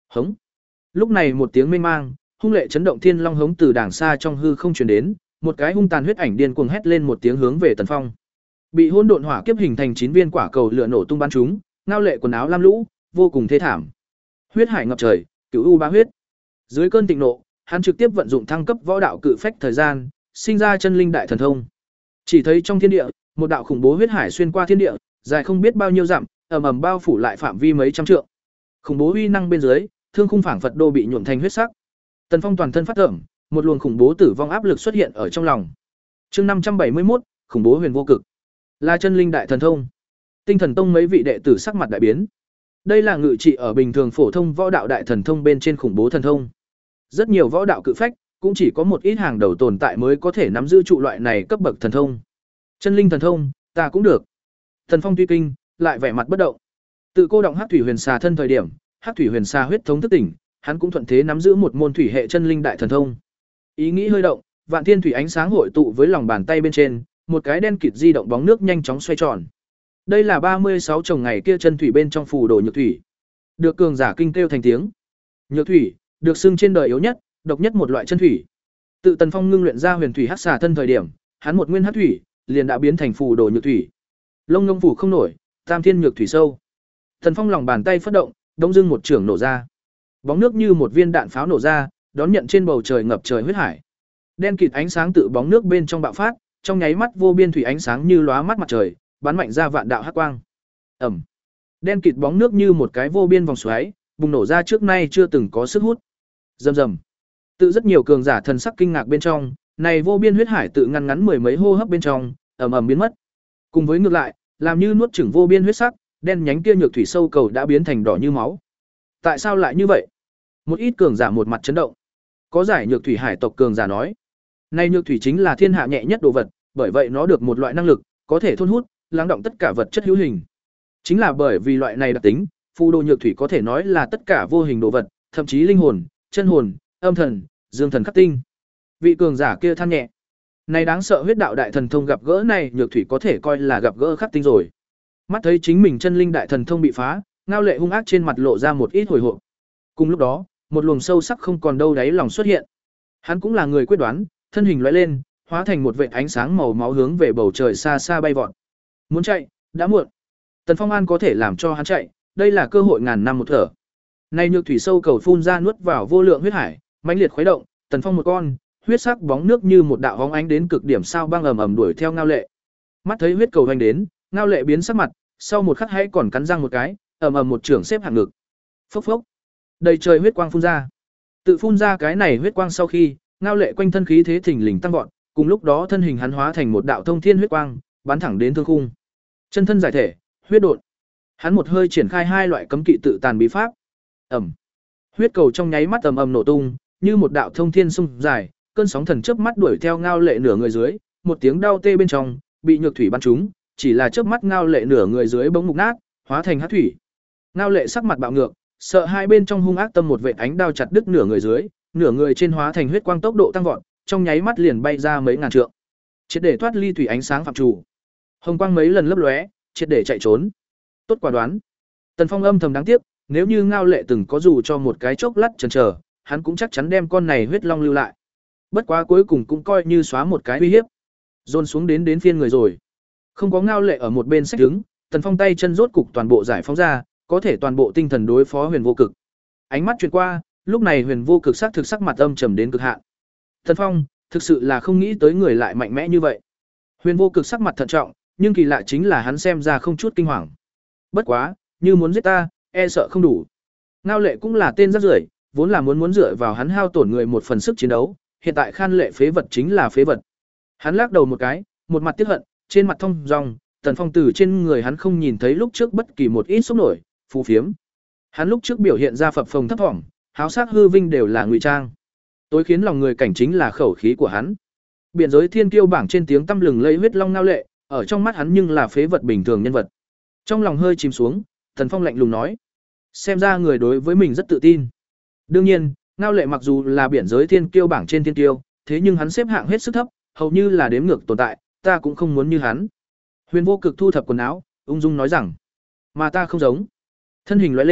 Hống. Lúc này một tiếng mênh mang, hung lệ chấn động thiên long hống từ đàng xa trong hư không truyền đến, một cái hung tàn huyết ảnh điên cuồng hét lên một tiếng hướng về Tần Phong. Bị hỗn độn hỏa kiếp hình thành chín viên quả cầu lửa nổ tung bắn chúng, ngao lệ quần áo lam lũ, vô cùng thê thảm. Huyết hải ngập trời, cửu u ba huyết. Dưới cơn thịnh nộ, hắn trực tiếp vận dụng thăng cấp võ đạo cự phách thời gian, sinh ra chân linh đại thần thông. Chỉ thấy trong thiên địa, một đạo khủng bố huyết hải xuyên qua thiên địa, dài không biết bao nhiêu dặm, ầm ầm bao phủ lại phạm vi mấy trăm trượng. Khủng bố uy năng bên dưới, thương khung phảng phật đô bị nhuộm thành huyết sắc. Tần Phong toàn thân phát rợn, một luồng khủng bố tử vong áp lực xuất hiện ở trong lòng. Chương năm trăm bảy mươi mốt, khủng bố huyền vô cực. Là chân linh đại thần thông. Tinh Thần Tông mấy vị đệ tử sắc mặt đại biến. Đây là ngự trị ở bình thường phổ thông võ đạo đại thần thông bên trên khủng bố thần thông. Rất nhiều võ đạo cự phách, cũng chỉ có một ít hàng đầu tồn tại mới có thể nắm giữ trụ loại này cấp bậc thần thông. Chân linh thần thông, ta cũng được. Thần Phong tuy kinh, lại vẻ mặt bất động. Tự cô động Hắc Thủy Huyền Xà thân thời điểm, Hắc Thủy Huyền Xà huyết thống thức tỉnh, hắn cũng thuận thế nắm giữ một môn thủy hệ chân linh đại thần thông. Ý nghĩ hơi động, vạn thiên thủy ánh sáng hội tụ với lòng bàn tay bên trên, một cái đen kịt di động bóng nước nhanh chóng xoay tròn. Đây là ba mươi sáu chồng ngày kia chân thủy bên trong phù đồ nhược thủy. Được cường giả kinh kêu thành tiếng. Nhược thủy, được xưng trên đời yếu nhất, độc nhất một loại chân thủy. Tự Tần Phong ngưng luyện ra huyền thủy hắc xà thân thời điểm, hắn một nguyên hắc thủy, liền đã biến thành phù đồ nhược thủy. Lông ngông phủ không nổi, tam thiên nhược thủy sâu. Tần Phong lòng bàn tay phất động, đông dưng một trường nổ ra. Bóng nước như một viên đạn pháo nổ ra, đón nhận trên bầu trời ngập trời huyết hải. Đen kịt ánh sáng tự bóng nước bên trong bạo phát, trong nháy mắt vô biên thủy ánh sáng như lóa mắt mặt trời, bắn mạnh ra vạn đạo hắc quang. Ầm. Đen kịt bóng nước như một cái vô biên vòng xoáy, bùng nổ ra trước nay chưa từng có sức hút. Rầm rầm. Tự rất nhiều cường giả thần sắc kinh ngạc bên trong, này vô biên huyết hải tự ngăn ngắn mười mấy hô hấp bên trong, ầm ầm biến mất. Cùng với ngược lại, làm như nuốt chửng vô biên huyết sắc, đen nhánh kia nhược thủy sâu cầu đã biến thành đỏ như máu. Tại sao lại như vậy? Một ít cường giả một mặt chấn động. Có giải nhược thủy hải tộc cường giả nói, này nhược thủy chính là thiên hạ nhẹ nhất đồ vật, bởi vậy nó được một loại năng lực, có thể thôn hút, lắng động tất cả vật chất hữu hình. Chính là bởi vì loại này đặc tính, phù đồ nhược thủy có thể nói là tất cả vô hình đồ vật, thậm chí linh hồn, chân hồn, âm thần, dương thần khắc tinh. Vị cường giả kia than nhẹ, này đáng sợ huyết đạo đại thần thông gặp gỡ này nhược thủy có thể coi là gặp gỡ khắc tinh rồi. Mắt thấy chính mình chân linh đại thần thông bị phá, Ngao Lệ hung ác trên mặt lộ ra một ít hồi hộp. Cùng lúc đó, một luồng sâu sắc không còn đâu đáy lòng xuất hiện. Hắn cũng là người quyết đoán, thân hình lóe lên, hóa thành một vệt ánh sáng màu máu hướng về bầu trời xa xa bay vọt. Muốn chạy, đã muộn. Tần Phong An có thể làm cho hắn chạy, đây là cơ hội ngàn năm một thở. Nay nhược thủy sâu cầu phun ra nuốt vào vô lượng huyết hải, mãnh liệt khuấy động, Tần Phong một con, huyết sắc bóng nước như một đạo bóng ánh đến cực điểm sao băng ầm ầm đuổi theo Ngao Lệ. Mắt thấy huyết cầu hoành đến, Ngao Lệ biến sắc mặt, sau một khắc hãy còn cắn răng một cái, ầm ầm một trưởng xếp hạng ngực. Phốc phốc. Đầy trời huyết quang phun ra. Tự phun ra cái này huyết quang sau khi, Ngao Lệ quanh thân khí thế thình lình tăng vọt, cùng lúc đó thân hình hắn hóa thành một đạo thông thiên huyết quang, bắn thẳng đến thương khung. Chân thân giải thể, huyết độn. Hắn một hơi triển khai hai loại cấm kỵ tự tàn bí pháp. Ầm. Huyết cầu trong nháy mắt ầm ầm nổ tung, như một đạo thông thiên xung dài, cơn sóng thần chớp mắt đuổi theo Ngao Lệ nửa người dưới, một tiếng đau tê bên trong, bị nhược thủy bắn trúng, chỉ là chớp mắt Ngao Lệ nửa người dưới bỗng mục nát, hóa thành hắc thủy. Ngao Lệ sắc mặt bạo ngược, sợ hai bên trong hung ác tâm một vệt ánh đao chặt đứt nửa người dưới, nửa người trên hóa thành huyết quang tốc độ tăng vọt, trong nháy mắt liền bay ra mấy ngàn trượng. Triệt để thoát ly thủy ánh sáng phạm chủ. Hồng quang mấy lần lấp lóe, triệt để chạy trốn. Tốt quả đoán. Tần Phong âm thầm đáng tiếc, nếu như Ngao Lệ từng có dù cho một cái chốc lát chần chờ, hắn cũng chắc chắn đem con này huyết long lưu lại. Bất quá cuối cùng cũng coi như xóa một cái uy hiếp. Dồn xuống đến đến phiên người rồi. Không có Ngao Lệ ở một bên sách đứng, Tần Phong tay chân rốt cục toàn bộ giải phóng ra, có thể toàn bộ tinh thần đối phó Huyền Vô Cực. Ánh mắt truyền qua, lúc này Huyền Vô Cực sắc thực sắc mặt âm trầm đến cực hạn. Tần Phong, thực sự là không nghĩ tới người lại mạnh mẽ như vậy. Huyền Vô Cực sắc mặt thận trọng, nhưng kỳ lạ chính là hắn xem ra không chút kinh hoàng. Bất quá, như muốn giết ta, e sợ không đủ. Ngao Lệ cũng là tên rác rưởi, vốn là muốn muốn dựa vào hắn hao tổn người một phần sức chiến đấu, hiện tại Khan Lệ phế vật chính là phế vật. Hắn lắc đầu một cái, một mặt tiếc hận, trên mặt thông dong, Tần Phong từ trên người hắn không nhìn thấy lúc trước bất kỳ một ít sốc nổi, phù phiếm. Hắn lúc trước biểu hiện ra phập phồng thấp thỏm, háo sắc hư vinh đều là ngụy trang. Tối khiến lòng người cảnh chính là khẩu khí của hắn. Biển giới thiên kiêu bảng trên tiếng tăm lừng lẫy huyết long Ngao Lệ, ở trong mắt hắn nhưng là phế vật bình thường nhân vật. Trong lòng hơi chìm xuống, Tần Phong lạnh lùng nói: "Xem ra người đối với mình rất tự tin." Đương nhiên, Ngao Lệ mặc dù là biển giới thiên kiêu bảng trên thiên kiêu, thế nhưng hắn xếp hạng hết sức thấp, hầu như là đếm ngược tồn tại, ta cũng không muốn như hắn. Huyền Vô Cực thu thập quần áo, ung dung nói rằng: "Mà ta không giống." Thân hình lóe lên,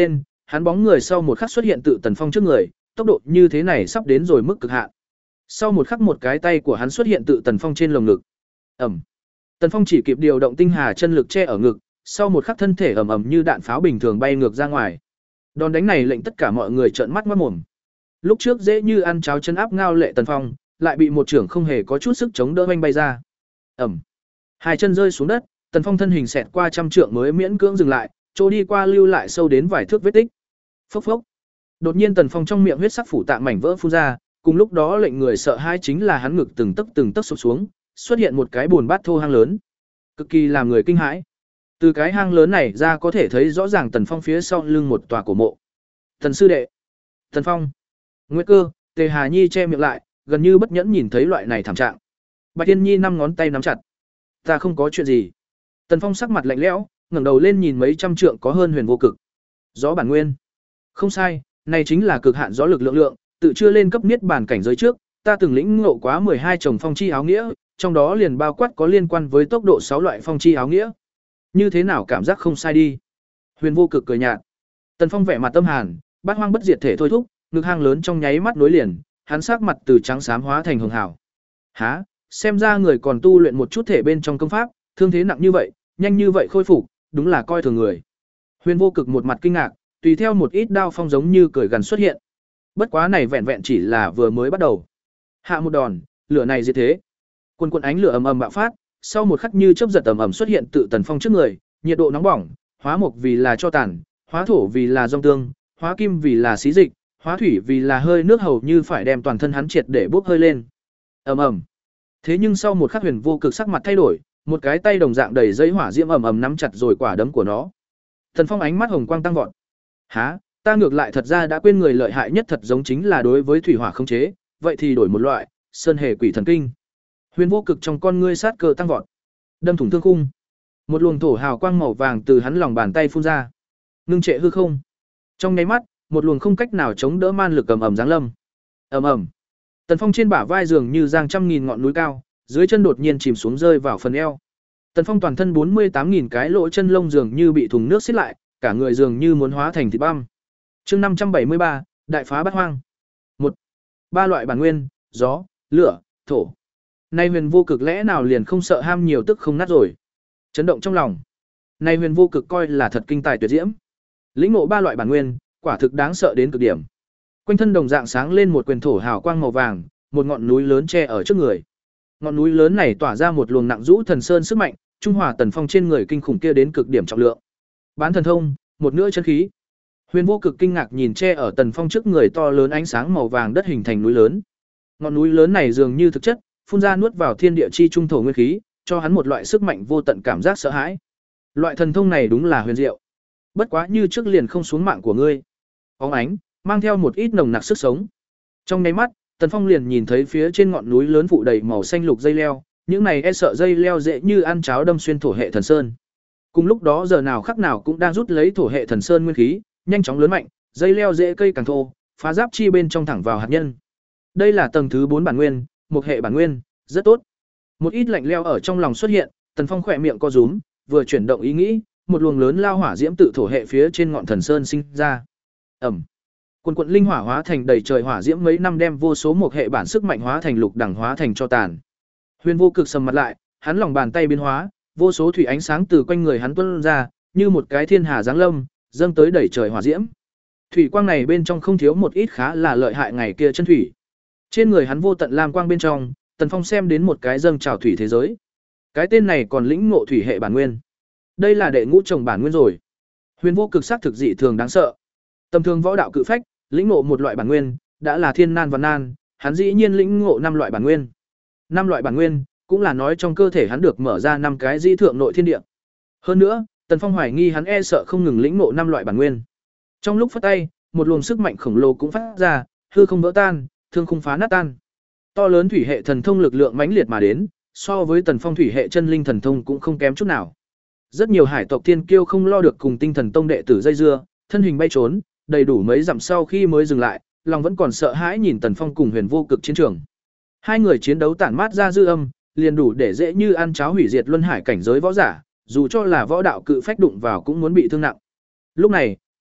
hắn bóng người sau một khắc xuất hiện tự Tần Phong trước người, tốc độ như thế này sắp đến rồi mức cực hạn. Sau một khắc một cái tay của hắn xuất hiện tự Tần Phong trên lồng ngực. Ầm. Tần Phong chỉ kịp điều động tinh hà chân lực che ở ngực, sau một khắc thân thể ầm ầm như đạn pháo bình thường bay ngược ra ngoài. Đòn đánh này lệnh tất cả mọi người trợn mắt ngoác mồm. Lúc trước dễ như ăn cháo chân áp ngao lệ Tần Phong, lại bị một trưởng không hề có chút sức chống đỡ vanh bay ra. Ầm. Hai chân rơi xuống đất, Tần Phong thân hình xẹt qua trăm trượng mới miễn cưỡng dừng lại, chỗ đi qua lưu lại sâu đến vài thước vết tích. Phốc phốc. Đột nhiên Tần Phong trong miệng huyết sắc phủ tạng mảnh vỡ phun ra, cùng lúc đó lệnh người sợ hãi chính là hắn ngực từng tấc từng tấc sụp xuống, xuất hiện một cái bùn bát thô hang lớn, cực kỳ làm người kinh hãi. Từ cái hang lớn này ra có thể thấy rõ ràng Tần Phong phía sau lưng một tòa cổ mộ. Tần sư đệ, Tần Phong, Nguyệt Cơ, Tề Hà Nhi che miệng lại, gần như bất nhẫn nhìn thấy loại này thảm trạng. Bạch Tiên Nhi năm ngón tay nắm chặt. Ta không có chuyện gì. Tần Phong sắc mặt lạnh lẽo, ngẩng đầu lên nhìn mấy trăm trượng có hơn huyền vô cực. Gió bản nguyên. Không sai, này chính là cực hạn gió lực lượng lượng, tự chưa lên cấp niết bàn cảnh giới trước, ta từng lĩnh ngộ quá mười hai chồng phong chi áo nghĩa, trong đó liền bao quát có liên quan với tốc độ sáu loại phong chi áo nghĩa. Như thế nào cảm giác không sai đi. Huyền vô cực cười nhạt. Tần Phong vẻ mặt tâm hàn, bát hoang bất diệt thể thôi thúc, ngực hang lớn trong nháy mắt nối liền, hắn sắc mặt từ trắng xám hóa thành hường hảo. Hả, xem ra người còn tu luyện một chút thể bên trong công pháp, thương thế nặng như vậy, nhanh như vậy khôi phục, đúng là coi thường người. Huyền vô cực một mặt kinh ngạc, tùy theo một ít đao phong giống như cười gần xuất hiện. Bất quá này vẹn vẹn chỉ là vừa mới bắt đầu. Hạ một đòn, lửa này diệt thế. Quần quần ánh lửa ầm ầm bạo phát, sau một khắc như chớp giật ầm ầm xuất hiện tự Tần Phong trước người, nhiệt độ nóng bỏng, hóa mộc vì là cho tàn, hóa thổ vì là dòng tương, hóa kim vì là xí dịch, hóa thủy vì là hơi nước hầu như phải đem toàn thân hắn triệt để bốc hơi lên. Ầm ầm. Thế nhưng sau một khắc huyền vô cực sắc mặt thay đổi, một cái tay đồng dạng đầy dây hỏa diễm ầm ầm nắm chặt rồi quả đấm của nó. Tần Phong ánh mắt hồng quang tăng vọt. Hả, ta ngược lại thật ra đã quên người lợi hại nhất thật giống chính là đối với thủy hỏa khống chế, vậy thì đổi một loại, sơn hề quỷ thần kinh. Huyền vô cực trong con ngươi sát cơ tăng vọt, đâm thủng thương khung. Một luồng thổ hào quang màu vàng từ hắn lòng bàn tay phun ra, ngưng trệ hư không. Trong nháy mắt, một luồng không cách nào chống đỡ man lực ầm ầm giáng lâm. Ầm ầm. Tần Phong trên bả vai dường như giang trăm nghìn ngọn núi cao, dưới chân đột nhiên chìm xuống rơi vào phần eo. Tần Phong toàn thân bốn mươi tám nghìn cái lỗ chân lông dường như bị thùng nước xiết lại, cả người dường như muốn hóa thành thịt băm. Chương năm trăm bảy mươi ba, đại phá bát hoang. một. Ba loại bản nguyên, gió, lửa, thổ. Nay huyền vô cực lẽ nào liền không sợ ham nhiều tức không nát rồi. Chấn động trong lòng. Nay huyền vô cực coi là thật kinh tài tuyệt diễm. Lĩnh ngộ ba loại bản nguyên, quả thực đáng sợ đến cực điểm. Quanh thân đồng dạng sáng lên một quyền thổ hào quang màu vàng, một ngọn núi lớn che ở trước người. Ngọn núi lớn này tỏa ra một luồng nặng rũ thần sơn sức mạnh, trung hòa Tần Phong trên người kinh khủng kia đến cực điểm trọng lượng. Bán thần thông, một nửa chân khí. Huyền vô cực kinh ngạc nhìn che ở Tần Phong trước người to lớn ánh sáng màu vàng đất hình thành núi lớn. Ngọn núi lớn này dường như thực chất, phun ra nuốt vào thiên địa chi trung thổ nguyên khí, cho hắn một loại sức mạnh vô tận cảm giác sợ hãi. Loại thần thông này đúng là huyền diệu. Bất quá như trước liền không xuống mạng của ngươi. Óng ánh, mang theo một ít nồng nặc sức sống. Trong nháy mắt, Tần Phong liền nhìn thấy phía trên ngọn núi lớn phụ đầy màu xanh lục dây leo, những này e sợ dây leo dễ như ăn cháo đâm xuyên thổ hệ thần sơn. Cùng lúc đó giờ nào khắc nào cũng đang rút lấy thổ hệ thần sơn nguyên khí, nhanh chóng lớn mạnh, dây leo dễ cây càng thô, phá giáp chi bên trong thẳng vào hạt nhân. Đây là tầng thứ bốn bản nguyên, một hệ bản nguyên, rất tốt. Một ít lạnh leo ở trong lòng xuất hiện, Tần Phong khỏe miệng co rúm, vừa chuyển động ý nghĩ, một luồng lớn lao hỏa diễm tự thổ hệ phía trên ngọn thần sơn sinh ra. Ầm. Quần quần linh hỏa hóa thành đầy trời hỏa diễm mấy năm đem vô số một hệ bản sức mạnh hóa thành lục đẳng hóa thành cho tàn. Huyền vô cực sầm mặt lại, hắn lòng bàn tay biến hóa, vô số thủy ánh sáng từ quanh người hắn tuôn ra, như một cái thiên hà giáng lâm, dâng tới đầy trời hỏa diễm. Thủy quang này bên trong không thiếu một ít khá là lợi hại ngày kia chân thủy. Trên người hắn vô tận lam quang bên trong, Tần Phong xem đến một cái dâng trào thủy thế giới. Cái tên này còn lĩnh ngộ thủy hệ bản nguyên. Đây là đệ ngũ trồng bản nguyên rồi. Huyền vô cực sắc thực dị thường đáng sợ. Tầm thường võ đạo cự phách, lĩnh ngộ một loại bản nguyên, đã là thiên nan và nan, hắn dĩ nhiên lĩnh ngộ năm loại bản nguyên. Năm loại bản nguyên, cũng là nói trong cơ thể hắn được mở ra năm cái di thượng nội thiên địa. Hơn nữa, Tần Phong hoài nghi hắn e sợ không ngừng lĩnh ngộ năm loại bản nguyên. Trong lúc phất tay, một luồng sức mạnh khổng lồ cũng phát ra, hư không vỡ tan, thương khung phá nát tan. To lớn thủy hệ thần thông lực lượng mãnh liệt mà đến, so với Tần Phong thủy hệ chân linh thần thông cũng không kém chút nào. Rất nhiều hải tộc thiên kiêu không lo được cùng tinh thần tông đệ tử dây dưa, thân hình bay trốn, đầy đủ mấy dặm sau khi mới dừng lại, lòng vẫn còn sợ hãi nhìn Tần Phong cùng Huyền vô cực chiến trường. Hai người chiến đấu tản mát ra dư âm, liền đủ để dễ như ăn cháo hủy diệt luân hải cảnh giới võ giả, dù cho là võ đạo cự phách đụng vào cũng muốn bị thương nặng. Lúc này,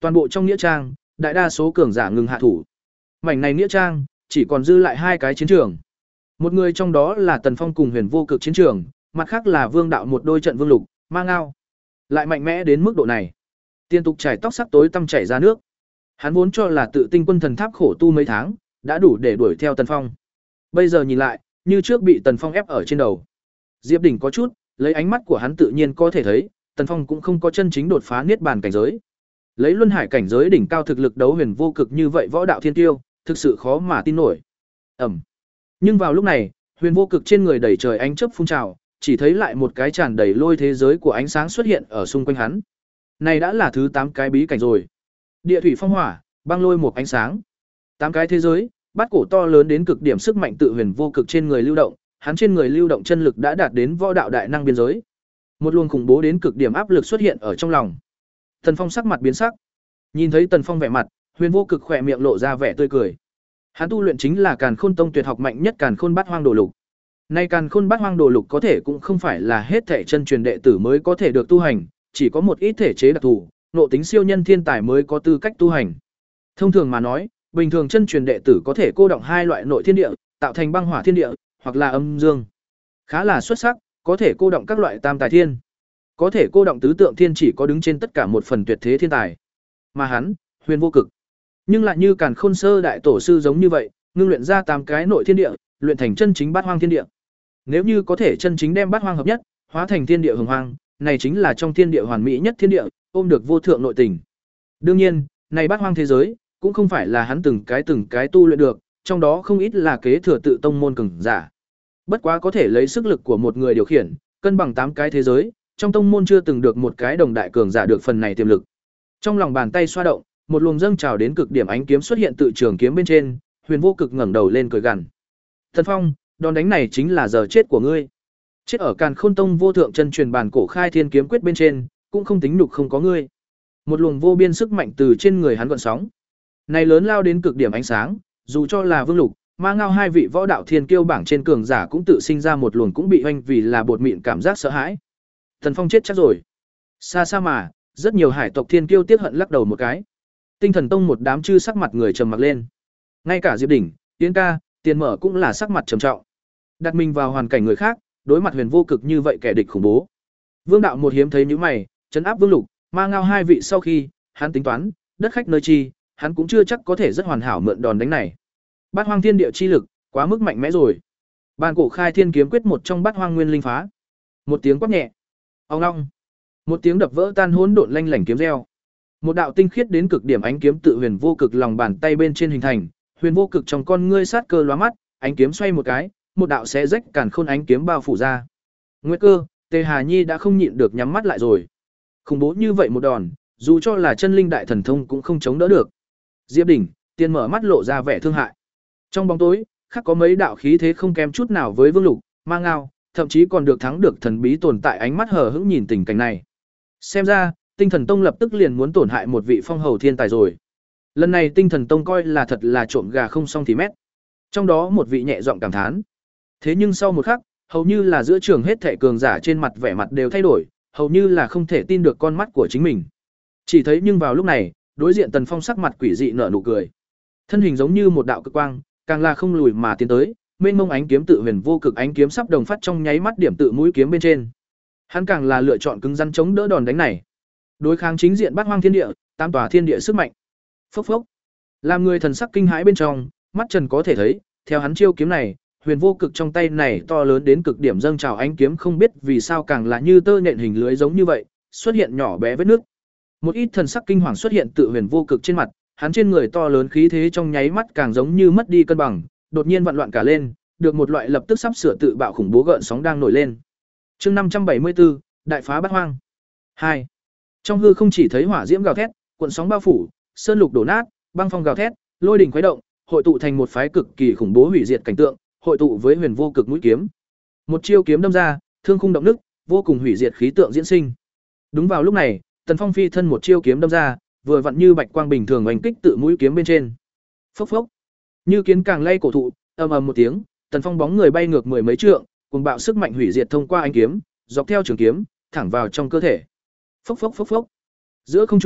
Toàn bộ trong nghĩa trang, đại đa số cường giả ngừng hạ thủ. Mảnh này nghĩa trang chỉ còn dư lại hai cái chiến trường. Một người trong đó là Tần Phong cùng Huyền Vô Cực chiến trường, mặt khác là Vương Đạo một đôi trận Vương Lục, Ma Ngao. Lại mạnh mẽ đến mức độ này. Tiên Tục chảy tóc sắc tối tăm chảy ra nước. Hắn vốn cho là tự tinh quân thần tháp khổ tu mấy tháng, đã đủ để đuổi theo Tần Phong. Bây giờ nhìn lại, như trước bị Tần Phong ép ở trên đầu. Diệp Đỉnh có chút, lấy ánh mắt của hắn tự nhiên có thể thấy, Tần Phong cũng không có chân chính đột phá niết bàn cảnh giới. Lấy luân hải cảnh giới đỉnh cao thực lực đấu Huyền Vô Cực như vậy võ đạo thiên tiêu, thực sự khó mà tin nổi. Ầm. Nhưng vào lúc này, Huyền Vô Cực trên người đầy trời ánh chớp phun trào, chỉ thấy lại một cái tràn đầy lôi thế giới của ánh sáng xuất hiện ở xung quanh hắn. Này đã là thứ tám cái bí cảnh rồi. Địa thủy phong hỏa, băng lôi một ánh sáng. Tám cái thế giới, bát cổ to lớn đến cực điểm sức mạnh tự Huyền Vô Cực trên người lưu động, hắn trên người lưu động chân lực đã đạt đến võ đạo đại năng biên giới. Một luồng khủng bố đến cực điểm áp lực xuất hiện ở trong lòng. Tần Phong sắc mặt biến sắc. Nhìn thấy Tần Phong vẻ mặt, Huyền Vô Cực khỏe miệng lộ ra vẻ tươi cười. Hắn tu luyện chính là Càn Khôn Tông tuyệt học mạnh nhất Càn Khôn Bát Hoang Đồ Lục. Nay Càn Khôn Bát Hoang Đồ Lục có thể cũng không phải là hết thể chân truyền đệ tử mới có thể được tu hành, chỉ có một ít thể chế đặc thù, nộ tính siêu nhân thiên tài mới có tư cách tu hành. Thông thường mà nói, bình thường chân truyền đệ tử có thể cô động hai loại nội thiên địa, tạo thành băng hỏa thiên địa, hoặc là âm dương. Khá là xuất sắc, có thể cô động các loại tam tài thiên. Có thể cô động tứ tượng thiên chỉ có đứng trên tất cả một phần tuyệt thế thiên tài. Mà hắn, Huyền Vô Cực, nhưng lại như Càn Khôn Sơ đại tổ sư giống như vậy, ngưng luyện ra tám cái nội thiên địa, luyện thành chân chính bát hoang thiên địa. Nếu như có thể chân chính đem bát hoang hợp nhất, hóa thành thiên địa hồng hoang, này chính là trong thiên địa hoàn mỹ nhất thiên địa, ôm được vô thượng nội tình. Đương nhiên, này bát hoang thế giới cũng không phải là hắn từng cái từng cái tu luyện được, trong đó không ít là kế thừa tự tông môn cường giả. Bất quá có thể lấy sức lực của một người điều khiển, cân bằng tám cái thế giới, trong tông môn chưa từng được một cái đồng đại cường giả được phần này tiềm lực. Trong lòng bàn tay xoa động, một luồng dâng trào đến cực điểm ánh kiếm xuất hiện tự trường kiếm bên trên, Huyền Vô Cực ngẩng đầu lên cười gằn. "Thần Phong, đòn đánh này chính là giờ chết của ngươi. Chết ở Càn Khôn Tông vô thượng chân truyền bản cổ khai thiên kiếm quyết bên trên, cũng không tính nhục không có ngươi." Một luồng vô biên sức mạnh từ trên người hắn gợn sóng. Này lớn lao đến cực điểm ánh sáng, dù cho là Vương Lục, Ma Ngao hai vị võ đạo thiên kiêu bảng trên cường giả cũng tự sinh ra một luồng cũng bị hoanh vì là bột mịn cảm giác sợ hãi. Thần Phong chết chắc rồi. Xa xa mà, rất nhiều hải tộc thiên kiêu tiếc hận lắc đầu một cái. Tinh Thần Tông một đám chư sắc mặt người trầm mặc lên. Ngay cả Diệp Đỉnh, Yến Ca, Tiền Mở cũng là sắc mặt trầm trọng. Đặt mình vào hoàn cảnh người khác, đối mặt Huyền Vô Cực như vậy kẻ địch khủng bố. Vương Đạo một hiếm thấy những mày, trấn áp Vương Lục, Ma Ngao hai vị sau khi, hắn tính toán, đất khách nơi chi, hắn cũng chưa chắc có thể rất hoàn hảo mượn đòn đánh này. Bát Hoang Thiên Địa chi lực, quá mức mạnh mẽ rồi. Bàn cổ khai thiên kiếm quyết một trong Bát Hoang nguyên linh phá. Một tiếng quát nhẹ. Ong ong. Một tiếng đập vỡ tan hỗn độn lanh lảnh kiếm reo. Một đạo tinh khiết đến cực điểm ánh kiếm tự Huyền Vô Cực lòng bàn tay bên trên hình thành, Huyền Vô Cực trong con ngươi sát cơ lóa mắt, ánh kiếm xoay một cái, một đạo xé rách càn khôn ánh kiếm bao phủ ra. Nguyệt Cơ, Tề Hà Nhi đã không nhịn được nhắm mắt lại rồi. Khủng bố như vậy một đòn, dù cho là chân linh đại thần thông cũng không chống đỡ được. Diệp Đỉnh, Tiên mở mắt lộ ra vẻ thương hại. Trong bóng tối, khác có mấy đạo khí thế không kém chút nào với Vương Lục, Ma Ngao, thậm chí còn được thắng được thần bí tồn tại ánh mắt hờ hững nhìn tình cảnh này. Xem ra, Tinh Thần Tông lập tức liền muốn tổn hại một vị phong hầu thiên tài rồi. Lần này Tinh Thần Tông coi là thật là trộm gà không xong thì mét. Trong đó một vị nhẹ giọng cảm thán. Thế nhưng sau một khắc, hầu như là giữa trường hết thảy cường giả trên mặt vẻ mặt đều thay đổi, hầu như là không thể tin được con mắt của chính mình. Chỉ thấy nhưng vào lúc này, đối diện Tần Phong sắc mặt quỷ dị nở nụ cười. Thân hình giống như một đạo cực quang, càng là không lùi mà tiến tới, mênh mông ánh kiếm tự Huyền Vô Cực ánh kiếm sắp đồng phát trong nháy mắt điểm tự mũi kiếm bên trên. Hắn càng là lựa chọn cứng rắn chống đỡ đòn đánh này. Đối kháng chính diện Bát Hoang Thiên Địa, tam tòa thiên địa sức mạnh. Phốc phốc. Làm người thần sắc kinh hãi bên trong, mắt Trần có thể thấy, theo hắn chiêu kiếm này, Huyền Vô Cực trong tay này to lớn đến cực điểm dâng trào ánh kiếm không biết vì sao càng là như tơ nhện hình lưới giống như vậy, xuất hiện nhỏ bé vết nước. Một ít thần sắc kinh hoàng xuất hiện tự Huyền Vô Cực trên mặt, hắn trên người to lớn khí thế trong nháy mắt càng giống như mất đi cân bằng, đột nhiên vặn loạn cả lên, được một loại lập tức sắp sửa tự bạo khủng bố gợn sóng đang nổi lên. Chương năm trăm bảy mươi tư, đại phá Bát Hoang. hai. Trong hư không chỉ thấy hỏa diễm gào thét, cuộn sóng bao phủ, sơn lục đổ nát, băng phong gào thét, lôi đỉnh khuấy động, hội tụ thành một phái cực kỳ khủng bố hủy diệt cảnh tượng, hội tụ với Huyền Vô Cực mũi kiếm. Một chiêu kiếm đâm ra, thương khung động nứt, vô cùng hủy diệt khí tượng diễn sinh. Đúng vào lúc này, Tần Phong phi thân một chiêu kiếm đâm ra, vừa vặn như bạch quang bình thường oanh kích tự mũi kiếm bên trên. Phốc phốc. Như kiến càng lay cổ thụ, ầm ầm một tiếng, Tần Phong bóng người bay ngược mười mấy trượng, cuồng bạo sức mạnh hủy diệt thông qua ánh kiếm, dọc theo trường kiếm, thẳng vào trong cơ thể. Phốc phốc phốc phốc. Giữa không trung,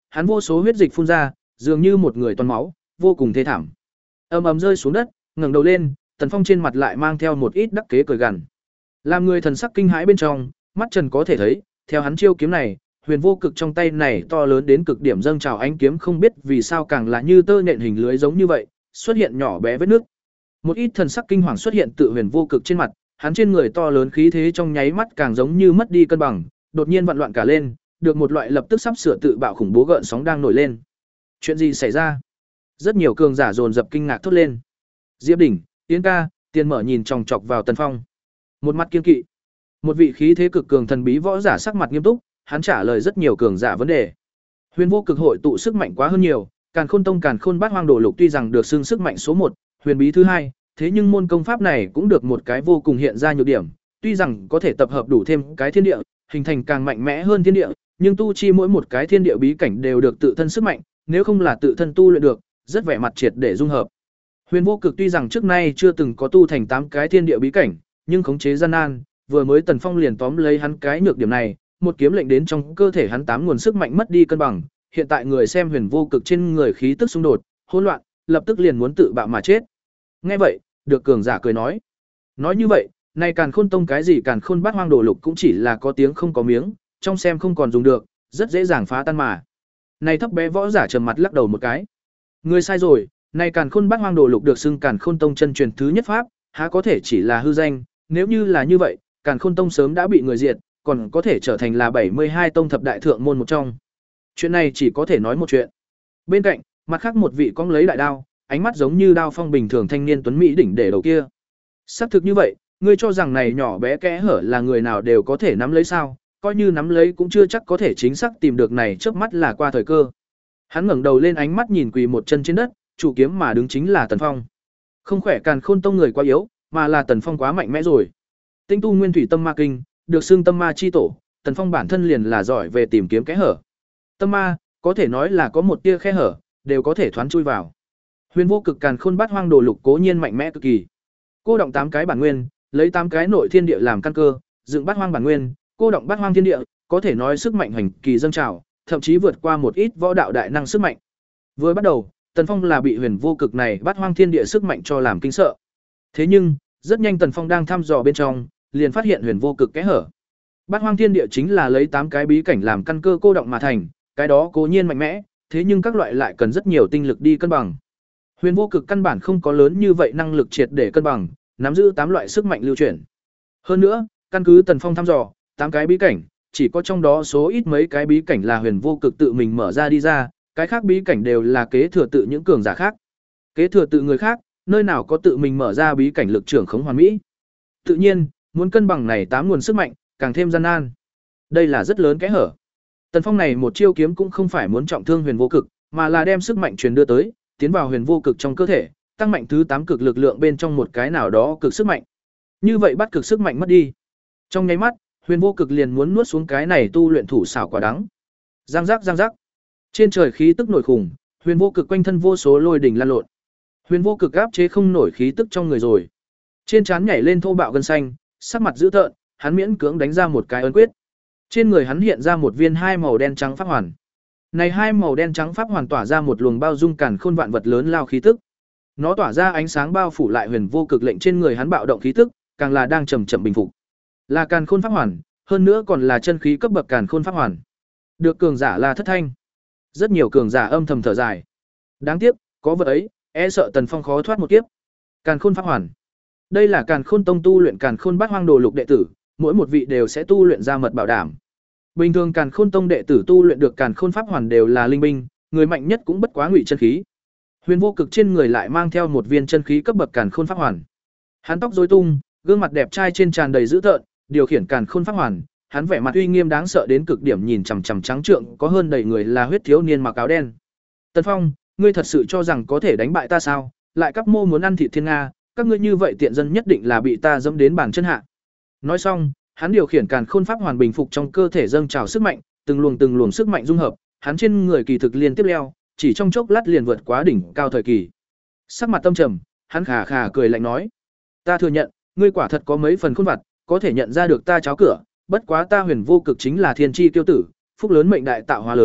hắn vô số huyết dịch phun ra, dường như một người toàn máu, vô cùng thê thảm. Ầm ầm rơi xuống đất, ngẩng đầu lên, Tần Phong trên mặt lại mang theo một ít đắc kế cười gằn. Làm người thần sắc kinh hãi bên trong, mắt Trần có thể thấy, theo hắn chiêu kiếm này, huyền vô cực trong tay này to lớn đến cực điểm dâng trào ánh kiếm không biết vì sao càng là như tơ nhện hình lưới giống như vậy, xuất hiện nhỏ bé vết nước. Một ít thần sắc kinh hoàng xuất hiện tự huyền vô cực trên mặt, hắn trên người to lớn khí thế trong nháy mắt càng giống như mất đi cân bằng, đột nhiên vặn loạn cả lên, được một loại lập tức sắp sửa tự bạo khủng bố gợn sóng đang nổi lên. Chuyện gì xảy ra? Rất nhiều cường giả dồn dập kinh ngạc thốt lên. Diệp Đỉnh, Yến ca, Tiền Mở nhìn chòng chọc vào Tần Phong. Một mặt kiên kỵ. Một vị khí thế cực cường thần bí võ giả sắc mặt nghiêm túc, hắn trả lời rất nhiều cường giả vấn đề. Huyền vô cực hội tụ sức mạnh quá hơn nhiều, Càn Khôn Tông Càn Khôn Bát Hoang Đồ Lục tuy rằng được xưng sức mạnh số một, huyền bí thứ hai, thế nhưng môn công pháp này cũng được một cái vô cùng hiện ra nhược điểm, tuy rằng có thể tập hợp đủ thêm cái thiên địa, hình thành càng mạnh mẽ hơn thiên địa, nhưng tu chi mỗi một cái thiên địa bí cảnh đều được tự thân sức mạnh, nếu không là tự thân tu luyện được, rất vẻ mặt triệt để dung hợp. Huyền vô cực tuy rằng trước nay chưa từng có tu thành tám cái thiên địa bí cảnh, nhưng khống chế gian nan, vừa mới Tần Phong liền tóm lấy hắn cái nhược điểm này, một kiếm lệnh đến trong cơ thể hắn tám nguồn sức mạnh mất đi cân bằng, hiện tại người xem huyền vô cực trên người khí tức xung đột, hỗn loạn, lập tức liền muốn tự bạo mà chết. Nghe vậy, được cường giả cười nói, nói như vậy, này Càn Khôn Tông cái gì Càn Khôn Bát Hoang Đồ Lục cũng chỉ là có tiếng không có miếng, trong xem không còn dùng được, rất dễ dàng phá tan mà. Này thấp bé võ giả trầm mặt lắc đầu một cái. Người sai rồi, này Càn Khôn Bát Hoang Đồ Lục được xưng Càn Khôn Tông chân truyền thứ nhất pháp, há có thể chỉ là hư danh, nếu như là như vậy, Càn Khôn Tông sớm đã bị người diệt, còn có thể trở thành là bảy mươi hai tông thập đại thượng môn một trong. Chuyện này chỉ có thể nói một chuyện. Bên cạnh, mặt khác một vị cong lấy đại đao, ánh mắt giống như đao phong bình thường thanh niên tuấn mỹ đỉnh để đầu kia. Xác thực như vậy, ngươi cho rằng này nhỏ bé kẽ hở là người nào đều có thể nắm lấy sao? Coi như nắm lấy cũng chưa chắc có thể chính xác tìm được này trước mắt là qua thời cơ. Hắn ngẩng đầu lên ánh mắt nhìn quỳ một chân trên đất, chủ kiếm mà đứng chính là Tần Phong. Không khỏe Càn Khôn Tông người quá yếu, mà là Tần Phong quá mạnh mẽ rồi. Tinh tu Nguyên Thủy Tâm Ma Kinh, được xưng Tâm Ma chi tổ, Tần Phong bản thân liền là giỏi về tìm kiếm kẽ hở. Tâm ma, có thể nói là có một tia khe hở, đều có thể thoán chui vào. Huyền vô cực Càn Khôn Bát Hoang Đồ Lục cố nhiên mạnh mẽ cực kỳ. Cô động tám cái bản nguyên, lấy tám cái nội thiên địa làm căn cơ, dựng Bát Hoang bản nguyên, cô động Bát Hoang thiên địa, có thể nói sức mạnh hành kỳ dâng trào, thậm chí vượt qua một ít võ đạo đại năng sức mạnh. Vừa bắt đầu, Tần Phong là bị Huyền vô cực này Bát Hoang thiên địa sức mạnh cho làm kinh sợ. Thế nhưng, rất nhanh Tần Phong đang thăm dò bên trong, liền phát hiện Huyền vô cực kẽ hở. Bát Hoang thiên địa chính là lấy tám cái bí cảnh làm căn cơ cô động mà thành, cái đó cố nhiên mạnh mẽ, thế nhưng các loại lại cần rất nhiều tinh lực đi cân bằng. Huyền vô cực căn bản không có lớn như vậy năng lực triệt để cân bằng, nắm giữ tám loại sức mạnh lưu chuyển. Hơn nữa, căn cứ Tần Phong thăm dò, tám cái bí cảnh, chỉ có trong đó số ít mấy cái bí cảnh là Huyền vô cực tự mình mở ra đi ra, cái khác bí cảnh đều là kế thừa tự những cường giả khác. Kế thừa tự người khác, nơi nào có tự mình mở ra bí cảnh lực trưởng khống hoàn mỹ. Tự nhiên, muốn cân bằng này tám nguồn sức mạnh, càng thêm gian nan. Đây là rất lớn kẽ hở. Tần Phong này một chiêu kiếm cũng không phải muốn trọng thương Huyền vô cực, mà là đem sức mạnh truyền đưa tới, tiến vào Huyền vô cực trong cơ thể, tăng mạnh thứ tám cực lực lượng bên trong một cái nào đó cực sức mạnh. Như vậy bắt cực sức mạnh mất đi. Trong nháy mắt, Huyền vô cực liền muốn nuốt xuống cái này tu luyện thủ xảo quả đắng. Giang giác giang giác. Trên trời khí tức nổi khủng, Huyền vô cực quanh thân vô số lôi đỉnh lan lộn. Huyền vô cực áp chế không nổi khí tức trong người rồi. Trên trán nhảy lên thô bạo gân xanh, sắc mặt dữ tợn, hắn miễn cưỡng đánh ra một cái ấn quyết. Trên người hắn hiện ra một viên hai màu đen trắng pháp hoàn. Này hai màu đen trắng pháp hoàn tỏa ra một luồng bao dung càn khôn vạn vật lớn lao khí tức. Nó tỏa ra ánh sáng bao phủ lại Huyền vô cực lệnh trên người hắn bạo động khí tức, càng là đang chậm chậm bình phục. Là càn khôn pháp hoàn, hơn nữa còn là chân khí cấp bậc càn khôn pháp hoàn. Được cường giả là Thất Thanh. Rất nhiều cường giả âm thầm thở dài. Đáng tiếc, có vật ấy, e sợ Tần Phong khó thoát một kiếp. Càn khôn pháp hoàn. Đây là Càn Khôn Tông tu luyện Càn Khôn Bát Hoang Đồ Lục đệ tử, mỗi một vị đều sẽ tu luyện ra mật bảo đảm. Bình thường Càn Khôn Tông đệ tử tu luyện được Càn Khôn pháp hoàn đều là linh binh, người mạnh nhất cũng bất quá ngụy chân khí. Huyền vô cực trên người lại mang theo một viên chân khí cấp bậc Càn Khôn pháp hoàn. Hắn tóc rối tung, gương mặt đẹp trai trên tràn đầy dữ tợn, điều khiển Càn Khôn pháp hoàn, hắn vẻ mặt uy nghiêm đáng sợ đến cực điểm, nhìn chằm chằm trắng trượng có hơn đầy người là huyết thiếu niên mặc áo đen. Tần Phong, ngươi thật sự cho rằng có thể đánh bại ta sao? Lại cấp mô muốn ăn thịt thiên nga, các ngươi như vậy tiện dân nhất định là bị ta dẫm đến bàn chân hạ. Nói xong, hắn điều khiển Càn Khôn pháp hoàn bình phục trong cơ thể dâng trào sức mạnh, từng luồng từng luồng sức mạnh dung hợp, hắn trên người kỳ thực liên tiếp leo, chỉ trong chốc lát liền vượt quá đỉnh cao thời kỳ. Sắc mặt tâm trầm, hắn khà khà cười lạnh nói: "Ta thừa nhận, ngươi quả thật có mấy phần khôn vặt, có thể nhận ra được ta cháo cửa, bất quá ta Huyền vô cực chính là thiên chi tiêu tử, phúc lớn mệnh đại tạo hóa lớn,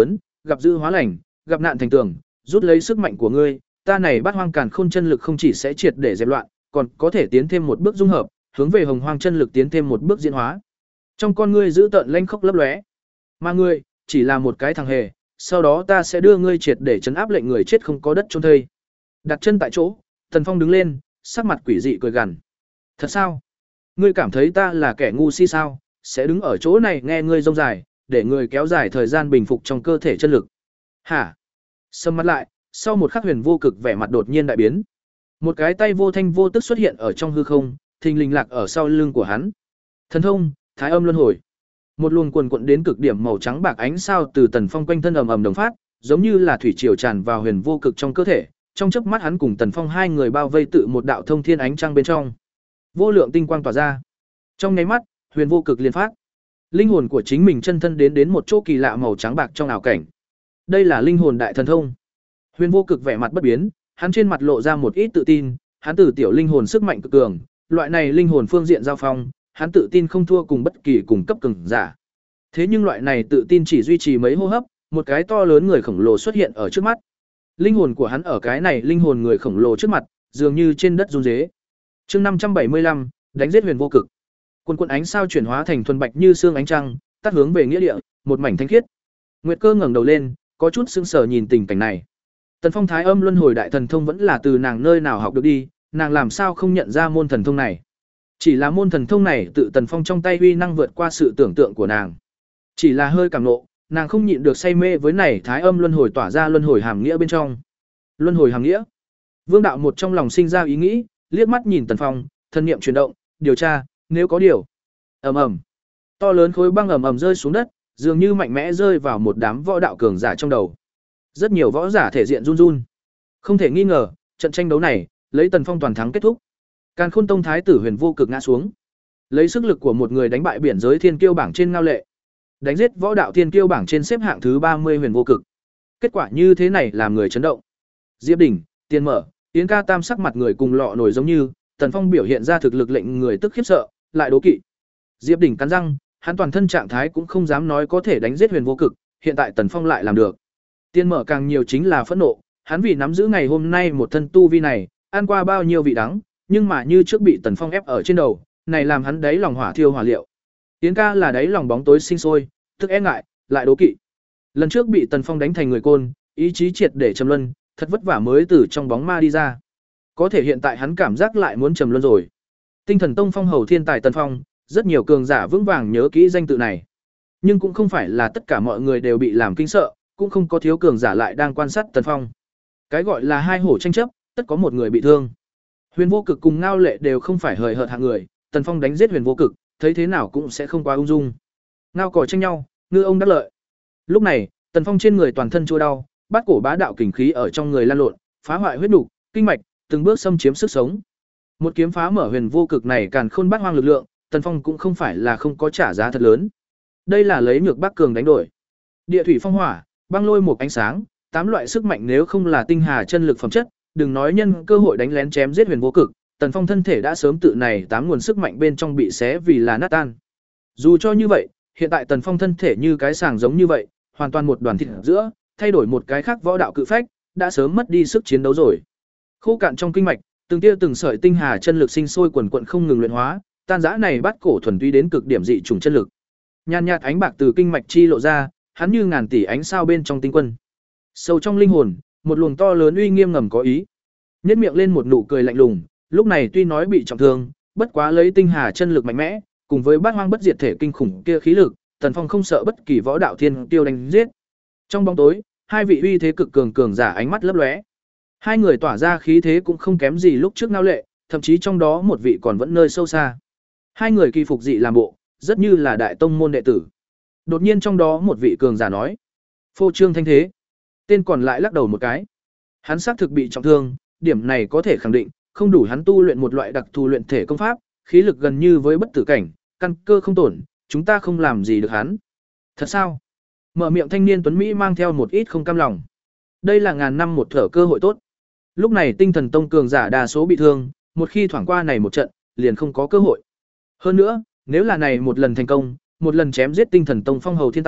gặp dữ hóa lành, gặp nạn thành tường, rút lấy sức mạnh của ngươi, ta này Bát Hoang Càn Khôn chân lực không chỉ sẽ triệt để dẹp loạn, còn có thể tiến thêm một bước dung hợp, hướng về Hồng Hoang chân lực tiến thêm một bước diễn hóa. Trong con ngươi giữ tợn lanh khốc lấp lóe. Mà ngươi chỉ là một cái thằng hề, sau đó ta sẽ đưa ngươi triệt để trấn áp lệnh người chết không có đất chôn thây. Đặt chân tại chỗ, Tần Phong đứng lên, sắc mặt quỷ dị cười gằn. Thật sao? Ngươi cảm thấy ta là kẻ ngu si sao? Sẽ đứng ở chỗ này nghe ngươi rông dài, để ngươi kéo dài thời gian bình phục trong cơ thể chân lực. Hả? Sầm mặt lại, sau một khắc Huyền Vô Cực vẻ mặt đột nhiên đại biến. Một cái tay vô thanh vô tức xuất hiện ở trong hư không, thình lình lạc ở sau lưng của hắn. Thần thông, Thái Âm Luân Hồi. Một luồng quần quận đến cực điểm màu trắng bạc ánh sao từ Tần Phong quanh thân ầm ầm đồng phát, giống như là thủy triều tràn vào Huyền Vô Cực trong cơ thể. Trong chớp mắt hắn cùng Tần Phong hai người bao vây tự một đạo thông thiên ánh trăng bên trong. Vô lượng tinh quang tỏa ra. Trong nháy mắt, Huyền Vô Cực liền phát. Linh hồn của chính mình chân thân đến đến một chỗ kỳ lạ màu trắng bạc trong ảo cảnh. Đây là linh hồn đại thần thông. Huyền Vô Cực vẻ mặt bất biến, hắn trên mặt lộ ra một ít tự tin, hắn từ tiểu linh hồn sức mạnh cực cường, loại này linh hồn phương diện giao phong, hắn tự tin không thua cùng bất kỳ cùng cấp cường giả. Thế nhưng loại này tự tin chỉ duy trì mấy hô hấp, một cái to lớn người khổng lồ xuất hiện ở trước mắt. Linh hồn của hắn ở cái này linh hồn người khổng lồ trước mặt, dường như trên đất run rế. Chương năm trăm bảy mươi lăm, đánh giết Huyền Vô Cực. Quần quần ánh sao chuyển hóa thành thuần bạch như xương ánh trăng, tắt hướng về nghĩa địa, một mảnh thanh khiết. Nguyệt Cơ ngẩng đầu lên, có chút sững sờ nhìn tình cảnh này. Tần Phong Thái Âm Luân Hồi đại thần thông vẫn là từ nàng nơi nào học được đi, nàng làm sao không nhận ra môn thần thông này? Chỉ là môn thần thông này tự Tần Phong trong tay uy năng vượt qua sự tưởng tượng của nàng. Chỉ là hơi cảm nộ, nàng không nhịn được say mê với này Thái Âm Luân Hồi tỏa ra luân hồi hàm nghĩa bên trong. Luân hồi hàm nghĩa. Vương đạo một trong lòng sinh ra ý nghĩ, liếc mắt nhìn Tần Phong, thân niệm chuyển động, điều tra, nếu có điều. Ầm ầm. To lớn khối băng ầm ầm rơi xuống đất, dường như mạnh mẽ rơi vào một đám võ đạo cường giả trong đầu. Rất nhiều võ giả thể diện run run. Không thể nghi ngờ, trận tranh đấu này, lấy Tần Phong toàn thắng kết thúc. Càn Khôn Tông thái tử Huyền Vô Cực ngã xuống. Lấy sức lực của một người đánh bại biển giới thiên kiêu bảng trên ngao lệ. Đánh giết võ đạo thiên kiêu bảng trên xếp hạng thứ ba mươi Huyền Vô Cực. Kết quả như thế này làm người chấn động. Diệp Đỉnh, Tiên Mở, Yến Ca tam sắc mặt người cùng lọ nổi giống như, Tần Phong biểu hiện ra thực lực lệnh người tức khiếp sợ, lại đố kỵ. Diệp Đỉnh cắn răng, hắn toàn thân trạng thái cũng không dám nói có thể đánh giết Huyền Vô Cực, hiện tại Tần Phong lại làm được. Tiên Mở càng nhiều chính là phẫn nộ, hắn vì nắm giữ ngày hôm nay một thân tu vi này, ăn qua bao nhiêu vị đắng, nhưng mà như trước bị Tần Phong ép ở trên đầu, này làm hắn đáy lòng hỏa thiêu hỏa liệu. Yến Ca là đáy lòng bóng tối sinh sôi, tức e ngại, lại đố kỵ. Lần trước bị Tần Phong đánh thành người côn, ý chí triệt để trầm luân, thật vất vả mới từ trong bóng ma đi ra. Có thể hiện tại hắn cảm giác lại muốn trầm luân rồi. Tinh Thần Tông phong hầu thiên tài Tần Phong, rất nhiều cường giả vững vàng nhớ kỹ danh tự này. Nhưng cũng không phải là tất cả mọi người đều bị làm kinh sợ, cũng không có thiếu cường giả lại đang quan sát Tần Phong. Cái gọi là hai hổ tranh chấp, tất có một người bị thương. Huyền Vô Cực cùng Ngao Lệ đều không phải hời hợt hạng người, Tần Phong đánh giết Huyền Vô Cực, thấy thế nào cũng sẽ không quá ung dung. Ngao cò tranh nhau, ngư ông đắc lợi. Lúc này, Tần Phong trên người toàn thân chua đau, bát cổ bá đạo kình khí ở trong người lan lộn, phá hoại huyết nục, kinh mạch, từng bước xâm chiếm sức sống. Một kiếm phá mở Huyền Vô Cực này càn khôn bát hoang lực lượng, Tần Phong cũng không phải là không có trả giá thật lớn. Đây là lấy nhược bắc cường đánh đổi. Địa thủy phong hỏa, băng lôi một ánh sáng, tám loại sức mạnh nếu không là tinh hà chân lực phẩm chất, đừng nói nhân cơ hội đánh lén chém giết Huyền Vô Cực, Tần Phong thân thể đã sớm tự này tám nguồn sức mạnh bên trong bị xé vì là nát tan. Dù cho như vậy, hiện tại Tần Phong thân thể như cái sàng giống như vậy, hoàn toàn một đoàn thịt giữa, thay đổi một cái khác võ đạo cự phách, đã sớm mất đi sức chiến đấu rồi. Khô cạn trong kinh mạch, từng tia từng sợi tinh hà chân lực sinh sôi quần quần không ngừng luyện hóa, tan rã này bắt cổ thuần túy đến cực điểm dị trùng chân lực. Nhàn nhạt ánh bạc từ kinh mạch chi lộ ra, hắn như ngàn tỷ ánh sao bên trong tinh quân. Sâu trong linh hồn, một luồng to lớn uy nghiêm ngầm có ý. Nhếch miệng lên một nụ cười lạnh lùng, lúc này tuy nói bị trọng thương, bất quá lấy tinh hà chân lực mạnh mẽ, cùng với bát hoang bất diệt thể kinh khủng kia khí lực, Tần Phong không sợ bất kỳ võ đạo thiên tiêu đánh giết. Trong bóng tối, hai vị uy thế cực cường cường giả ánh mắt lấp lóe. Hai người tỏa ra khí thế cũng không kém gì lúc trước Ngao Lệ, thậm chí trong đó một vị còn vẫn nơi sâu xa. Hai người kỳ phục dị làm bộ, rất như là đại tông môn đệ tử. Đột nhiên trong đó một vị cường giả nói: "Phô trương thanh thế." Tên còn lại lắc đầu một cái. Hắn xác thực bị trọng thương, điểm này có thể khẳng định, không đủ hắn tu luyện một loại đặc thù luyện thể công pháp, khí lực gần như với bất tử cảnh, căn cơ không tổn, chúng ta không làm gì được hắn. Thật sao? Mở miệng thanh niên tuấn Mỹ mang theo một ít không cam lòng. Đây là ngàn năm một thở cơ hội tốt. Lúc này Tinh Thần Tông cường giả đa số bị thương, một khi thoảng qua này một trận, liền không có cơ hội. Hơn nữa, nếu là này một lần thành công, một lần chém giết Tinh Thần Tông phong hầu thiên tài,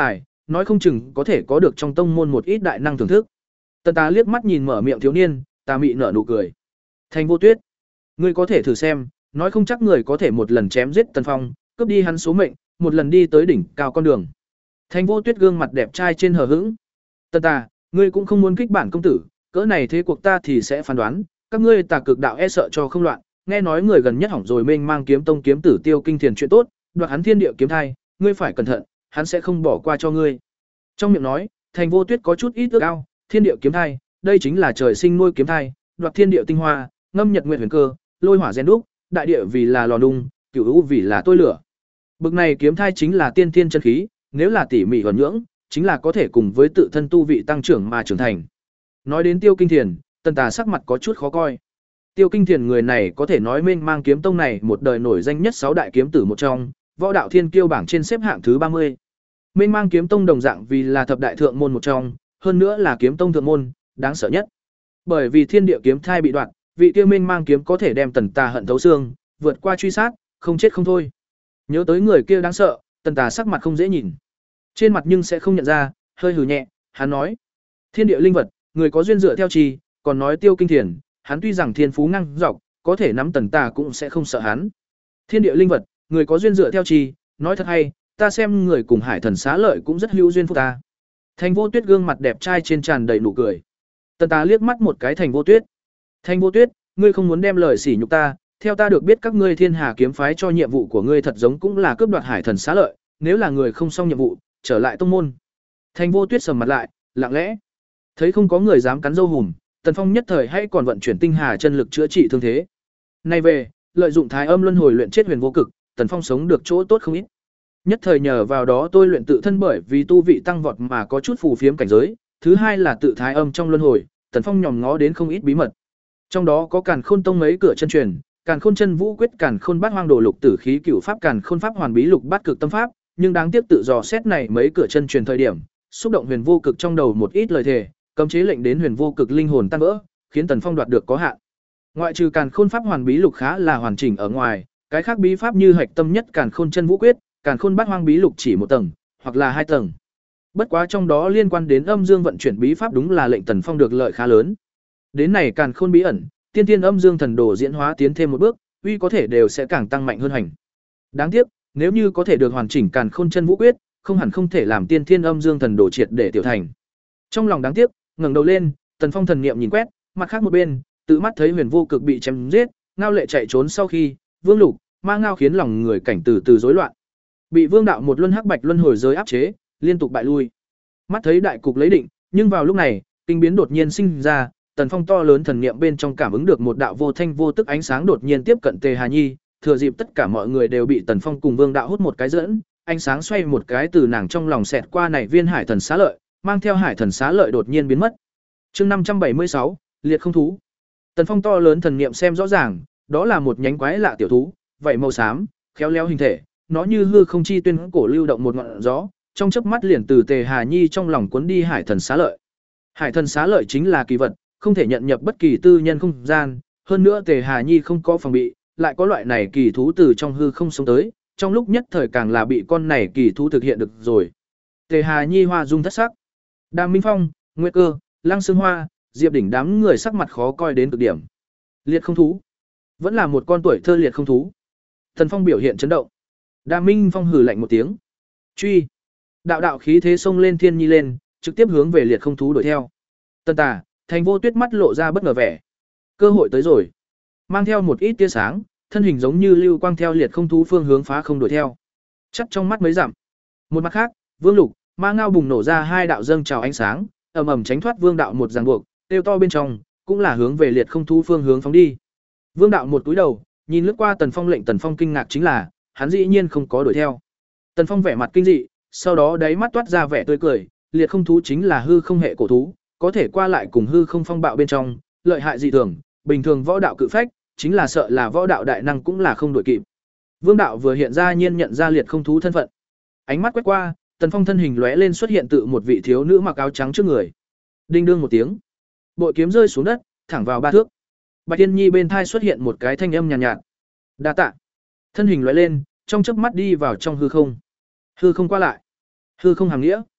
nói không chừng có thể có được trong tông môn một ít đại năng thưởng thức. Tần Tà liếc mắt nhìn mở miệng thiếu niên, tà mị nở nụ cười. Thành Vô Tuyết, ngươi có thể thử xem, nói không chắc người có thể một lần chém giết Tần Phong, cướp đi hắn số mệnh, một lần đi tới đỉnh cao con đường. Thành Vô Tuyết gương mặt đẹp trai trên hờ hững. Tần Tà, ngươi cũng không muốn kích bản công tử, cỡ này thế cuộc ta thì sẽ phán đoán, các ngươi Tà Cực đạo e sợ cho không loạn, nghe nói người gần nhất hỏng rồi mênh mang kiếm tông kiếm tử Tiêu Kinh Thiền chuyện tốt, đoạt hắn thiên địa kiếm thai, ngươi phải cẩn thận, hắn sẽ không bỏ qua cho ngươi. Trong miệng nói, Thành Vô Tuyết có chút ít ước ao, thiên địa kiếm thai, đây chính là trời sinh nuôi kiếm thai, đoạt thiên địa tinh hoa, ngâm nhật nguyệt huyền cơ, lôi hỏa rèn đúc, đại địa vì là lò nung, cửu u vì là tôi lửa. Bực này kiếm thai chính là tiên thiên chân khí, nếu là tỉ mỉ vận nhưỡng, chính là có thể cùng với tự thân tu vị tăng trưởng mà trưởng thành. Nói đến Tiêu Kinh Thiền, Tần Tà sắc mặt có chút khó coi. Tiêu Kinh Thiền người này có thể nói mênh mang kiếm tông này một đời nổi danh nhất sáu đại kiếm tử một trong, võ đạo thiên kiêu bảng trên xếp hạng thứ ba mươi. Mênh mang kiếm tông đồng dạng vì là thập đại thượng môn một trong, hơn nữa là kiếm tông thượng môn, đáng sợ nhất. Bởi vì thiên địa kiếm thai bị đoạt, vị kia mênh mang kiếm có thể đem Tần Tà hận thấu xương, vượt qua truy sát, không chết không thôi. Nhớ tới người kia đáng sợ, Tần Tà sắc mặt không dễ nhìn. Trên mặt nhưng sẽ không nhận ra, hơi hừ nhẹ, hắn nói: "Thiên địa linh vật, người có duyên dựa theo chi, còn nói Tiêu Kinh Thiền, hắn tuy rằng thiên phú ngang dọc, có thể nắm Tần Tà cũng sẽ không sợ hắn. Thiên địa linh vật, người có duyên dựa theo chi, nói thật hay, ta xem người cùng Hải Thần Xá Lợi cũng rất hữu duyên phúc ta." Thành Vô Tuyết gương mặt đẹp trai trên tràn đầy nụ cười. Tần Tà liếc mắt một cái Thành Vô Tuyết. "Thành Vô Tuyết, ngươi không muốn đem lời sỉ nhục ta, theo ta được biết các ngươi Thiên Hà kiếm phái cho nhiệm vụ của ngươi thật giống cũng là cướp đoạt Hải Thần Xá Lợi, nếu là người không xong nhiệm vụ, trở lại tông môn." Thành Vô Tuyết sầm mặt lại, lặng lẽ. Thấy không có người dám cắn râu hùm, Tần Phong nhất thời hay còn vận chuyển tinh hà chân lực chữa trị thương thế. Nay về, lợi dụng Thái Âm Luân Hồi luyện chết Huyền Vô Cực, Tần Phong sống được chỗ tốt không ít. Nhất thời nhờ vào đó tôi luyện tự thân bởi vì tu vị tăng vọt mà có chút phù phiếm cảnh giới, thứ hai là tự Thái Âm trong luân hồi, Tần Phong nhòm ngó đến không ít bí mật. Trong đó có Càn Khôn Tông mấy cửa chân truyền, Càn Khôn Chân Vũ Quyết, Càn Khôn Bát Hoang Đồ Lục Tử Khí Cửu Pháp, Càn Khôn Pháp Hoàn Bí Lục Bát Cực Tâm Pháp, nhưng đáng tiếc tự dò xét này mấy cửa chân truyền thời điểm, xúc động Huyền Vô Cực trong đầu một ít lời thề, cấm chế lệnh đến Huyền Vô Cực linh hồn tan vỡ, khiến Tần Phong đoạt được có hạn. Ngoại trừ Càn Khôn Pháp Hoàn Bí Lục khá là hoàn chỉnh ở ngoài, cái khác bí pháp như hạch tâm nhất Càn Khôn Chân Vũ Quyết, Càn Khôn Bát Hoang Bí Lục chỉ một tầng, hoặc là hai tầng. Bất quá trong đó liên quan đến âm dương vận chuyển bí pháp đúng là lệnh Tần Phong được lợi khá lớn. Đến này Càn Khôn bí ẩn, tiên tiên âm dương thần đồ diễn hóa tiến thêm một bước, uy có thể đều sẽ càng tăng mạnh hơn hành. Đáng tiếc, nếu như có thể được hoàn chỉnh Càn Khôn Chân Vũ Quyết, không hẳn không thể làm tiên thiên âm dương thần đồ triệt để tiểu thành. Trong lòng đáng tiếc, ngẩng đầu lên, Tần Phong thần niệm nhìn quét, mặt khác một bên, tự mắt thấy Huyền Vô Cực bị chém giết, Ngao Lệ chạy trốn sau khi, Vương Lục, Ma Ngao khiến lòng người cảnh từ từ rối loạn. Bị Vương đạo một luân hắc bạch luân hồi giới áp chế, liên tục bại lui. Mắt thấy đại cục lấy định, nhưng vào lúc này, kinh biến đột nhiên sinh ra, Tần Phong to lớn thần niệm bên trong cảm ứng được một đạo vô thanh vô tức ánh sáng đột nhiên tiếp cận Tề Hà Nhi, thừa dịp tất cả mọi người đều bị Tần Phong cùng Vương đạo hút một cái dẫn, ánh sáng xoay một cái từ nàng trong lòng xẹt qua này viên Hải Thần Xá Lợi, mang theo Hải Thần Xá Lợi đột nhiên biến mất. Chương năm trăm bảy mươi sáu, liệt không thú. Tần Phong to lớn thần niệm xem rõ ràng, đó là một nhánh quái lạ tiểu thú, vảy màu xám, khéo léo hình thể, nó như hư không chi tuyên cổ lưu động một ngọn gió, trong chớp mắt liền từ Tề Hà Nhi trong lòng cuốn đi Hải Thần Xá Lợi. Hải Thần Xá Lợi chính là kỳ vật, không thể nhận nhập bất kỳ tư nhân không gian, hơn nữa Tề Hà Nhi không có phòng bị, lại có loại này kỳ thú từ trong hư không sống tới, trong lúc nhất thời càng là bị con này kỳ thú thực hiện được rồi. Tề Hà Nhi hoa dung thất sắc. Đàm Minh Phong, Nguyệt Cơ, Lăng Sương Hoa, Diệp Đỉnh đám người sắc mặt khó coi đến cực điểm. Liệt không thú, vẫn là một con tuổi thơ liệt không thú. Thần Phong biểu hiện chấn động. Đàm Minh Phong hừ lạnh một tiếng. Truy. Đạo đạo khí thế xông lên thiên nhi lên, trực tiếp hướng về liệt không thú đuổi theo. Tần Tà, Thành Vô Tuyết mắt lộ ra bất ngờ vẻ. Cơ hội tới rồi. Mang theo một ít tia sáng, thân hình giống như lưu quang theo liệt không thú phương hướng phá không đuổi theo. Chắc trong mắt mấy dặm. Một mặt khác, Vương Lục, Ma Ngao bùng nổ ra hai đạo dâng trào ánh sáng, ầm ầm tránh thoát Vương đạo một ràng buộc, tiêu to bên trong, cũng là hướng về liệt không thú phương hướng phóng đi. Vương đạo một cúi đầu, nhìn lướt qua Tần Phong, lệnh Tần Phong kinh ngạc chính là, hắn dĩ nhiên không có đuổi theo. Tần Phong vẻ mặt kinh dị, sau đó đáy mắt toát ra vẻ tươi cười, liệt không thú chính là hư không hệ cổ thú, có thể qua lại cùng hư không phong bạo bên trong, lợi hại dị thường, bình thường võ đạo cự phách, chính là sợ là võ đạo đại năng cũng là không đuổi kịp. Vương đạo vừa hiện ra nhiên nhận ra liệt không thú thân phận. Ánh mắt quét qua, Tần Phong thân hình lóe lên xuất hiện tự một vị thiếu nữ mặc áo trắng trước người. Đinh đương một tiếng, bội kiếm rơi xuống đất, thẳng vào ba thước. Bạch Tiên Nhi bên thai xuất hiện một cái thanh âm nhàn nhạt, nhạt. Đa tạ. Thân hình lóe lên, trong chớp mắt đi vào trong hư không. Hư không qua lại. Hư không hàm nghĩa.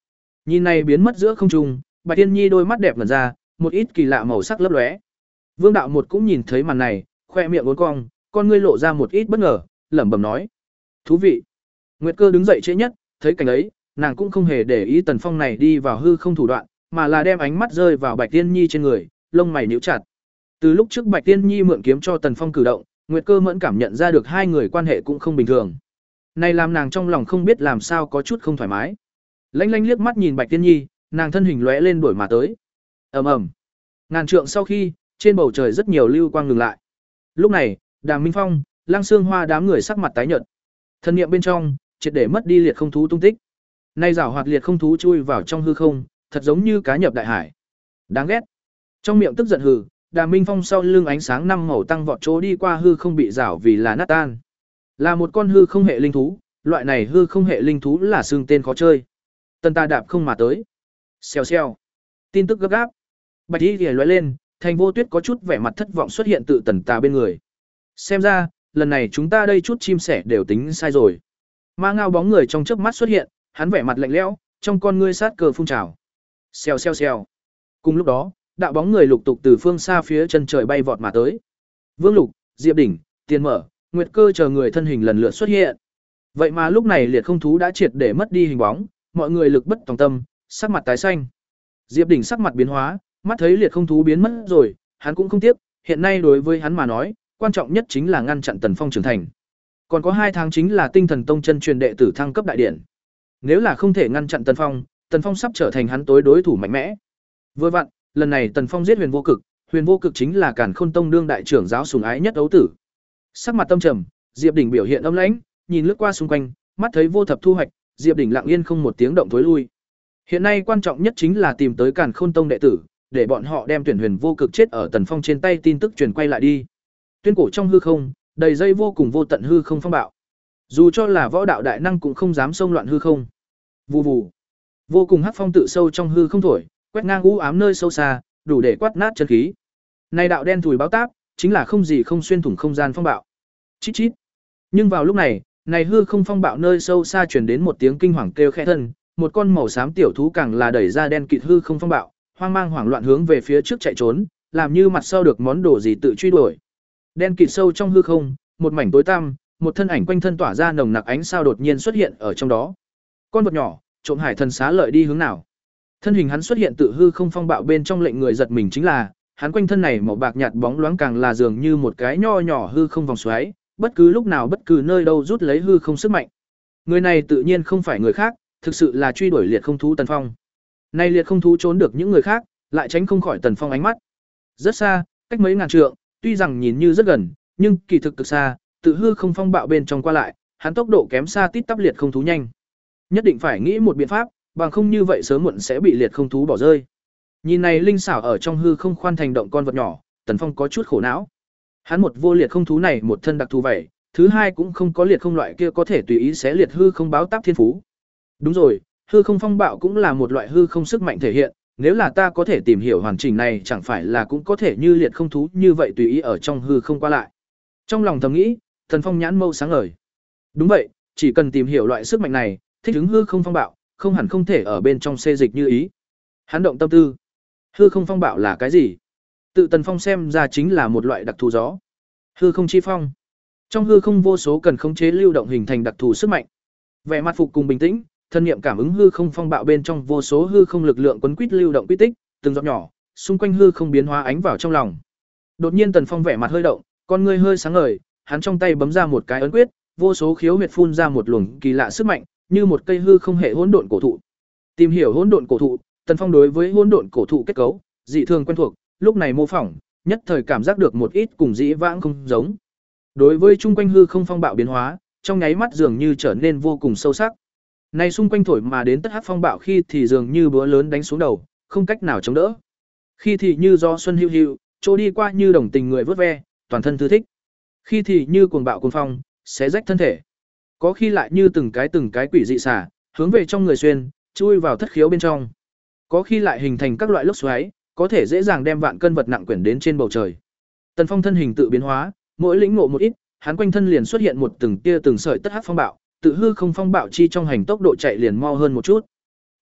Nhìn này biến mất giữa không trung, Bạch Tiên Nhi đôi mắt đẹp ngẩn ra, một ít kỳ lạ màu sắc lấp lóe. Vương Đạo Một cũng nhìn thấy màn này, khoe miệng uốn cong, con ngươi lộ ra một ít bất ngờ, lẩm bẩm nói: "Thú vị." Nguyệt Cơ đứng dậy trễ nhất, thấy cảnh ấy, nàng cũng không hề để ý Tần Phong này đi vào hư không thủ đoạn, mà là đem ánh mắt rơi vào Bạch Tiên Nhi trên người, lông mày nhíu chặt. Từ lúc trước Bạch Tiên Nhi mượn kiếm cho Tần Phong cử động, Nguyệt Cơ mẫn cảm nhận ra được hai người quan hệ cũng không bình thường. Này làm nàng trong lòng không biết làm sao có chút không thoải mái. Lanh Lanh liếc mắt nhìn Bạch Tiên Nhi, nàng thân hình lóe lên đuổi mà tới. Ầm ầm. Ngàn trượng sau khi, trên bầu trời rất nhiều lưu quang ngừng lại. Lúc này, Đàm Minh Phong, Lăng Xương Hoa đám người sắc mặt tái nhợt. Thân niệm bên trong, triệt để mất đi liệt không thú tung tích. Nay giảo hoạt liệt không thú chui vào trong hư không, thật giống như cá nhập đại hải. Đáng ghét. Trong miệng tức giận hừ, Đàm Minh Phong sau lưng ánh sáng năm màu tăng vọt chỗ đi qua hư không bị giảo vì là nát tan. Là một con hư không hệ linh thú, loại này hư không hệ linh thú là xương tên khó chơi. Tần Ta đạp không mà tới. Xèo xèo. Tin tức gấp gáp. Bạch Y lóe lên, Thành Vô Tuyết có chút vẻ mặt thất vọng xuất hiện tự Tần Tà bên người. Xem ra, lần này chúng ta đây chút chim sẻ đều tính sai rồi. Ma Ngao bóng người trong chớp mắt xuất hiện, hắn vẻ mặt lạnh lẽo, trong con ngươi sát cờ phun trào. Xèo xèo xèo. Cùng lúc đó, đạo bóng người lục tục từ phương xa phía chân trời bay vọt mà tới. Vương Lục, Diệp Đỉnh, Tiền Mở, Nguyệt Cơ chờ người thân hình lần lượt xuất hiện. Vậy mà lúc này liệt không thú đã triệt để mất đi hình bóng, mọi người lực bất tòng tâm, sắc mặt tái xanh. Diệp Đỉnh sắc mặt biến hóa, mắt thấy liệt không thú biến mất rồi, hắn cũng không tiếc, hiện nay đối với hắn mà nói, quan trọng nhất chính là ngăn chặn Tần Phong trưởng thành. Còn có hai tháng chính là Tinh Thần Tông chân truyền đệ tử thăng cấp đại điển. Nếu là không thể ngăn chặn Tần Phong, Tần Phong sắp trở thành hắn tối đối thủ mạnh mẽ. Vừa vặn, lần này Tần Phong giết Huyền Vô Cực, Huyền Vô Cực chính là Càn Khôn Tông đương đại trưởng giáo sủng ái nhất ấu tử. Sắc mặt tâm trầm, Diệp Đỉnh biểu hiện âm lãnh, nhìn lướt qua xung quanh, mắt thấy vô thập thu hoạch, Diệp Đỉnh lặng yên không một tiếng động thối lui. Hiện nay quan trọng nhất chính là tìm tới Càn Khôn Tông đệ tử, để bọn họ đem tuyển Huyền Vô Cực chết ở Tần Phong trên tay tin tức truyền quay lại đi. Tuyên cổ trong hư không, đầy dây vô cùng vô tận hư không phong bạo. Dù cho là võ đạo đại năng cũng không dám xông loạn hư không. Vù vù. Vô cùng hắc phong tự sâu trong hư không thổi, quét ngang u ám nơi sâu xa, đủ để quát nát chân khí. Này đạo đen thùi báo táp, chính là không gì không xuyên thủng không gian phong bạo. Chít chít. Nhưng vào lúc này, này hư không phong bạo nơi sâu xa truyền đến một tiếng kinh hoàng kêu khẽ thân, một con màu xám tiểu thú càng là đẩy ra đen kịt hư không phong bạo, hoang mang hoảng loạn hướng về phía trước chạy trốn, làm như mặt sau được món đồ gì tự truy đuổi. Đen kịt sâu trong hư không, một mảnh tối tăm, một thân ảnh quanh thân tỏa ra nồng nặc ánh sao đột nhiên xuất hiện ở trong đó. Con vật nhỏ, trộm hải thần xá lợi đi hướng nào? Thân hình hắn xuất hiện tự hư không phong bạo bên trong lệnh người giật mình chính là, hắn quanh thân này màu bạc nhạt bóng loáng càng là dường như một cái nho nhỏ hư không vòng xoáy, bất cứ lúc nào bất cứ nơi đâu rút lấy hư không sức mạnh. Người này tự nhiên không phải người khác, thực sự là truy đuổi liệt không thú Tần Phong. Nay liệt không thú trốn được những người khác, lại tránh không khỏi Tần Phong ánh mắt. Rất xa, cách mấy ngàn trượng, tuy rằng nhìn như rất gần, nhưng kỳ thực cực xa, tự hư không phong bạo bên trong qua lại, hắn tốc độ kém xa tít tắp liệt không thú nhanh. Nhất định phải nghĩ một biện pháp, bằng không như vậy sớm muộn sẽ bị liệt không thú bỏ rơi. Nhìn này linh xảo ở trong hư không khoan thành động con vật nhỏ, Tần Phong có chút khổ não. Hắn một vô liệt không thú này một thân đặc thù vậy, thứ hai cũng không có liệt không loại kia có thể tùy ý xé liệt hư không báo táp thiên phú. Đúng rồi, hư không phong bạo cũng là một loại hư không sức mạnh thể hiện, nếu là ta có thể tìm hiểu hoàn chỉnh này chẳng phải là cũng có thể như liệt không thú như vậy tùy ý ở trong hư không qua lại. Trong lòng thầm nghĩ, Tần Phong nhãn mâu sáng ngời. Đúng vậy, chỉ cần tìm hiểu loại sức mạnh này, thích ứng hư không phong bạo, không hẳn không thể ở bên trong xê dịch như ý. Hắn động tâm tư. Hư không phong bạo là cái gì? Tự Tần Phong xem ra chính là một loại đặc thù gió. Hư không chi phong. Trong hư không vô số cần khống chế lưu động hình thành đặc thù sức mạnh. Vẻ mặt phục cùng bình tĩnh, thân niệm cảm ứng hư không phong bạo bên trong vô số hư không lực lượng quấn quýt lưu động quy tích, từng giọt nhỏ, xung quanh hư không biến hóa ánh vào trong lòng. Đột nhiên Tần Phong vẻ mặt hơi động, con ngươi hơi sáng ngời, hắn trong tay bấm ra một cái ấn quyết, vô số khiếu huyệt phun ra một luồng kỳ lạ sức mạnh, như một cây hư không hệ hỗn độn cổ thụ. Tìm hiểu hỗn độn cổ thụ, Tần Phong đối với hỗn độn cổ thụ kết cấu dị thường quen thuộc, lúc này mô phỏng, nhất thời cảm giác được một ít cùng dĩ vãng không giống. Đối với chung quanh hư không phong bạo biến hóa, trong nháy mắt dường như trở nên vô cùng sâu sắc. Này xung quanh thổi mà đến tất hắc phong bạo khi thì dường như búa lớn đánh xuống đầu, không cách nào chống đỡ. Khi thì như gió xuân hữu hữu, trôi đi qua như đồng tình người vớt ve, toàn thân thư thích. Khi thì như cuồng bạo cuồng phong, xé rách thân thể. Có khi lại như từng cái từng cái quỷ dị xả, hướng về trong người xuyên, chui vào thất khiếu bên trong. Có khi lại hình thành các loại lốc xoáy, có thể dễ dàng đem vạn cân vật nặng quyển đến trên bầu trời. Tần Phong thân hình tự biến hóa, mỗi lĩnh ngộ một ít, hắn quanh thân liền xuất hiện một từng tia từng sợi tất hắc phong bạo, tự hư không phong bạo chi trong hành tốc độ chạy liền mo hơn một chút.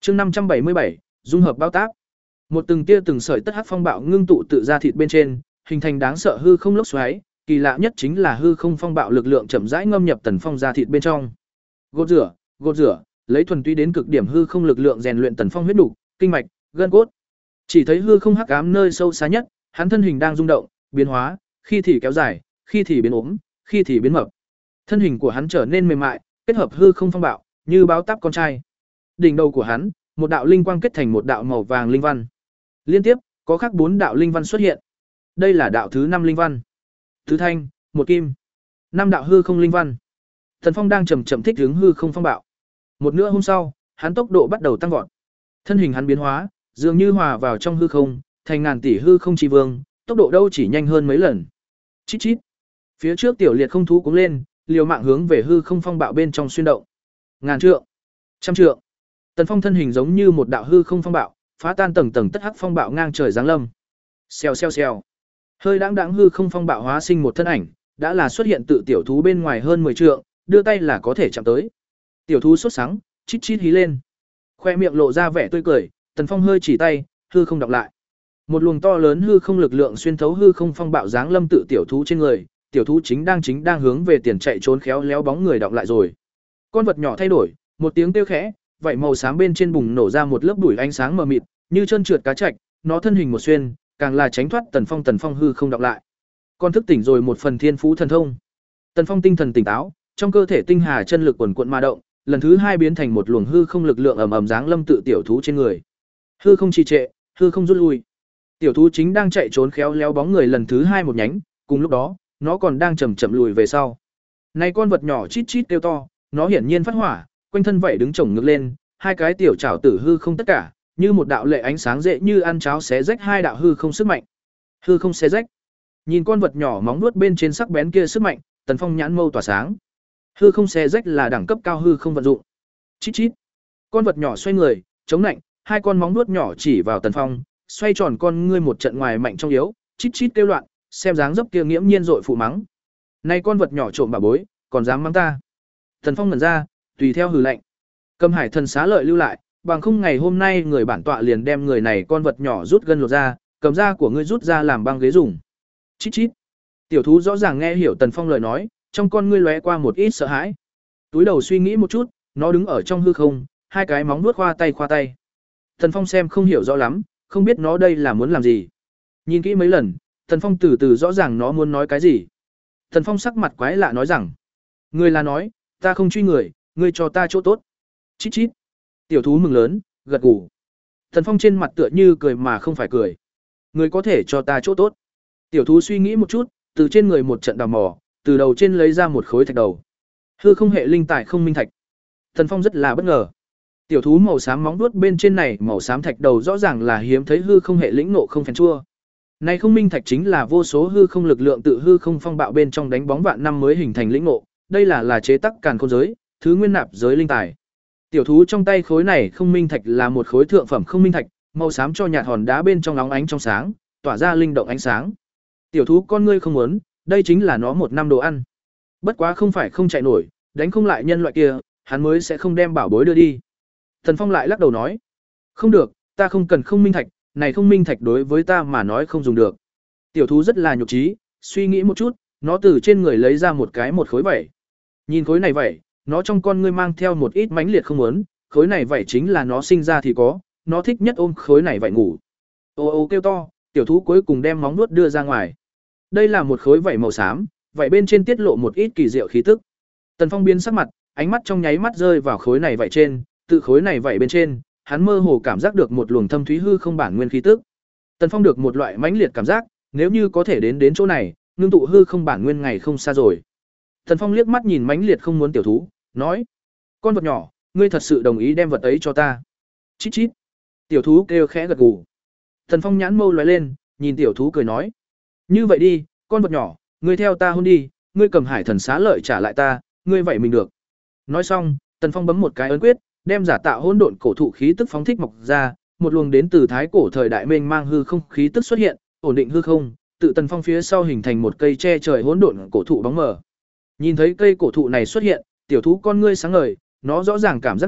Chương năm trăm bảy mươi bảy, dung hợp bao táp. Một từng tia từng sợi tất hắc phong bạo ngưng tụ tự ra thịt bên trên, hình thành đáng sợ hư không lốc xoáy, kỳ lạ nhất chính là hư không phong bạo lực lượng chậm rãi ngâm nhập Tần Phong ra thịt bên trong. Gột rửa, gột rửa, lấy thuần túy đến cực điểm hư không lực lượng rèn luyện Tần Phong huyết nục, kinh mạch, gân cốt. Chỉ thấy hư không hắc ám nơi sâu xa nhất, hắn thân hình đang rung động, biến hóa, khi thì kéo dài, khi thì biến ốm, khi thì biến mập. Thân hình của hắn trở nên mềm mại, kết hợp hư không phong bạo, như báo táp con trai. Đỉnh đầu của hắn, một đạo linh quang kết thành một đạo màu vàng linh văn. Liên tiếp, có khác bốn đạo linh văn xuất hiện. Đây là đạo thứ năm linh văn. Thứ thanh, một kim. Năm đạo hư không linh văn. Tần Phong đang chậm chậm thích ứng hư không phong bạo. Một nửa hôm sau, hắn tốc độ bắt đầu tăng vọt. Thân hình hắn biến hóa, dường như hòa vào trong hư không, thành ngàn tỷ hư không chi vương, tốc độ đâu chỉ nhanh hơn mấy lần. Chít chít. Phía trước tiểu liệt không thú cũng lên, liều mạng hướng về hư không phong bạo bên trong xuyên động. Ngàn trượng, trăm trượng. Tần Phong thân hình giống như một đạo hư không phong bạo, phá tan tầng tầng tất hắc phong bạo ngang trời giáng lâm. Xèo xèo xèo. Hơi đãng đãng hư không phong bạo hóa sinh một thân ảnh, đã là xuất hiện tự tiểu thú bên ngoài hơn mười trượng, đưa tay là có thể chạm tới. Tiểu thú sốt sắng, chít chít hí lên. Khoe miệng lộ ra vẻ tươi cười, Tần Phong hơi chỉ tay, hư không đọc lại. Một luồng to lớn hư không lực lượng xuyên thấu hư không phong bạo giáng lâm tự tiểu thú trên người, tiểu thú chính đang chính đang hướng về tiền chạy trốn khéo léo bóng người đọc lại rồi. Con vật nhỏ thay đổi, một tiếng kêu khẽ, vậy màu xám bên trên bùng nổ ra một lớp bụi ánh sáng mờ mịt, như trơn trượt cá trạch, nó thân hình một xuyên, càng là tránh thoát Tần Phong. Tần Phong hư không đọc lại. Con thức tỉnh rồi một phần thiên phú thần thông. Tần Phong tinh thần tỉnh táo, trong cơ thể tinh hà chân lực quần quận ma động, lần thứ hai biến thành một luồng hư không lực lượng ầm ầm giáng lâm tự tiểu thú trên người. Hư không trì trệ, hư không rút lui. Tiểu thú chính đang chạy trốn khéo léo bóng người lần thứ hai một nhánh, cùng lúc đó, nó còn đang chậm chậm lùi về sau. Này con vật nhỏ chít chít kêu to, nó hiển nhiên phát hỏa, quanh thân vậy đứng chồng ngược lên, hai cái tiểu trảo tử hư không tất cả, như một đạo lệ ánh sáng dễ như ăn cháo xé rách hai đạo hư không sức mạnh. Hư không xé rách. Nhìn con vật nhỏ móng nuốt bên trên sắc bén kia sức mạnh, Tần Phong nhãn mâu tỏa sáng. Hư không xé rách là đẳng cấp cao hư không vận dụng. Chít chít. Con vật nhỏ xoay người, chống lạnh, hai con móng nuốt nhỏ chỉ vào Tần Phong, xoay tròn con ngươi một trận ngoài mạnh trong yếu, chít chít kêu loạn, xem dáng dấp kia nghiễm nhiên dội phụ mắng. Này con vật nhỏ trộm bà bối, còn dám mắng ta. Tần Phong ngẩn ra, tùy theo hừ lạnh. Cầm Hải Thần xá lợi lưu lại, bằng không ngày hôm nay người bản tọa liền đem người này con vật nhỏ rút gân lột ra, cầm da của ngươi rút ra làm băng ghế dùng. Chít chít. Tiểu thú rõ ràng nghe hiểu Tần Phong lời nói, trong con ngươi lóe qua một ít sợ hãi. Túi đầu suy nghĩ một chút, nó đứng ở trong hư không, hai cái móng vuốt khoa tay khoa tay. Tần Phong xem không hiểu rõ lắm, không biết nó đây là muốn làm gì. Nhìn kỹ mấy lần, Tần Phong từ từ rõ ràng nó muốn nói cái gì. Tần Phong sắc mặt quái lạ nói rằng: "Ngươi là nói, ta không truy người, ngươi cho ta chỗ tốt." Chít chít. Tiểu thú mừng lớn, gật gù. Tần Phong trên mặt tựa như cười mà không phải cười. "Ngươi có thể cho ta chỗ tốt?" Tiểu thú suy nghĩ một chút, từ trên người một trận đào mò, từ đầu trên lấy ra một khối thạch đầu. Hư không hệ linh tài không minh thạch. Tần Phong rất là bất ngờ. Tiểu thú màu xám móng vuốt bên trên này màu xám thạch đầu rõ ràng là hiếm thấy hư không hệ lĩnh nộ không phèn chua. Này không minh thạch chính là vô số hư không lực lượng tự hư không phong bạo bên trong đánh bóng vạn năm mới hình thành lĩnh nộ, đây là là chế tác càn khôn giới, thứ nguyên nạp giới linh tài. Tiểu thú trong tay khối này không minh thạch là một khối thượng phẩm không minh thạch, màu xám cho nhạt hòn đá bên trong óng ánh trong sáng, tỏa ra linh động ánh sáng. Tiểu thú con ngươi không muốn, đây chính là nó một năm đồ ăn. Bất quá không phải không chạy nổi, đánh không lại nhân loại kia, hắn mới sẽ không đem bảo bối đưa đi. Thần Phong lại lắc đầu nói: "Không được, ta không cần không minh thạch, này không minh thạch đối với ta mà nói không dùng được." Tiểu thú rất là nhục trí, suy nghĩ một chút, nó từ trên người lấy ra một cái một khối vảy. Nhìn khối này vảy, nó trong con ngươi mang theo một ít mãnh liệt không muốn, khối này vảy chính là nó sinh ra thì có, nó thích nhất ôm khối này vảy ngủ. Ô ô kêu to, tiểu thú cuối cùng đem móng vuốt đưa ra ngoài. Đây là một khối vảy màu xám, vảy bên trên tiết lộ một ít kỳ diệu khí tức. Tần Phong biến sắc mặt, ánh mắt trong nháy mắt rơi vào khối này vảy trên, tự khối này vảy bên trên, hắn mơ hồ cảm giác được một luồng thâm thúy hư không bản nguyên khí tức. Tần Phong được một loại mãnh liệt cảm giác, nếu như có thể đến đến chỗ này, ngưng tụ hư không bản nguyên ngày không xa rồi. Tần Phong liếc mắt nhìn mãnh liệt không muốn tiểu thú, nói: "Con vật nhỏ, ngươi thật sự đồng ý đem vật ấy cho ta?" Chít chít. Tiểu thú kêu khẽ gật gù. Tần Phong nhãn mâu lóe lên, nhìn tiểu thú cười nói: "Như vậy đi, con vật nhỏ, ngươi theo ta hôn đi, ngươi cầm Hải Thần xá lợi trả lại ta, ngươi vậy mình được." Nói xong, Tần Phong bấm một cái ấn quyết, đem giả tạo hỗn độn cổ thụ khí tức phóng thích mọc ra, một luồng đến từ thái cổ thời đại mênh mang hư không khí tức xuất hiện, ổn định hư không, tự Tần Phong phía sau hình thành một cây che trời hỗn độn cổ thụ bóng mờ. Nhìn thấy cây cổ thụ này xuất hiện, tiểu thú con ngươi sáng ngời, nó rõ ràng cảm giác được,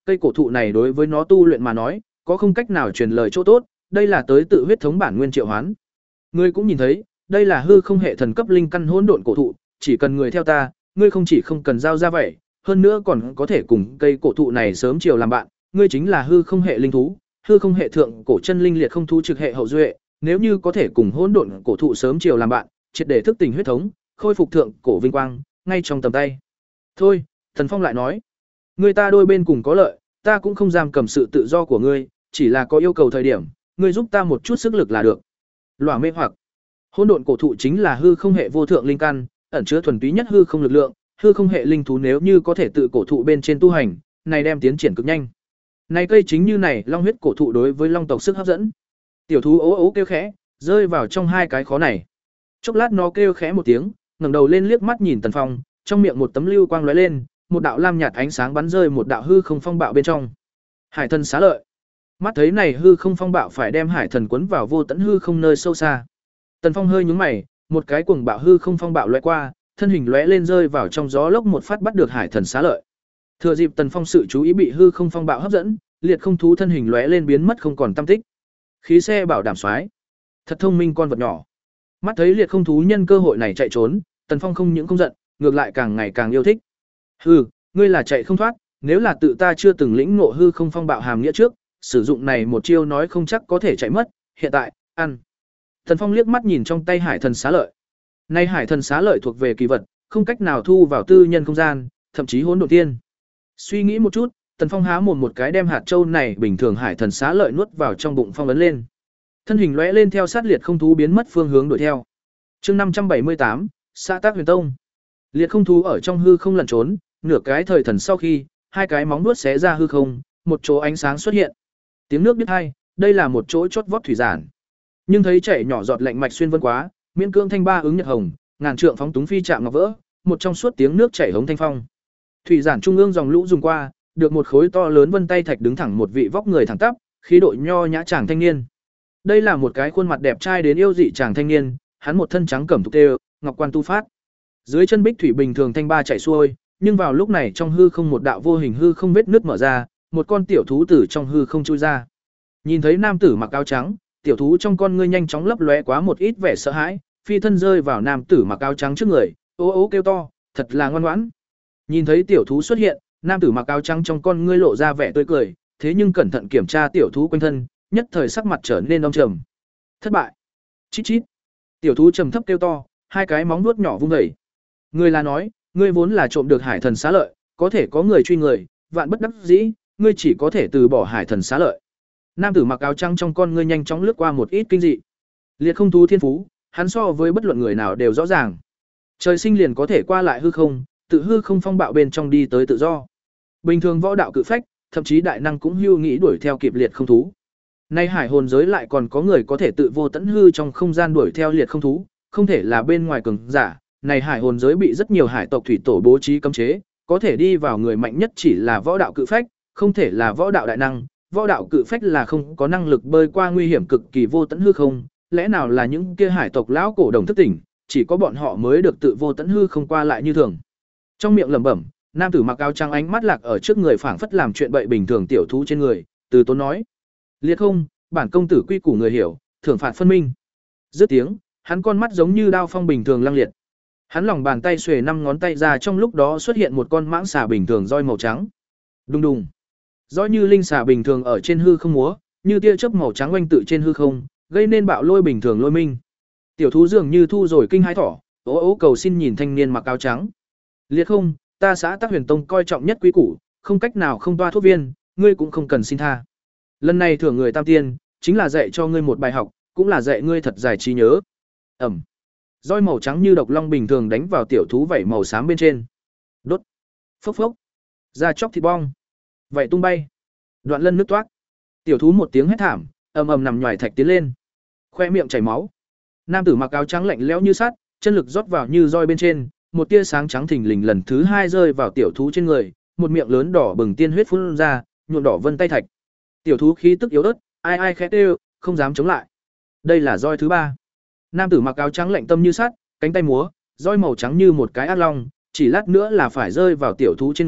cây cổ thụ này đối với nó tu luyện mà nói, có không cách nào truyền lời chỗ tốt, đây là tới tự huyết thống bản nguyên triệu hoán. Ngươi cũng nhìn thấy, đây là hư không hệ thần cấp linh căn hỗn độn cổ thụ, chỉ cần người theo ta, ngươi không chỉ không cần giao ra vậy, hơn nữa còn có thể cùng cây cổ thụ này sớm chiều làm bạn, ngươi chính là hư không hệ linh thú, hư không hệ thượng cổ chân linh liệt không thú trực hệ hậu duệ, nếu như có thể cùng hỗn độn cổ thụ sớm chiều làm bạn, triệt để thức tỉnh huyết thống, khôi phục thượng cổ vinh quang, ngay trong tầm tay. Thôi, Thần Phong lại nói, người ta đôi bên cùng có lợi, ta cũng không giam cầm sự tự do của ngươi, chỉ là có yêu cầu thời điểm, ngươi giúp ta một chút sức lực là được. Lỏa mê hoặc. Hỗn độn cổ thụ chính là hư không hệ vô thượng linh căn, ẩn chứa thuần túy nhất hư không lực lượng, hư không hệ linh thú nếu như có thể tự cổ thụ bên trên tu hành, này đem tiến triển cực nhanh. Này cây chính như này, long huyết cổ thụ đối với long tộc sức hấp dẫn. Tiểu thú ố ố kêu khẽ, rơi vào trong hai cái khó này. Chốc lát nó kêu khẽ một tiếng, ngẩng đầu lên liếc mắt nhìn Tần Phong, trong miệng một tấm lưu quang lóe lên, một đạo lam nhạt ánh sáng bắn rơi một đạo hư không phong bạo bên trong. Hải thần xá lợi. Mắt thấy này hư không phong bạo phải đem hải thần cuốn vào vô tận hư không nơi sâu xa. Tần Phong hơi nhướng mày, một cái cuồng bạo hư không phong bạo lóe qua, thân hình lóe lên rơi vào trong gió lốc một phát bắt được hải thần xá lợi. Thừa dịp Tần Phong sự chú ý bị hư không phong bạo hấp dẫn, liệt không thú thân hình lóe lên biến mất không còn tăm tích. Khí xe bảo đảm soái, thật thông minh con vật nhỏ. Mắt thấy liệt không thú nhân cơ hội này chạy trốn, Tần Phong không những không giận, ngược lại càng ngày càng yêu thích. Hừ, ngươi là chạy không thoát, nếu là tự ta chưa từng lĩnh ngộ hư không phong bạo hàm nghĩa trước, sử dụng này một chiêu nói không chắc có thể chạy mất, hiện tại, ăn. Tần Phong liếc mắt nhìn trong tay hải thần xá lợi. Nay hải thần xá lợi thuộc về kỳ vật, không cách nào thu vào tư nhân không gian, thậm chí hỗn độn tiên. Suy nghĩ một chút, Tần Phong há mồm một cái đem hạt châu này bình thường hải thần xá lợi nuốt vào trong bụng phong ấn lên. Thân hình lóe lên theo sát liệt không thú biến mất phương hướng đuổi theo. Chương năm trăm bảy mươi tám, xã tác huyền tông. Liệt không thú ở trong hư không lẩn trốn, nửa cái thời thần sau khi, hai cái móng vuốt xé ra hư không, một chỗ ánh sáng xuất hiện. Tiếng nước biết hai, đây là một chỗ chót vót thủy giản. Nhưng thấy chảy nhỏ giọt lạnh mạch xuyên vân quá, miễn cương thanh ba ứng nhật hồng, ngàn trượng phóng túng phi chạm ngọc vỡ, một trong suốt tiếng nước chảy hống thanh phong. Thủy giản trung ương dòng lũ dùng qua, được một khối to lớn vân tay thạch đứng thẳng một vị vóc người thẳng tắp, khí độ nho nhã chàng thanh niên. Đây là một cái khuôn mặt đẹp trai đến yêu dị chàng thanh niên, hắn một thân trắng cẩm thục tê, ngọc quan tu phát. Dưới chân bích thủy bình thường thanh ba chảy xuôi, nhưng vào lúc này trong hư không một đạo vô hình hư không vết nứt mở ra, một con tiểu thú tử trong hư không chui ra. Nhìn thấy nam tử mặc áo trắng, tiểu thú trong con ngươi nhanh chóng lấp lóe quá một ít vẻ sợ hãi, phi thân rơi vào nam tử mặc áo trắng trước người, ố ố kêu to, thật là ngoan ngoãn. Nhìn thấy tiểu thú xuất hiện, nam tử mặc áo trắng trong con ngươi lộ ra vẻ tươi cười, thế nhưng cẩn thận kiểm tra tiểu thú quanh thân, nhất thời sắc mặt trở nên đông trầm. Thất bại. Chít chít. Tiểu thú trầm thấp kêu to, hai cái móng vuốt nhỏ vung dậy. Ngươi là nói, ngươi vốn là trộm được hải thần xá lợi, có thể có người truy người, vạn bất đắc dĩ, ngươi chỉ có thể từ bỏ hải thần xá lợi. Nam tử mặc áo trắng trong con ngươi nhanh chóng lướt qua một ít kinh dị. Liệt không thú thiên phú, hắn so với bất luận người nào đều rõ ràng. Trời sinh liền có thể qua lại hư không, tự hư không phong bạo bên trong đi tới tự do. Bình thường võ đạo cự phách, thậm chí đại năng cũng hưu nghĩ đuổi theo kịp liệt không thú. Nay hải hồn giới lại còn có người có thể tự vô tận hư trong không gian đuổi theo liệt không thú, không thể là bên ngoài cường giả. Này hải hồn giới bị rất nhiều hải tộc thủy tổ bố trí cấm chế, có thể đi vào người mạnh nhất chỉ là võ đạo cự phách, không thể là võ đạo đại năng. Võ đạo cự phách là không có năng lực bơi qua nguy hiểm cực kỳ vô tận hư không, lẽ nào là những kia hải tộc lão cổ đồng thức tỉnh, chỉ có bọn họ mới được tự vô tận hư không qua lại như thường. Trong miệng lẩm bẩm, nam tử mặc áo trắng ánh mắt lạc ở trước người phảng phất làm chuyện bậy bình thường tiểu thú trên người, từ tốn nói: "Liệt không, bản công tử quy củ người hiểu, thưởng phạt phân minh." Dứt tiếng, hắn con mắt giống như đao phong bình thường lăng liệt. Hắn lòng bàn tay xuề năm ngón tay ra, trong lúc đó xuất hiện một con mãng xà bình thường roi màu trắng. Đùng đùng. Roi như linh xà bình thường ở trên hư không múa, như tia chớp màu trắng oanh tự trên hư không, gây nên bạo lôi bình thường lôi minh. Tiểu thú dường như thu rồi kinh hãi thỏ, ố ố cầu xin nhìn thanh niên mặc áo trắng. Liệt không, ta xã Tắc Huyền Tông coi trọng nhất quý củ, không cách nào không toa thuốc viên, ngươi cũng không cần xin tha. Lần này thưởng người tam tiên, chính là dạy cho ngươi một bài học, cũng là dạy ngươi thật dài trí nhớ. Ẩm. Roi màu trắng như độc long bình thường đánh vào tiểu thú vảy màu xám bên trên. Đốt. Phốc phốc. Da chóc thịt bong. Vảy tung bay. Đoạn lân nước toát. Tiểu thú một tiếng hét thảm, ầm ầm nằm nhòi thạch tiến lên. Khoe miệng chảy máu. Nam tử mặc áo trắng lạnh lẽo như sắt, chân lực rót vào như roi bên trên, một tia sáng trắng thình lình lần thứ hai rơi vào tiểu thú trên người, một miệng lớn đỏ bừng tiên huyết phun ra, nhuộm đỏ vân tay thạch. Tiểu thú khí tức yếu ớt, ai ai khẽ kêu, không dám chống lại. Đây là roi thứ ba. Nam tử mặc áo trắng lạnh tâm như sắt, cánh tay múa, roi màu trắng như một cái ác long, chỉ lát nữa là phải rơi vào tiểu thú trên người,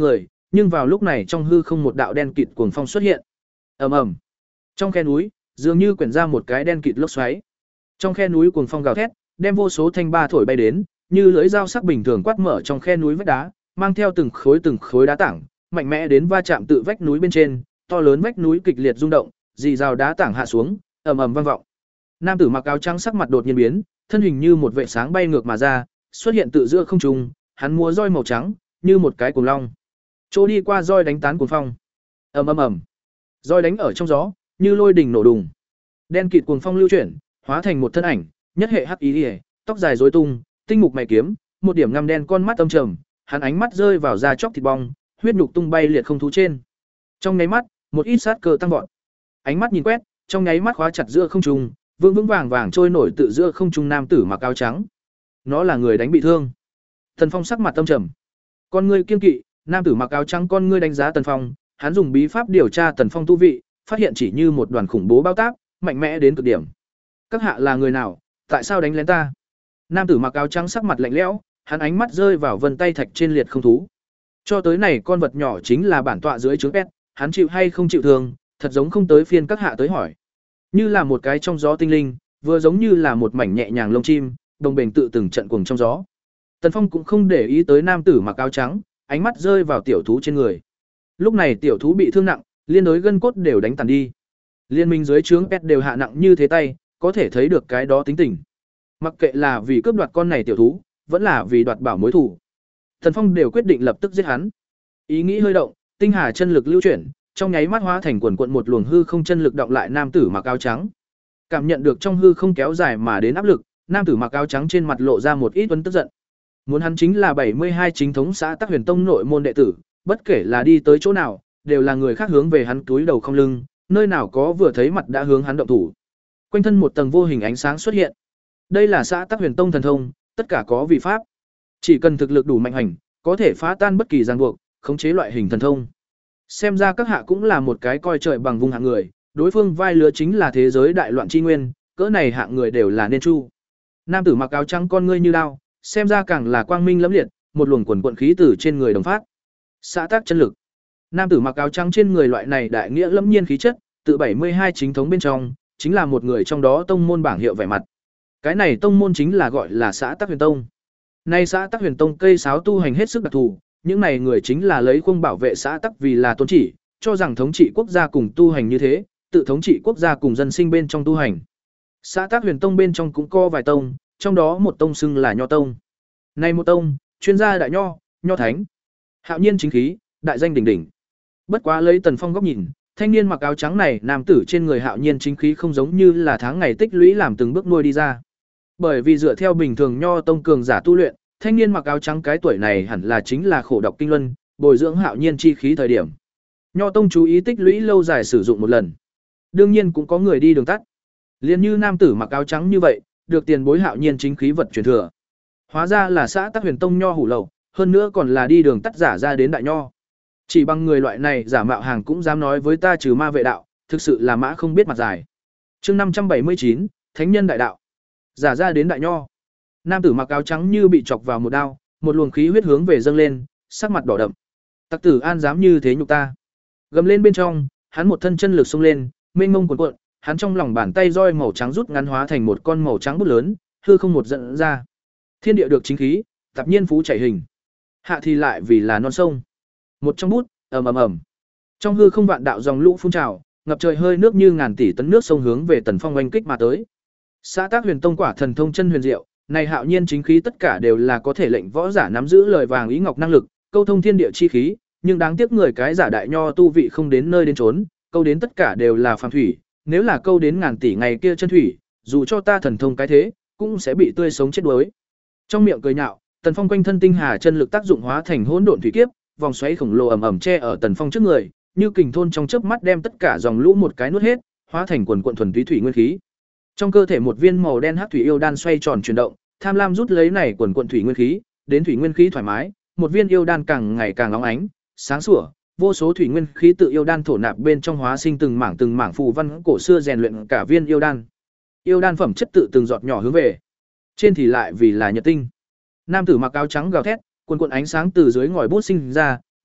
nhưng vào lúc này trong hư không một đạo đen kịt cuồng phong xuất hiện. Ầm ầm. Trong khe núi, dường như quyển ra một cái đen kịt lốc xoáy. Trong khe núi cuồng phong gào thét, đem vô số thanh ba thổi bay đến, như lưỡi dao sắc bình thường quát mở trong khe núi vách đá, mang theo từng khối từng khối đá tảng, mạnh mẽ đến va chạm tự vách núi bên trên, to lớn vách núi kịch liệt rung động, rì rào đá tảng hạ xuống, ầm ầm vang vọng. Nam tử mặc áo trắng sắc mặt đột nhiên biến, thân hình như một vệt sáng bay ngược mà ra, xuất hiện tự giữa không trung, hắn múa roi màu trắng, như một cái cuồng long. Chỗ đi qua roi đánh tán cuồng phong. Ầm ầm ầm. Roi đánh ở trong gió, như lôi đình nổ đùng. Đen kịt cuồng phong lưu chuyển, hóa thành một thân ảnh, nhất hệ hắc ý liễu, tóc dài rối tung, tinh mục mày kiếm, một điểm ngăm đen con mắt âm trầm, hắn ánh mắt rơi vào da chóc thịt bong, huyết nhục tung bay liệt không thú trên. Trong nháy mắt, một ít sát cơ tăng vọt. Ánh mắt nhìn quét, trong nháy mắt khóa chặt giữa không trung, vững vững vàng vàng trôi nổi tự giữa không trung nam tử mặc áo trắng. Nó là người đánh bị thương. Tần Phong sắc mặt âm trầm. Con ngươi kiên kỵ, nam tử mặc áo trắng con ngươi đánh giá Tần Phong, hắn dùng bí pháp điều tra Tần Phong tu vị, phát hiện chỉ như một đoàn khủng bố bao táp, mạnh mẽ đến cực điểm. Các hạ là người nào, tại sao đánh lén ta? Nam tử mặc áo trắng sắc mặt lạnh lẽo, hắn ánh mắt rơi vào vân tay thạch trên liệt không thú. Cho tới này con vật nhỏ chính là bản tọa dưới trướng pet, hắn chịu hay không chịu thương, thật giống không tới phiên các hạ tới hỏi. Như là một cái trong gió tinh linh, vừa giống như là một mảnh nhẹ nhàng lông chim, đồng bền tự từng trận cuồng trong gió. Tần Phong cũng không để ý tới nam tử mặc áo trắng, ánh mắt rơi vào tiểu thú trên người. Lúc này tiểu thú bị thương nặng, liên đối gân cốt đều đánh tàn đi. Liên minh dưới trướng pet đều hạ nặng như thế tay, có thể thấy được cái đó tính tình. Mặc kệ là vì cướp đoạt con này tiểu thú, vẫn là vì đoạt bảo mối thù, Tần Phong đều quyết định lập tức giết hắn. Ý nghĩ hơi động, tinh hà chân lực lưu chuyển, trong nháy mắt hóa thành quần quần một luồng hư không chân lực động lại nam tử mặc áo trắng. Cảm nhận được trong hư không kéo dài mà đến áp lực, nam tử mặc áo trắng trên mặt lộ ra một ít tuấn tức giận. Muốn hắn chính là bảy mươi hai chính thống xã Tắc Huyền Tông nội môn đệ tử, bất kể là đi tới chỗ nào, đều là người khác hướng về hắn túi đầu không lưng, nơi nào có vừa thấy mặt đã hướng hắn động thủ. Quanh thân một tầng vô hình ánh sáng xuất hiện. Đây là xã Tắc Huyền Tông thần thông, tất cả có vị pháp. Chỉ cần thực lực đủ mạnh hành, có thể phá tan bất kỳ ràng buộc, khống chế loại hình thần thông. Xem ra các hạ cũng là một cái coi trời bằng vùng hạng người, đối phương vai lứa chính là thế giới đại loạn chi nguyên, cỡ này hạng người đều là nên chu. Nam tử mặc áo trắng con ngươi như đao, xem ra càng là quang minh lẫm liệt, một luồng quần quần khí từ trên người đồng phát. Xã tác chân lực. Nam tử mặc áo trắng trên người loại này đại nghĩa lẫm nhiên khí chất, tự bảy mươi hai chính thống bên trong, chính là một người trong đó tông môn bảng hiệu vẻ mặt. Cái này tông môn chính là gọi là xã Tắc Huyền Tông. Nay xã Tắc Huyền Tông cây sáo tu hành hết sức đặc thù, những này người chính là lấy khung bảo vệ xã Tắc vì là tôn chỉ, cho rằng thống trị quốc gia cùng tu hành như thế, tự thống trị quốc gia cùng dân sinh bên trong tu hành. Xã Tắc Huyền Tông bên trong cũng có vài tông, trong đó một tông xưng là Nho Tông. Này một tông, chuyên gia đại nho, nho thánh, hạo nhiên chính khí, đại danh đỉnh đỉnh. Bất quá lấy Tần Phong góc nhìn, thanh niên mặc áo trắng này nam tử trên người hạo nhiên chính khí không giống như là tháng ngày tích lũy làm từng bước nuôi đi ra. Bởi vì dựa theo bình thường nho tông cường giả tu luyện, thanh niên mặc áo trắng cái tuổi này hẳn là chính là khổ đọc kinh luân, bồi dưỡng hạo nhiên chi khí thời điểm. Nho tông chú ý tích lũy lâu dài sử dụng một lần. Đương nhiên cũng có người đi đường tắt. Liên như nam tử mặc áo trắng như vậy, được tiền bối hạo nhiên chính khí vật truyền thừa. Hóa ra là xã Tắc Huyền Tông nho hủ lậu, hơn nữa còn là đi đường tắt giả ra đến đại nho. Chỉ bằng người loại này giả mạo hàng cũng dám nói với ta trừ ma vệ đạo, thực sự là mã không biết mặt dài. Chương năm trăm bảy mươi chín, Thánh nhân đại đạo. Giả ra đến đại nho. Nam tử mặc áo trắng như bị chọc vào một đao, một luồng khí huyết hướng về dâng lên, sắc mặt đỏ đậm. Tặc tử an dám như thế nhục ta. Gầm lên bên trong, hắn một thân chân lực xông lên, mênh mông cuộn cuộn, hắn trong lòng bàn tay roi màu trắng rút ngắn hóa thành một con màu trắng bút lớn, hư không một dẫn ra. Thiên địa được chính khí, tạp nhiên phú chảy hình. Hạ thì lại vì là non sông. Một trong bút, ầm ầm ầm. Trong hư không vạn đạo dòng lũ phun trào, ngập trời hơi nước như ngàn tỷ tấn nước sông hướng về Tần Phong oanh kích mà tới. Xã Tắc Huyền Tông quả thần thông chân huyền diệu, này hạo nhiên chính khí tất cả đều là có thể lệnh võ giả nắm giữ lời vàng ý ngọc năng lực, câu thông thiên địa chi khí, nhưng đáng tiếc người cái giả đại nho tu vị không đến nơi đến chốn, câu đến tất cả đều là phàm thủy, nếu là câu đến ngàn tỷ ngày kia chân thủy, dù cho ta thần thông cái thế, cũng sẽ bị tươi sống chết đuối. Trong miệng cười nhạo, Tần Phong quanh thân tinh hà chân lực tác dụng hóa thành hỗn độn thủy kiếp, vòng xoáy khổng lồ ầm ầm che ở Tần Phong trước người, như kình thôn trong chớp mắt đem tất cả dòng lũ một cái nuốt hết, hóa thành quần quần thuần túy thủy nguyên khí. Trong cơ thể một viên màu đen hắc thủy yêu đan xoay tròn chuyển động, tham lam rút lấy này quần quần thủy nguyên khí, đến thủy nguyên khí thoải mái, một viên yêu đan càng ngày càng óng ánh, sáng sủa, vô số thủy nguyên khí tự yêu đan thổ nạp bên trong hóa sinh từng mảng từng mảng phù văn cổ xưa rèn luyện cả viên yêu đan. Yêu đan phẩm chất tự từng giọt nhỏ hướng về, trên thì lại vì là nhật tinh. Nam tử mặc áo trắng gào thét, quần quần ánh sáng từ dưới ngòi bút sinh ra,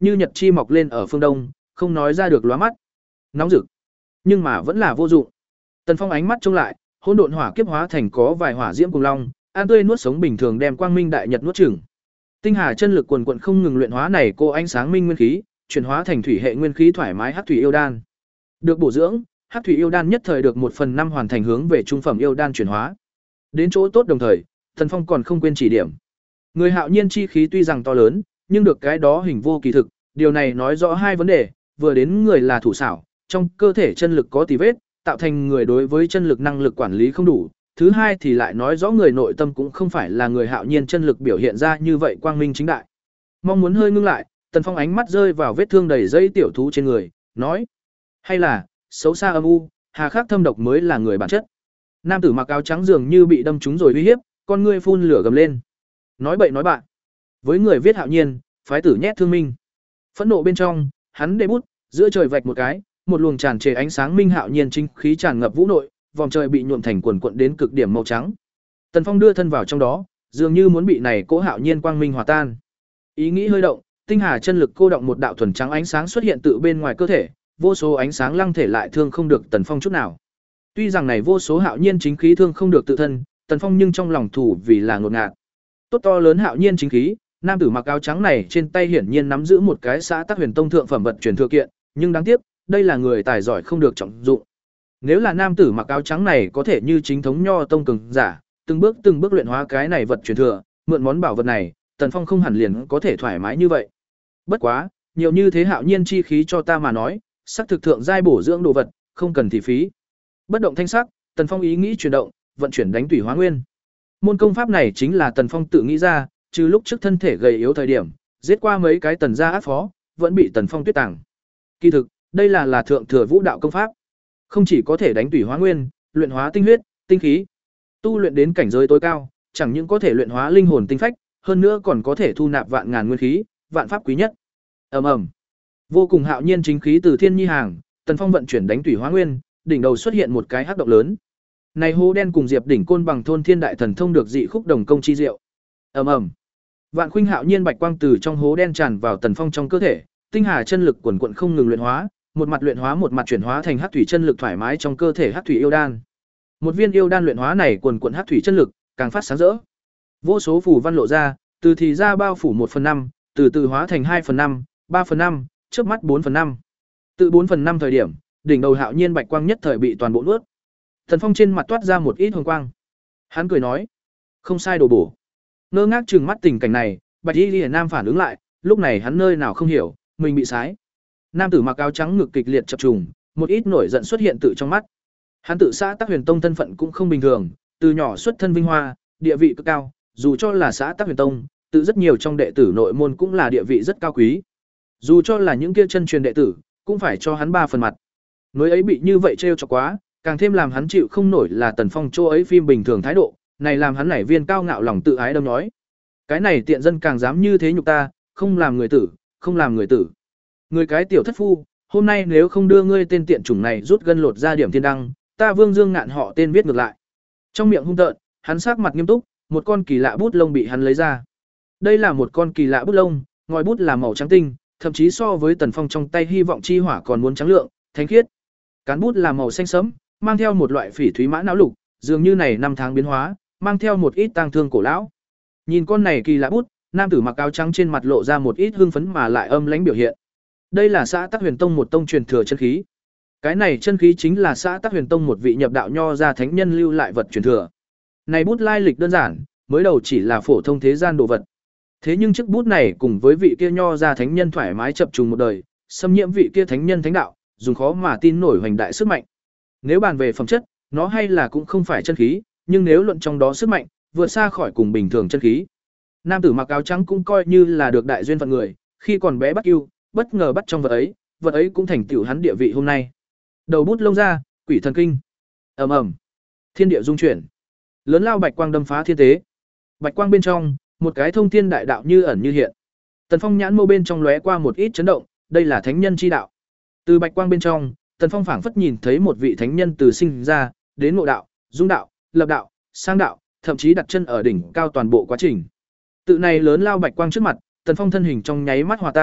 như nhật chi mọc lên ở phương đông, không nói ra được lóa mắt. Nóng rực, nhưng mà vẫn là vô dụng. Tần Phong ánh mắt trông lại, hỗn độn hỏa kiếp hóa thành có vài hỏa diễm cùng long, an tươi nuốt sống bình thường đem quang minh đại nhật nuốt chửng. Tinh hà chân lực quần quần không ngừng luyện hóa này cô ánh sáng minh nguyên khí, chuyển hóa thành thủy hệ nguyên khí thoải mái hắc thủy yêu đan. Được bổ dưỡng, hắc thủy yêu đan nhất thời được một phần năm hoàn thành hướng về trung phẩm yêu đan chuyển hóa. Đến chỗ tốt đồng thời, Tần Phong còn không quên chỉ điểm. Người hạo nhiên chi khí tuy rằng to lớn, nhưng được cái đó hình vô kỳ thực, điều này nói rõ hai vấn đề, vừa đến người là thủ xảo, trong cơ thể chân lực có tì vết, tạo thành người đối với chân lực năng lực quản lý không đủ. Thứ hai thì lại nói rõ người nội tâm cũng không phải là người hạo nhiên chân lực biểu hiện ra như vậy quang minh chính đại. Mong muốn hơi ngưng lại, Tần Phong ánh mắt rơi vào vết thương đầy dây tiểu thú trên người, nói: "Hay là, xấu xa âm u, hà khắc thâm độc mới là người bản chất." Nam tử mặc áo trắng dường như bị đâm trúng rồi uy hiếp, con ngươi phun lửa gầm lên. Nói bậy nói bạn. Với người viết hạo nhiên, phái tử nhét thương minh. Phẫn nộ bên trong, hắn để bút, giữa trời vạch một cái, một luồng tràn trề ánh sáng minh hạo nhiên chính khí tràn ngập vũ nội, vòng trời bị nhuộm thành quần quận đến cực điểm màu trắng. Tần Phong đưa thân vào trong đó, dường như muốn bị này cỗ hạo nhiên quang minh hòa tan. Ý nghĩ hơi động, tinh hà chân lực cô động một đạo thuần trắng ánh sáng xuất hiện tự bên ngoài cơ thể, vô số ánh sáng lăng thể lại thương không được Tần Phong chút nào. Tuy rằng này vô số hạo nhiên chính khí thương không được tự thân, Tần Phong nhưng trong lòng thủ vì là ngột ngạt. Tốt to lớn hạo nhiên chính khí, nam tử mặc áo trắng này trên tay hiển nhiên nắm giữ một cái xã Tắc Huyền Tông thượng phẩm vật truyền thừa kiện, nhưng đáng tiếc, đây là người tài giỏi không được trọng dụng. Nếu là nam tử mặc áo trắng này có thể như chính thống nho tông cường giả, từng bước từng bước luyện hóa cái này vật truyền thừa, mượn món bảo vật này, Tần Phong không hẳn liền có thể thoải mái như vậy. Bất quá, nhiều như thế hạo nhiên chi khí cho ta mà nói, sắc thực thượng giai bổ dưỡng đồ vật, không cần thị phí. Bất động thanh sắc, Tần Phong ý nghĩ chuyển động, vận chuyển đánh tủy hóa nguyên. Môn công pháp này chính là Tần Phong tự nghĩ ra, trừ lúc trước thân thể gầy yếu thời điểm, giết qua mấy cái tần gia ác phó, vẫn bị Tần Phong tuyết tàng. Kỳ thực, đây là là thượng thừa vũ đạo công pháp. Không chỉ có thể đánh tủy hóa nguyên, luyện hóa tinh huyết, tinh khí, tu luyện đến cảnh giới tối cao, chẳng những có thể luyện hóa linh hồn tinh phách, hơn nữa còn có thể thu nạp vạn ngàn nguyên khí, vạn pháp quý nhất. Ầm ầm. Vô cùng hạo nhiên chính khí từ thiên nhi hàng, Tần Phong vận chuyển đánh tủy hóa nguyên, đỉnh đầu xuất hiện một cái hắc động lớn. Này hố đen cùng Diệp đỉnh côn bằng thôn thiên đại thần thông được dị khúc đồng công chi diệu. Ầm ầm. Vạn khuynh hạo nhiên bạch quang từ trong hố đen tràn vào Tần Phong trong cơ thể, tinh hà chân lực quần quần không ngừng luyện hóa, một mặt luyện hóa một mặt chuyển hóa thành hắc thủy chân lực thoải mái trong cơ thể hắc thủy yêu đan. Một viên yêu đan luyện hóa này quần quần hắc thủy chân lực, càng phát sáng rỡ. Vô số phù văn lộ ra, từ thì ra bao phủ một phần năm, từ từ hóa thành hai phần năm, ba phần năm, chớp mắt bốn phần năm. Từ bốn phần năm thời điểm, đỉnh đầu hạo nhiên bạch quang nhất thời bị toàn bộ nuốt. Tần Phong trên mặt toát ra một ít hồng quang. Hắn cười nói: "Không sai đồ bổ." Ngơ ngác trừng mắt tình cảnh này, Bạch Y Liễu Nam phản ứng lại, lúc này hắn nơi nào không hiểu, mình bị sái. Nam tử mặc áo trắng ngực kịch liệt chập trùng, một ít nổi giận xuất hiện tự trong mắt. Hắn tự xã Tắc Huyền Tông thân phận cũng không bình thường, từ nhỏ xuất thân vinh hoa, địa vị cực cao, dù cho là xã Tắc Huyền Tông, tự rất nhiều trong đệ tử nội môn cũng là địa vị rất cao quý. Dù cho là những kia chân truyền đệ tử, cũng phải cho hắn ba phần mặt. Nối ấy bị như vậy trêu cho quá, càng thêm làm hắn chịu không nổi là Tần Phong chỗ ấy phim bình thường thái độ, này làm hắn nảy viên cao ngạo lòng tự ái đâm nói. Cái này tiện dân càng dám như thế nhục ta, không làm người tử, không làm người tử. Người cái tiểu thất phu, hôm nay nếu không đưa ngươi tên tiện chủng này rút gân lột ra điểm thiên đăng, ta Vương Dương ngạn họ tên viết ngược lại. Trong miệng hung tợn, hắn sắc mặt nghiêm túc, một con kỳ lạ bút lông bị hắn lấy ra. Đây là một con kỳ lạ bút lông, ngòi bút là màu trắng tinh, thậm chí so với Tần Phong trong tay hy vọng chi hỏa còn muốn trắng lượng, thánh khiết. Cán bút là màu xanh sẫm, mang theo một loại phỉ thúy mã não lục, dường như này năm tháng biến hóa, mang theo một ít tang thương cổ lão. Nhìn con này kỳ lạ bút, nam tử mặc áo trắng trên mặt lộ ra một ít hưng phấn mà lại âm lãnh biểu hiện. Đây là xã Tắc Huyền Tông một tông truyền thừa chân khí. Cái này chân khí chính là xã Tắc Huyền Tông một vị nhập đạo nho gia thánh nhân lưu lại vật truyền thừa. Này bút lai lịch đơn giản, mới đầu chỉ là phổ thông thế gian đồ vật. Thế nhưng chiếc bút này cùng với vị kia nho gia thánh nhân thoải mái chập trùng một đời, xâm nhiễm vị kia thánh nhân thánh đạo, dùng khó mà tin nổi hoành đại sức mạnh. Nếu bàn về phẩm chất, nó hay là cũng không phải chân khí, nhưng nếu luận trong đó sức mạnh, vượt xa khỏi cùng bình thường chân khí. Nam tử mặc áo trắng cũng coi như là được đại duyên phận người, khi còn bé bắt yêu, bất ngờ bắt trong vật ấy, vật ấy cũng thành tựu hắn địa vị hôm nay. Đầu bút lông ra, quỷ thần kinh. Ầm ầm. Thiên địa dung chuyển. Lớn lao bạch quang đâm phá thiên tế. Bạch quang bên trong, một cái thông thiên đại đạo như ẩn như hiện. Tần Phong nhãn mâu bên trong lóe qua một ít chấn động, đây là thánh nhân chi đạo. Từ bạch quang bên trong, Tần Phong phảng phất nhìn thấy một vị thánh nhân từ sinh ra, đến ngộ đạo, dung đạo, lập đạo, sang đạo, thậm chí đặt chân ở đỉnh cao toàn bộ quá trình. Tự này lớn lao bạch quang trước mặt, Tần Phong thân hình trong nháy mắt hòa tan,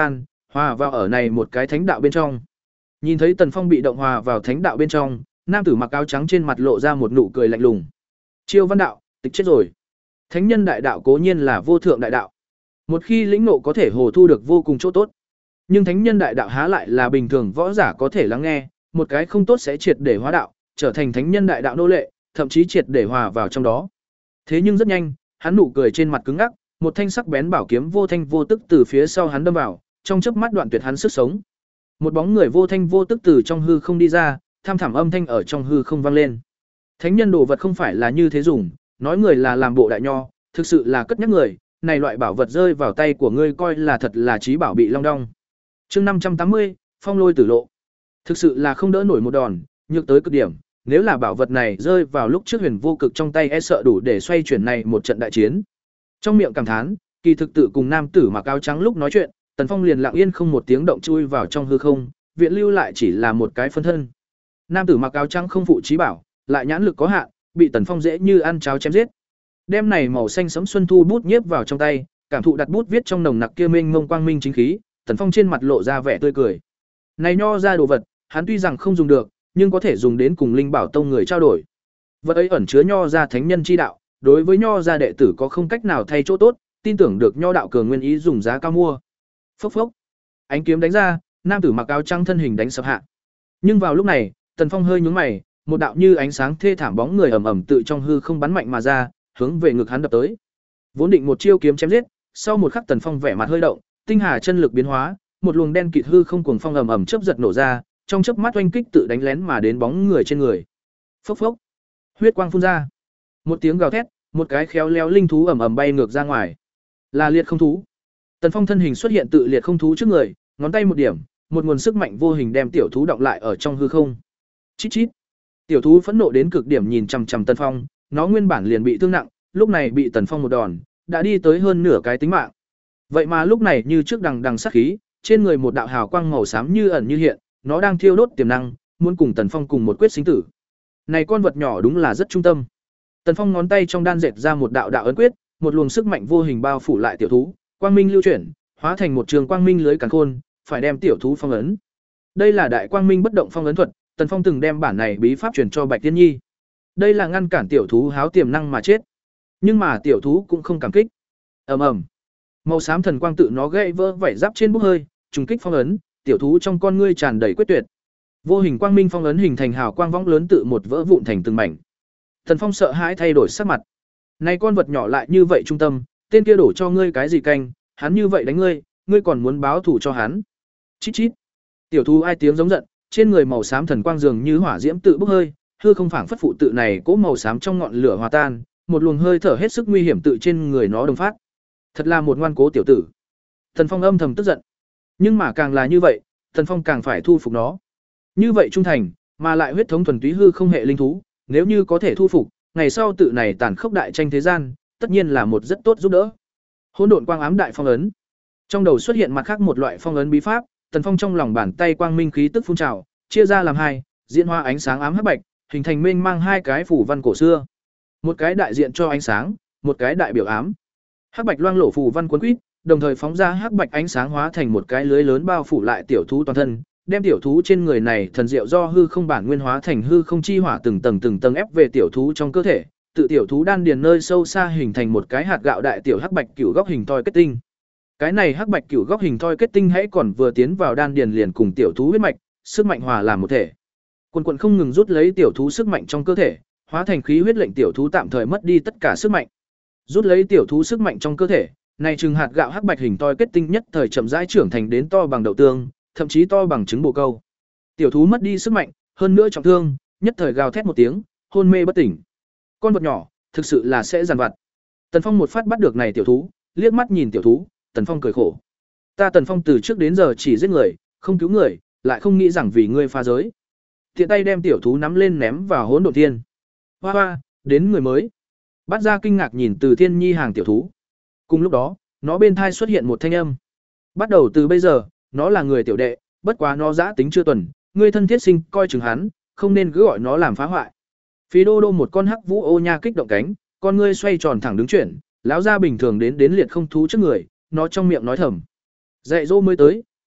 hòa vào ở này một cái thánh đạo bên trong. Nhìn thấy Tần Phong bị động hòa vào thánh đạo bên trong, nam tử mặc áo trắng trên mặt lộ ra một nụ cười lạnh lùng. Chiêu Văn đạo, tịch chết rồi. Thánh nhân đại đạo cố nhiên là vô thượng đại đạo. Một khi lĩnh ngộ có thể hồ thu được vô cùng chỗ tốt. Nhưng thánh nhân đại đạo há lại là bình thường võ giả có thể lắng nghe, một cái không tốt sẽ triệt để hóa đạo, trở thành thánh nhân đại đạo nô lệ, thậm chí triệt để hòa vào trong đó. Thế nhưng rất nhanh, hắn nụ cười trên mặt cứng ngắc, một thanh sắc bén bảo kiếm vô thanh vô tức từ phía sau hắn đâm vào, trong chớp mắt đoạn tuyệt hắn sức sống. Một bóng người vô thanh vô tức từ trong hư không đi ra, tham thảm âm thanh ở trong hư không vang lên. Thánh nhân đồ vật không phải là như thế dùng, nói người là làm bộ đại nho, thực sự là cất nhắc người, này loại bảo vật rơi vào tay của ngươi coi là thật là trí bảo bị long đong. Chương năm trăm tám mươi, Phong Lôi Tử Lộ. Thực sự là không đỡ nổi một đòn, nhược tới cực điểm, nếu là bảo vật này rơi vào lúc trước Huyền Vô Cực trong tay e sợ đủ để xoay chuyển này một trận đại chiến. Trong miệng cảm thán, kỳ thực tự cùng nam tử mặc áo trắng lúc nói chuyện, Tần Phong liền lặng yên không một tiếng động chui vào trong hư không, viện lưu lại chỉ là một cái phân thân. Nam tử mặc áo trắng không phụ trí bảo, lại nhãn lực có hạn, bị Tần Phong dễ như ăn cháo chém giết. Đem này màu xanh sẫm xuân thu bút nhiếp vào trong tay, cảm thụ đặt bút viết trong nồng nặc kia mênh mông quang minh chính khí, Tần Phong trên mặt lộ ra vẻ tươi cười. Này nho ra đồ vật, hắn tuy rằng không dùng được, nhưng có thể dùng đến cùng Linh Bảo Tông người trao đổi. Vật ấy ẩn chứa nho ra thánh nhân chi đạo, đối với nho ra đệ tử có không cách nào thay chỗ tốt, tin tưởng được nho đạo cường nguyên ý dùng giá cao mua. Phốc phốc. Ánh kiếm đánh ra, nam tử mặc áo trắng thân hình đánh sập hạ. Nhưng vào lúc này, Tần Phong hơi nhướng mày, một đạo như ánh sáng thê thảm bóng người ầm ầm tự trong hư không bắn mạnh mà ra, hướng về ngực hắn đập tới. Vốn định một chiêu kiếm chém giết, sau một khắc Tần Phong vẻ mặt hơi động, tinh hà chân lực biến hóa, một luồng đen kịt hư không cuồng phong ầm ầm chớp giật nổ ra, trong chớp mắt oanh kích tự đánh lén mà đến bóng người trên người. Phốc phốc. Huyết quang phun ra. Một tiếng gào thét, một cái khéo léo linh thú ầm ầm bay ngược ra ngoài. Là liệt không thú. Tần Phong thân hình xuất hiện tự liệt không thú trước người, ngón tay một điểm, một nguồn sức mạnh vô hình đem tiểu thú động lại ở trong hư không. Chít chít. Tiểu thú phẫn nộ đến cực điểm nhìn chằm chằm Tần Phong, nó nguyên bản liền bị thương nặng, lúc này bị Tần Phong một đòn, đã đi tới hơn nửa cái tính mạng. Vậy mà lúc này như trước đằng đằng sát khí, trên người một đạo hào quang màu xám như ẩn như hiện, nó đang thiêu đốt tiềm năng, muốn cùng Tần Phong cùng một quyết sinh tử. Này con vật nhỏ đúng là rất trung tâm. Tần Phong ngón tay trong đan dệt ra một đạo đạo ấn quyết, một luồng sức mạnh vô hình bao phủ lại tiểu thú, quang minh lưu chuyển, hóa thành một trường quang minh lưới càn khôn, phải đem tiểu thú phong ấn. Đây là đại quang minh bất động phong ấn thuật, Tần Phong từng đem bản này bí pháp truyền cho Bạch Tiên Nhi. Đây là ngăn cản tiểu thú háo tiềm năng mà chết. Nhưng mà tiểu thú cũng không cảm kích. Ầm ầm. Màu xám thần quang tự nó gãy vỡ vảy giáp trên bốc hơi, trùng kích phong ấn, tiểu thú trong con ngươi tràn đầy quyết tuyệt. Vô hình quang minh phong ấn hình thành hào quang võng lớn tự một vỡ vụn thành từng mảnh. Tần Phong sợ hãi thay đổi sắc mặt. Này con vật nhỏ lại như vậy trung tâm, tên kia đổ cho ngươi cái gì canh, hắn như vậy đánh ngươi, ngươi còn muốn báo thù cho hắn. Chít chít. Tiểu thú ai tiếng giống giận, trên người màu xám thần quang dường như hỏa diễm tự bốc hơi, hư không phảng phất phụ tự này cỗ màu xám trong ngọn lửa hòa tan, một luồng hơi thở hết sức nguy hiểm tự trên người nó đồng phát. Thật là một ngoan cố tiểu tử. Tần Phong âm thầm tức giận. Nhưng mà càng là như vậy, Tần Phong càng phải thu phục nó. Như vậy trung thành, mà lại huyết thống thuần túy hư không hệ linh thú, nếu như có thể thu phục, ngày sau tự này tàn khốc đại tranh thế gian, tất nhiên là một rất tốt giúp đỡ. Hỗn độn quang ám đại phong ấn. Trong đầu xuất hiện mặt khác một loại phong ấn bí pháp, Tần Phong trong lòng bàn tay quang minh khí tức phun trào, chia ra làm hai, diễn hóa ánh sáng ám hắc bạch, hình thành mênh mang hai cái phủ văn cổ xưa. Một cái đại diện cho ánh sáng, một cái đại biểu ám. Hắc bạch loang lổ phủ văn cuốn quýt, đồng thời phóng ra hắc bạch ánh sáng hóa thành một cái lưới lớn bao phủ lại tiểu thú toàn thân, đem tiểu thú trên người này thần diệu do hư không bản nguyên hóa thành hư không chi hỏa từng tầng từng tầng ép về tiểu thú trong cơ thể, tự tiểu thú đan điền nơi sâu xa hình thành một cái hạt gạo đại tiểu hắc bạch cửu góc hình thoi kết tinh. Cái này hắc bạch cửu góc hình thoi kết tinh hãy còn vừa tiến vào đan điền liền cùng tiểu thú huyết mạch, sức mạnh hòa làm một thể. Quần quần không ngừng rút lấy tiểu thú sức mạnh trong cơ thể, hóa thành khí huyết lệnh tiểu thú tạm thời mất đi tất cả sức mạnh. Rút lấy tiểu thú sức mạnh trong cơ thể, này trừng hạt gạo hắc bạch hình thoi kết tinh nhất thời chậm rãi trưởng thành đến to bằng đậu tương, thậm chí to bằng trứng bồ câu. Tiểu thú mất đi sức mạnh, hơn nữa trọng thương, nhất thời gào thét một tiếng, hôn mê bất tỉnh. Con vật nhỏ, thực sự là sẽ giàn vặt. Tần Phong một phát bắt được này tiểu thú, liếc mắt nhìn tiểu thú, Tần Phong cười khổ. Ta Tần Phong từ trước đến giờ chỉ giết người, không cứu người, lại không nghĩ rằng vì ngươi pha giới. Tiện tay đem tiểu thú nắm lên ném vào hỗn độn thiên. Hoa hoa, đến người mới. Bát Gia kinh ngạc nhìn Từ Thiên Nhi hàng tiểu thú. Cùng lúc đó, nó bên thai xuất hiện một thanh âm. Bắt đầu từ bây giờ, nó là người tiểu đệ, bất quá nó giã tính chưa tuần, ngươi thân thiết sinh coi chừng hắn, không nên cứ gọi nó làm phá hoại. Phí đô đô một con hắc vũ ô nha kích động cánh, con ngươi xoay tròn thẳng đứng chuyển, lão gia bình thường đến đến liệt không thú trước người, nó trong miệng nói thầm. Dạy dỗ mới tới,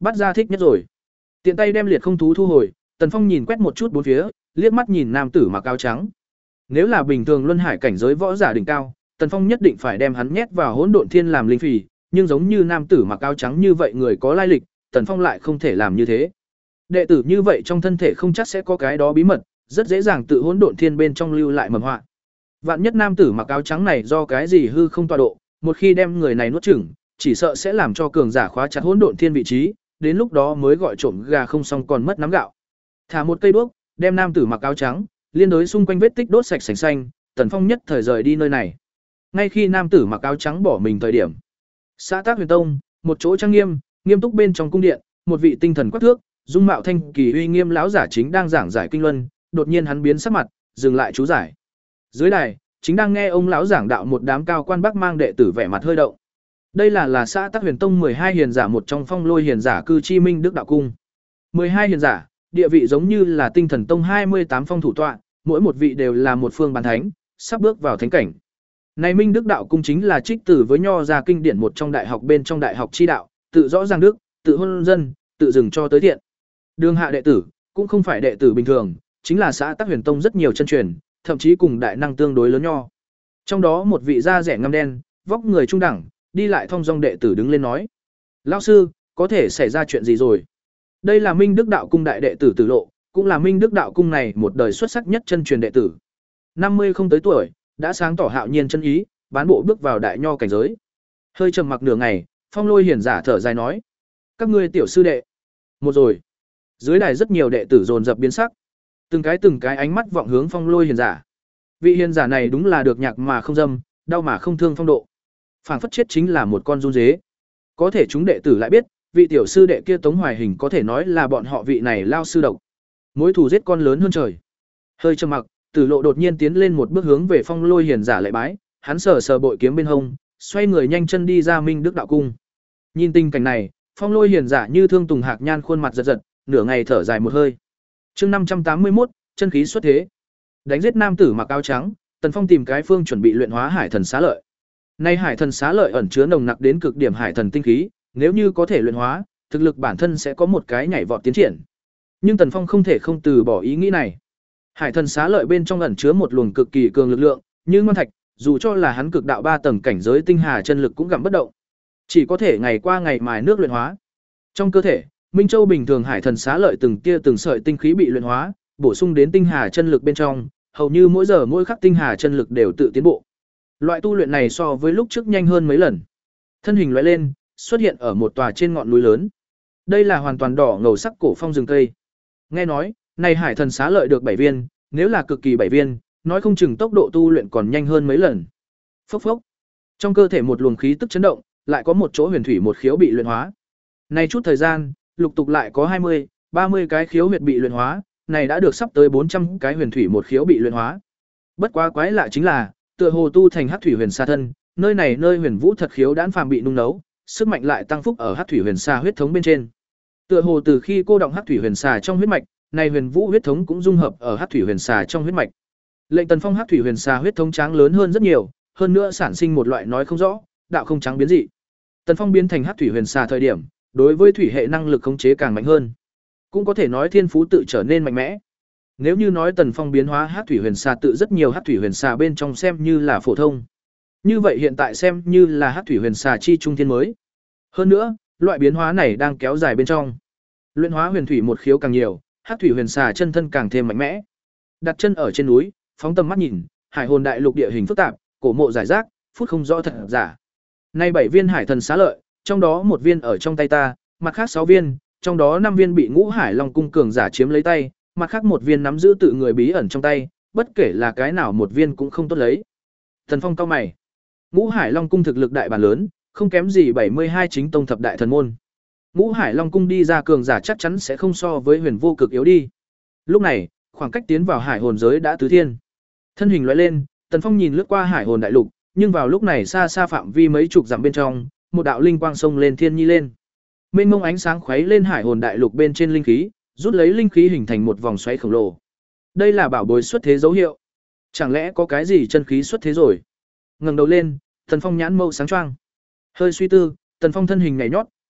Bắt ra thích nhất rồi. Tiện tay đem liệt không thú thu hồi, Tần Phong nhìn quét một chút bốn phía, liếc mắt nhìn nam tử mặc áo trắng. Nếu là bình thường luân hải cảnh giới võ giả đỉnh cao, Tần Phong nhất định phải đem hắn nhét vào hỗn độn thiên làm linh phì, nhưng giống như nam tử mặc áo trắng như vậy người có lai lịch, Tần Phong lại không thể làm như thế. Đệ tử như vậy trong thân thể không chắc sẽ có cái đó bí mật, rất dễ dàng tự hỗn độn thiên bên trong lưu lại mầm họa. Vạn nhất nam tử mặc áo trắng này do cái gì hư không tọa độ, một khi đem người này nuốt chửng, chỉ sợ sẽ làm cho cường giả khóa chặt hỗn độn thiên vị trí, đến lúc đó mới gọi trộm gà không xong còn mất nắm gạo. Thả một cây đuốc, đem nam tử mặc áo trắng, liên đối xung quanh vết tích đốt sạch sành xanh, Tần Phong nhất thời rời đi nơi này. Ngay khi nam tử mặc áo trắng bỏ mình thời điểm, xã Tác Huyền Tông, một chỗ trang nghiêm, nghiêm túc bên trong cung điện, một vị tinh thần quắc thước, dung mạo thanh kỳ uy nghiêm lão giả chính đang giảng giải kinh luân, đột nhiên hắn biến sắc mặt, dừng lại chú giải. Dưới đài, chính đang nghe ông lão giảng đạo một đám cao quan bắc mang đệ tử vẻ mặt hơi động. Đây là là xã Tác Huyền Tông mười hai hiền giả một trong Phong Lôi hiền giả cư chi Minh Đức đạo cung. mười hai hiền giả, địa vị giống như là Tinh Thần Tông hai mươi tám phong thủ tọa, mỗi một vị đều là một phương bán thánh, sắp bước vào thánh cảnh. Này Minh Đức đạo cung chính là trích từ với nho ra kinh điển một trong đại học bên trong đại học chi đạo, tự rõ ràng đức, tự hôn dân, tự dừng cho tới thiện. Đường hạ đệ tử cũng không phải đệ tử bình thường, chính là xã Tác Huyền Tông rất nhiều chân truyền, thậm chí cùng đại năng tương đối lớn nho. Trong đó một vị da rẻ ngăm đen, vóc người trung đẳng, đi lại thong dong đệ tử đứng lên nói: "Lão sư, có thể xảy ra chuyện gì rồi?" Đây là Minh Đức đạo cung đại đệ tử Tử Lộ, cũng là Minh Đức đạo cung này một đời xuất sắc nhất chân truyền đệ tử. năm mươi không tới tuổi, đã sáng tỏ hạo nhiên chân ý, bán bộ bước vào đại nho cảnh giới. Hơi trầm mặc nửa ngày, Phong Lôi hiển giả thở dài nói: "Các ngươi tiểu sư đệ." Một rồi. Dưới đài rất nhiều đệ tử dồn dập biến sắc. Từng cái từng cái ánh mắt vọng hướng Phong Lôi hiền giả. Vị hiền giả này đúng là được nhạc mà không dâm, đau mà không thương phong độ. Phảng phất chết chính là một con run dế. Có thể chúng đệ tử lại biết, vị tiểu sư đệ kia Tống Hoài Hình có thể nói là bọn họ vị này lao sư độc. Mối thù giết con lớn hơn trời. Hơi trầm mặc, Tử Lộ đột nhiên tiến lên một bước hướng về Phong Lôi hiền giả lạy bái, hắn sờ sờ bội kiếm bên hông, xoay người nhanh chân đi ra Minh Đức đạo cung. Nhìn tình cảnh này, Phong Lôi hiền giả như thương tùng hạc nhan khuôn mặt giật giật, nửa ngày thở dài một hơi. Chương năm trăm tám mươi mốt, chân khí xuất thế. Đánh giết nam tử mặc áo trắng, Tần Phong tìm cái phương chuẩn bị luyện hóa Hải Thần Xá Lợi. Nay Hải Thần Xá Lợi ẩn chứa nồng nặc đến cực điểm hải thần tinh khí, nếu như có thể luyện hóa, thực lực bản thân sẽ có một cái nhảy vọt tiến triển. Nhưng Tần Phong không thể không từ bỏ ý nghĩ này. Hải Thần Xá Lợi bên trong ẩn chứa một luồng cực kỳ cường lực lượng, như ngoan thạch, dù cho là hắn cực đạo ba tầng cảnh giới tinh hà chân lực cũng gặm bất động. Chỉ có thể ngày qua ngày mài nước luyện hóa. Trong cơ thể, Minh Châu bình thường Hải Thần Xá Lợi từng tia từng sợi tinh khí bị luyện hóa, bổ sung đến tinh hà chân lực bên trong, hầu như mỗi giờ mỗi khắc tinh hà chân lực đều tự tiến bộ. Loại tu luyện này so với lúc trước nhanh hơn mấy lần. Thân hình lóe lên, xuất hiện ở một tòa trên ngọn núi lớn. Đây là hoàn toàn đỏ ngầu sắc cổ phong rừng cây. Nghe nói, này Hải Thần Xá Lợi được bảy viên, nếu là cực kỳ bảy viên, nói không chừng tốc độ tu luyện còn nhanh hơn mấy lần. Phốc phốc. Trong cơ thể một luồng khí tức chấn động, lại có một chỗ huyền thủy một khiếu bị luyện hóa. Này chút thời gian, lục tục lại có hai mươi, ba mươi cái khiếu huyệt bị luyện hóa, này đã được sắp tới bốn trăm cái huyền thủy một khiếu bị luyện hóa. Bất quá quái lạ chính là, tựa hồ tu thành Hắc Thủy Huyền Sa thân, nơi này nơi huyền vũ thật khiếu đãn phàm bị nung nấu, sức mạnh lại tăng phúc ở Hắc Thủy Huyền Sa huyết thống bên trên. Tựa hồ từ khi cô động Hắc Thủy Huyền Sa trong huyết mạch, này huyền vũ huyết thống cũng dung hợp ở Hắc Thủy Huyền Sa trong huyết mạch. Lệnh Tần Phong Hắc Thủy Huyền Sa huyết thống tráng lớn hơn rất nhiều, hơn nữa sản sinh một loại nói không rõ, đạo không trắng biến dị. Tần Phong biến thành Hắc Thủy Huyền Sa thời điểm, đối với thủy hệ năng lực khống chế càng mạnh hơn. Cũng có thể nói thiên phú tự trở nên mạnh mẽ. Nếu như nói Tần Phong biến hóa Hắc Thủy Huyền Sa tự rất nhiều Hắc Thủy Huyền Sa bên trong xem như là phổ thông. Như vậy hiện tại xem như là Hắc Thủy Huyền Sa chi trung thiên mới. Hơn nữa, loại biến hóa này đang kéo dài bên trong. Luyện hóa huyền thủy một khiếu càng nhiều, Hắc Thủy Huyền Sa chân thân càng thêm mạnh mẽ. Đặt chân ở trên núi, phóng tầm mắt nhìn, hải hồn đại lục địa hình phức tạp, cổ mộ giải rác, phút không rõ thật giả. Nay bảy viên Hải Thần Xá Lợi, trong đó một viên ở trong tay ta, mặt khác sáu viên, trong đó năm viên bị Ngũ Hải Long cung cường giả chiếm lấy tay, mặt khác một viên nắm giữ tự người bí ẩn trong tay, bất kể là cái nào một viên cũng không tốt lấy. Thần Phong cau mày. Ngũ Hải Long cung thực lực đại bản lớn, không kém gì bảy mươi hai chính tông thập đại thần môn. Ngũ Hải Long cung đi ra cường giả chắc chắn sẽ không so với Huyền Vô Cực yếu đi. Lúc này, khoảng cách tiến vào hải hồn giới đã tứ thiên. Thân hình lóe lên, Tần Phong nhìn lướt qua hải hồn đại lục, nhưng vào lúc này xa xa phạm vi mấy chục dặm bên trong, một đạo linh quang xông lên thiên nhi lên. Mênh mông ánh sáng khuấy lên hải hồn đại lục bên trên linh khí, rút lấy linh khí hình thành một vòng xoáy khổng lồ. Đây là bảo bối xuất thế dấu hiệu. Chẳng lẽ có cái gì chân khí xuất thế rồi? Ngẩng đầu lên, Tần Phong nhãn mâu sáng choang. Hơi suy tư, Tần Phong thân hình nhảy nhót,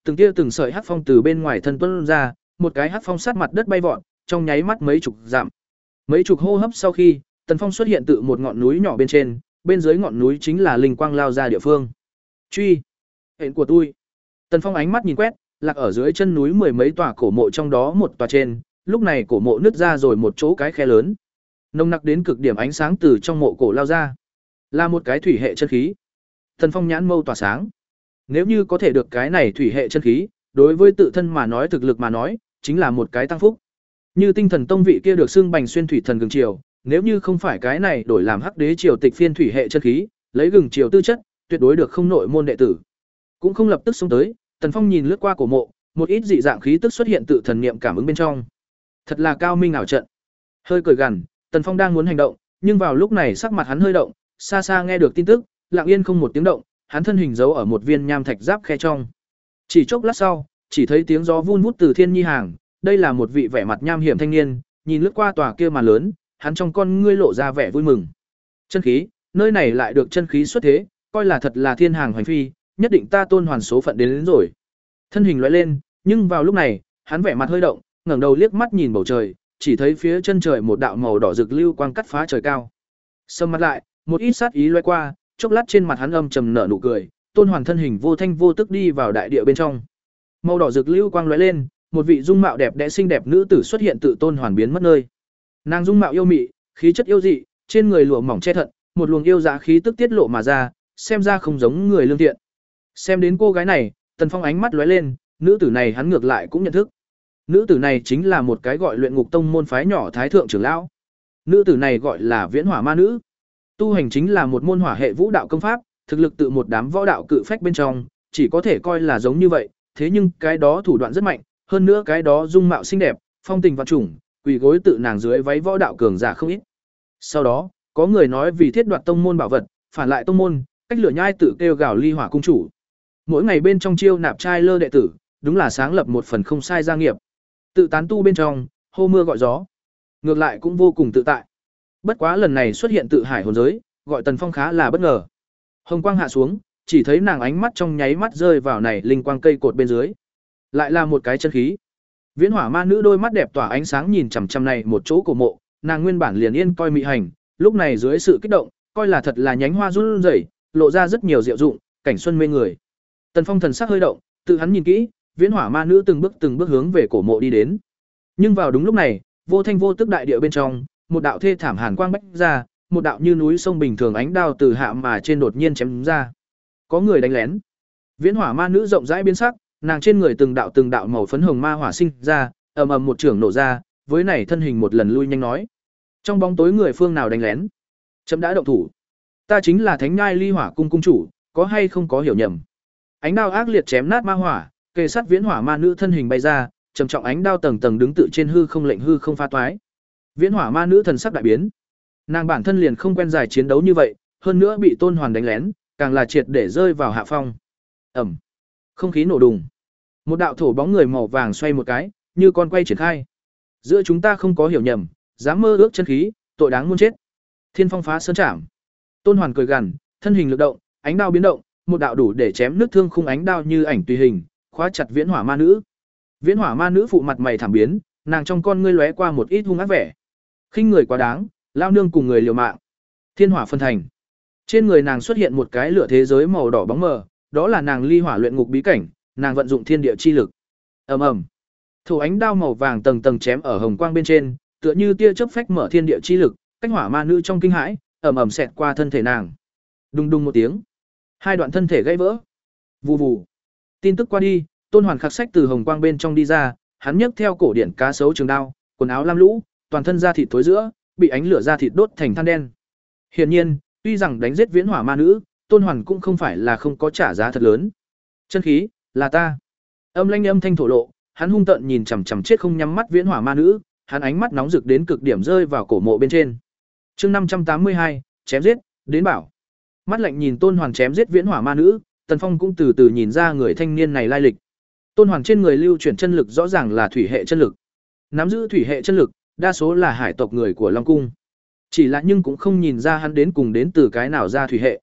từng tia từng sợi hắc phong từ bên ngoài thân tuôn ra, một cái hắc phong sát mặt đất bay vọt, trong nháy mắt mấy chục dặm. Mấy chục hô hấp sau khi, Tần Phong xuất hiện tự một ngọn núi nhỏ bên trên, bên dưới ngọn núi chính là linh quang lao ra địa phương. Truy, hẹn của tôi. Tần Phong ánh mắt nhìn quét, lạc ở dưới chân núi mười mấy tòa cổ mộ, trong đó một tòa trên, lúc này cổ mộ nứt ra rồi một chỗ cái khe lớn. Nồng nặc đến cực điểm ánh sáng từ trong mộ cổ lao ra, là một cái thủy hệ chân khí. Tần Phong nhãn mâu tỏa sáng. Nếu như có thể được cái này thủy hệ chân khí, đối với tự thân mà nói, thực lực mà nói, chính là một cái tăng phúc. Như Tinh Thần Tông vị kia được xưng Bành Xuyên thủy thần gừng triều, nếu như không phải cái này đổi làm Hắc Đế triều tịch phiên thủy hệ chân khí, lấy gừng triều tư chất, tuyệt đối được không nội môn đệ tử. Cũng không lập tức xông tới, Tần Phong nhìn lướt qua cổ mộ, một ít dị dạng khí tức xuất hiện tự thần niệm cảm ứng bên trong. Thật là cao minh ảo trận. Hơi cười gằn, Tần Phong đang muốn hành động, nhưng vào lúc này sắc mặt hắn hơi động, xa xa nghe được tin tức, lặng yên không một tiếng động, hắn thân hình giấu ở một viên nham thạch giáp khe trong. Chỉ chốc lát sau, chỉ thấy tiếng gió vun vút từ thiên nhi hàng, đây là một vị vẻ mặt nham hiểm thanh niên, nhìn lướt qua tòa kia màn lớn, hắn trong con ngươi lộ ra vẻ vui mừng. Chân khí, nơi này lại được chân khí xuất thế, coi là thật là thiên hàng hoành phi, nhất định ta Tôn Hoàn số phận đến, đến rồi. Thân hình lóe lên, nhưng vào lúc này, hắn vẻ mặt hơi động, ngẩng đầu liếc mắt nhìn bầu trời, chỉ thấy phía chân trời một đạo màu đỏ rực lưu quang cắt phá trời cao. Sầm mặt lại, một ít sát ý lóe qua, chốc lát trên mặt hắn âm trầm nở nụ cười, Tôn Hoàn thân hình vô thanh vô tức đi vào đại địa bên trong. Màu đỏ rực lưu quang lóe lên, một vị dung mạo đẹp đẽ xinh đẹp nữ tử xuất hiện tự Tôn Hoàn biến mất nơi. Nàng dung mạo yêu mị, khí chất yêu dị, trên người lụa mỏng che thận, một luồng yêu dã khí tức tiết lộ mà ra, xem ra không giống người lương thiện. Xem đến cô gái này, Tần Phong ánh mắt lóe lên, nữ tử này hắn ngược lại cũng nhận thức. Nữ tử này chính là một cái gọi Luyện Ngục Tông môn phái nhỏ thái thượng trưởng lão. Nữ tử này gọi là Viễn Hỏa Ma Nữ. Tu hành chính là một môn hỏa hệ vũ đạo công pháp, thực lực tự một đám võ đạo cự phách bên trong, chỉ có thể coi là giống như vậy, thế nhưng cái đó thủ đoạn rất mạnh, hơn nữa cái đó dung mạo xinh đẹp, phong tình vạn trùng, quỳ gối tự nàng dưới váy võ đạo cường giả không ít. Sau đó, có người nói vì thiết đoạt tông môn bảo vật, phản lại tông môn, cách lửa nhai tự kêu gào ly hỏa cung chủ. Mỗi ngày bên trong chiêu nạp trai lơ đệ tử, đúng là sáng lập một phần không sai gia nghiệp. Tự tán tu bên trong, hô mưa gọi gió, ngược lại cũng vô cùng tự tại. Bất quá lần này xuất hiện tự hải hồn giới, gọi Tần Phong khá là bất ngờ. Hồng quang hạ xuống, chỉ thấy nàng ánh mắt trong nháy mắt rơi vào này linh quang cây cột bên dưới, lại là một cái chân khí. Viễn Hỏa Ma Nữ đôi mắt đẹp tỏa ánh sáng nhìn chằm chằm này một chỗ cổ mộ, nàng nguyên bản liền yên coi mị hành, lúc này dưới sự kích động, coi là thật là nhánh hoa run rẩy, lộ ra rất nhiều diệu dụng, cảnh xuân mê người. Tần Phong thần sắc hơi động, tự hắn nhìn kỹ, Viễn Hỏa Ma Nữ từng bước từng bước hướng về cổ mộ đi đến. Nhưng vào đúng lúc này, vô thanh vô tức đại địa bên trong, một đạo thê thảm hàn quang bách ra, một đạo như núi sông bình thường ánh đao từ hạ mà trên đột nhiên chém ra. Có người đánh lén. Viễn Hỏa Ma Nữ rộng rãi biến sắc, nàng trên người từng đạo từng đạo màu phấn hồng ma hỏa sinh ra, ầm ầm một trường nổ ra, với này thân hình một lần lui nhanh nói: trong bóng tối người phương nào đánh lén? Chấm đã động thủ. Ta chính là Thánh Nhai Ly Hỏa cung cung chủ, có hay không có hiểu nhầm? Ánh đao ác liệt chém nát ma hỏa, kề sát Viễn Hỏa Ma Nữ thân hình bay ra, trầm trọng ánh đao tầng tầng đứng tự trên hư không lệnh hư không phá toái. Viễn Hỏa Ma Nữ thần sắc đại biến. Nàng bản thân liền không quen dài chiến đấu như vậy, hơn nữa bị Tôn Hoàn đánh lén, càng là triệt để rơi vào hạ phong. Ầm. Không khí nổ đùng. Một đạo thổ bóng người màu vàng xoay một cái, như con quay triển khai. Giữa chúng ta không có hiểu nhầm, dám mơ ước chân khí, tội đáng muôn chết. Thiên Phong phá sơn trảm. Tôn Hoàn cười gằn, thân hình lực động, ánh đao biến động, một đạo đủ để chém nước thương khung ánh đao như ảnh tùy hình, khóa chặt Viễn Hỏa Ma Nữ. Viễn Hỏa Ma Nữ phụ mặt mày thảm biến, nàng trong con ngươi lóe qua một ít hung ác vẻ. Khinh người quá đáng, lao nương cùng người liều mạng. Thiên hỏa phân thành. Trên người nàng xuất hiện một cái lửa thế giới màu đỏ bóng mờ, đó là nàng ly hỏa luyện ngục bí cảnh, nàng vận dụng thiên địa chi lực. Ầm ầm. Thủ ánh đao màu vàng tầng tầng chém ở hồng quang bên trên, tựa như tia chớp phách mở thiên địa chi lực, cách Hỏa Ma Nữ trong kinh hãi, ầm ầm xẹt qua thân thể nàng. Đùng đùng một tiếng, hai đoạn thân thể gãy vỡ. Vù vù. Tin tức qua đi, Tôn Hoàn khắc sách từ hồng quang bên trong đi ra, hắn nhấc theo cổ điển cá sấu trường đao, quần áo lam lũ, toàn thân da thịt thối rữa, bị ánh lửa da thịt đốt thành than đen. Hiển nhiên, tuy rằng đánh giết Viễn Hỏa Ma Nữ, Tôn Hoàn cũng không phải là không có trả giá thật lớn. Chân khí, là ta. Âm lanh âm thanh thổ lộ, hắn hung tợn nhìn chằm chằm chết không nhắm mắt Viễn Hỏa Ma Nữ, hắn ánh mắt nóng rực đến cực điểm rơi vào cổ mộ bên trên. Chương năm trăm tám mươi hai, chém giết, đến bảo. Mắt lạnh nhìn Tôn Hoàn chém giết Viễn Hỏa Ma Nữ, Tần Phong cũng từ từ nhìn ra người thanh niên này lai lịch. Tôn Hoàn trên người lưu chuyển chân lực rõ ràng là thủy hệ chân lực. Nắm giữ thủy hệ chân lực, đa số là hải tộc người của Long cung. Chỉ là nhưng cũng không nhìn ra hắn đến cùng đến từ cái nào ra thủy hệ.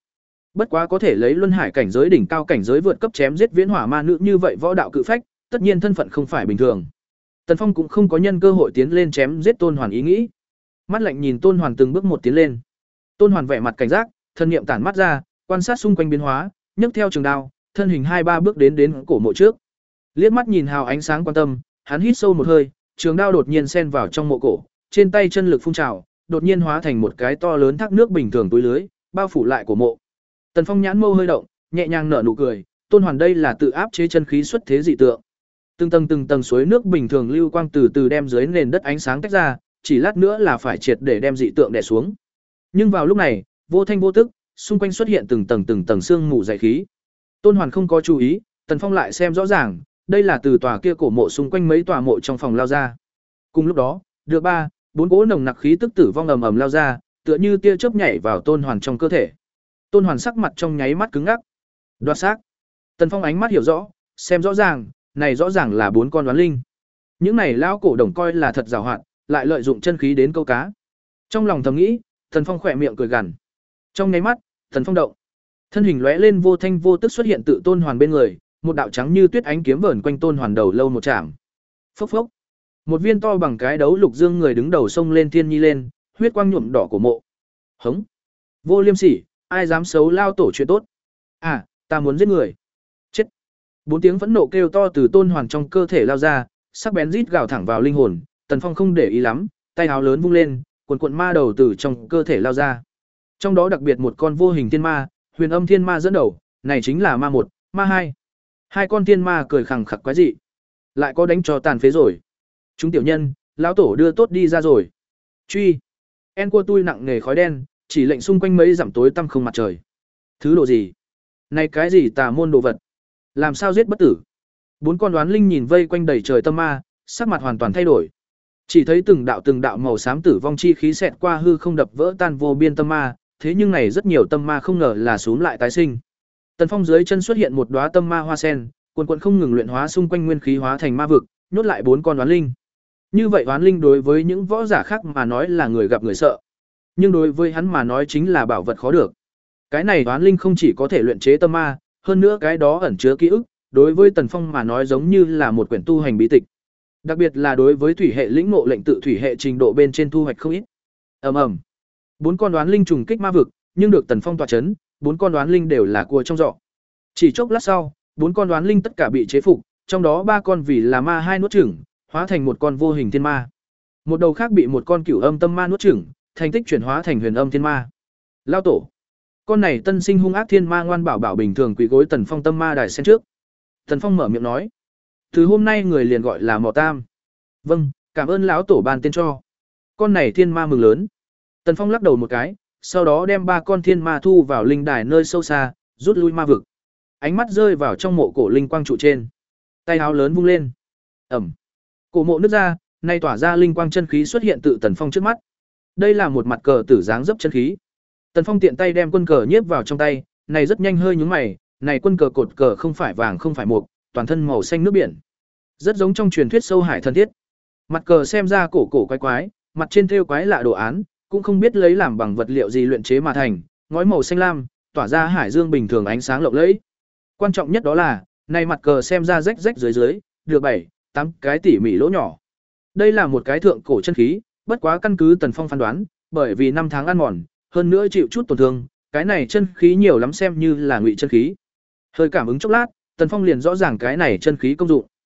Bất quá có thể lấy luân hải cảnh giới đỉnh cao cảnh giới vượt cấp chém giết viễn hỏa ma nữ như vậy võ đạo cự phách, tất nhiên thân phận không phải bình thường. Tần Phong cũng không có nhân cơ hội tiến lên chém giết Tôn Hoàn ý nghĩ. Mắt lạnh nhìn Tôn Hoàn từng bước một tiến lên. Tôn Hoàn vẻ mặt cảnh giác, thân niệm tản mắt ra, quan sát xung quanh biến hóa, nhấc theo trường đao, thân hình hai ba bước đến đến cổ mộ trước. Liếc mắt nhìn hào ánh sáng quan tâm, hắn hít sâu một hơi, trường đao đột nhiên xen vào trong mộ cổ, trên tay chân lực phun trào, đột nhiên hóa thành một cái to lớn thác nước bình thường túi lưới, bao phủ lại cổ mộ. Tần Phong nhãn mâu hơi động, nhẹ nhàng nở nụ cười, Tôn Hoàn đây là tự áp chế chân khí xuất thế dị tượng. Từng tầng từng tầng suối nước bình thường lưu quang từ từ đem dưới nền đất ánh sáng tách ra, chỉ lát nữa là phải triệt để đem dị tượng đè xuống. Nhưng vào lúc này, vô thanh vô tức, xung quanh xuất hiện từng tầng từng tầng sương mù dày khí. Tôn Hoàn không có chú ý, Tần Phong lại xem rõ ràng, đây là từ tòa kia cổ mộ xung quanh mấy tòa mộ trong phòng lao ra. Cùng lúc đó, được ba, bốn cỗ nồng nặc khí tức tử vong ầm ầm lao ra, tựa như tia chớp nhảy vào Tôn Hoàn trong cơ thể. Tôn Hoàn sắc mặt trong nháy mắt cứng ngắc. Đoạt xác. Tần Phong ánh mắt hiểu rõ, xem rõ ràng, này rõ ràng là bốn con đoán linh. Những này lão cổ đồng coi là thật giàu hạn, lại lợi dụng chân khí đến câu cá. Trong lòng thầm nghĩ, Tần Phong khỏe miệng cười gằn. Trong nháy mắt, Tần Phong động, thân hình lóe lên vô thanh vô tức xuất hiện tự Tôn Hoàn bên người, một đạo trắng như tuyết ánh kiếm vờn quanh Tôn Hoàn đầu lâu một chạm. Phốc phốc. Một viên to bằng cái đấu lục dương người đứng đầu sông lên thiên nhi lên, huyết quang nhuộm đỏ của mộ. Hống. Vô liêm sỉ, ai dám xấu lao tổ chuyện tốt. À, ta muốn giết người. Chết. Bốn tiếng phẫn nộ kêu to từ Tôn Hoàn trong cơ thể lao ra, sắc bén rít gào thẳng vào linh hồn, Tần Phong không để ý lắm, tay áo lớn vung lên, cuồn cuộn ma đầu từ trong cơ thể lao ra. Trong đó đặc biệt một con vô hình thiên ma, Huyền Âm Thiên Ma dẫn đầu, này chính là ma một, ma hai. Hai con thiên ma cười khẳng khặc quái dị. Lại có đánh cho tàn phế rồi. Chúng tiểu nhân, lão tổ đưa tốt đi ra rồi. Truy. En cua tui nặng nề khói đen, chỉ lệnh xung quanh mấy dặm tối tăm không mặt trời. Thứ độ gì? Này cái gì tà môn đồ vật? Làm sao giết bất tử? Bốn con đoán linh nhìn vây quanh đầy trời tâm ma, sắc mặt hoàn toàn thay đổi. Chỉ thấy từng đạo từng đạo màu xám tử vong chi khí xẹt qua hư không đập vỡ tan vô biên tâm ma, thế nhưng này rất nhiều tâm ma không ngờ là xuống lại tái sinh. Tần Phong dưới chân xuất hiện một đóa tâm ma hoa sen, cuồn cuộn không ngừng luyện hóa xung quanh nguyên khí hóa thành ma vực, nhốt lại bốn con đoán linh. Như vậy đoán linh đối với những võ giả khác mà nói là người gặp người sợ, nhưng đối với hắn mà nói chính là bảo vật khó được. Cái này đoán linh không chỉ có thể luyện chế tâm ma, hơn nữa cái đó ẩn chứa ký ức, đối với Tần Phong mà nói giống như là một quyển tu hành bí tịch. Đặc biệt là đối với thủy hệ lĩnh ngộ lệnh tự thủy hệ trình độ bên trên thu hoạch không ít. Ầm ầm. Bốn con đoán linh trùng kích ma vực, nhưng được Tần Phong tọa chấn, bốn con đoán linh đều là cua trong giỏ. Chỉ chốc lát sau, bốn con đoán linh tất cả bị chế phục, trong đó ba con vì là ma hai nuốt chửng, hóa thành một con vô hình thiên ma. Một đầu khác bị một con cửu âm tâm ma nuốt chửng, thành tích chuyển hóa thành huyền âm thiên ma. Lao tổ. Con này tân sinh hung ác thiên ma ngoan bảo bảo bình thường quỳ gối Tần Phong tâm ma đài sen trước. Tần Phong mở miệng nói: "Từ hôm nay người liền gọi là Mỏ Tam." "Vâng, cảm ơn lão tổ ban tên cho." Con này thiên ma mừng lớn. Tần Phong lắc đầu một cái, sau đó đem ba con thiên ma thu vào linh đài nơi sâu xa, rút lui ma vực. Ánh mắt rơi vào trong mộ cổ linh quang trụ trên. Tay áo lớn vung lên. Ầm. Cổ mộ nứt ra, nay tỏa ra linh quang chân khí xuất hiện tự Tần Phong trước mắt. Đây là một mặt cờ tử dáng dấp chân khí. Tần Phong tiện tay đem quân cờ nhiếp vào trong tay, này rất nhanh hơi nhướng mày, này quân cờ cột cờ không phải vàng không phải mộc, toàn thân màu xanh nước biển. Rất giống trong truyền thuyết sâu hải thần thiết. Mặt cờ xem ra cổ cổ quái quái, mặt trên thêu quái lạ đồ án, cũng không biết lấy làm bằng vật liệu gì luyện chế mà thành, ngói màu xanh lam, tỏa ra hải dương bình thường ánh sáng lộng lẫy. Quan trọng nhất đó là, này mặt cờ xem ra rách rách dưới dưới, được bảy, tám cái tỉ mỉ lỗ nhỏ. Đây là một cái thượng cổ chân khí, bất quá căn cứ Tần Phong phán đoán, bởi vì năm tháng ăn mòn, hơn nữa chịu chút tổn thương, cái này chân khí nhiều lắm xem như là ngụy chân khí. Hơi cảm ứng chốc lát, Tần Phong liền rõ ràng cái này chân khí công dụng.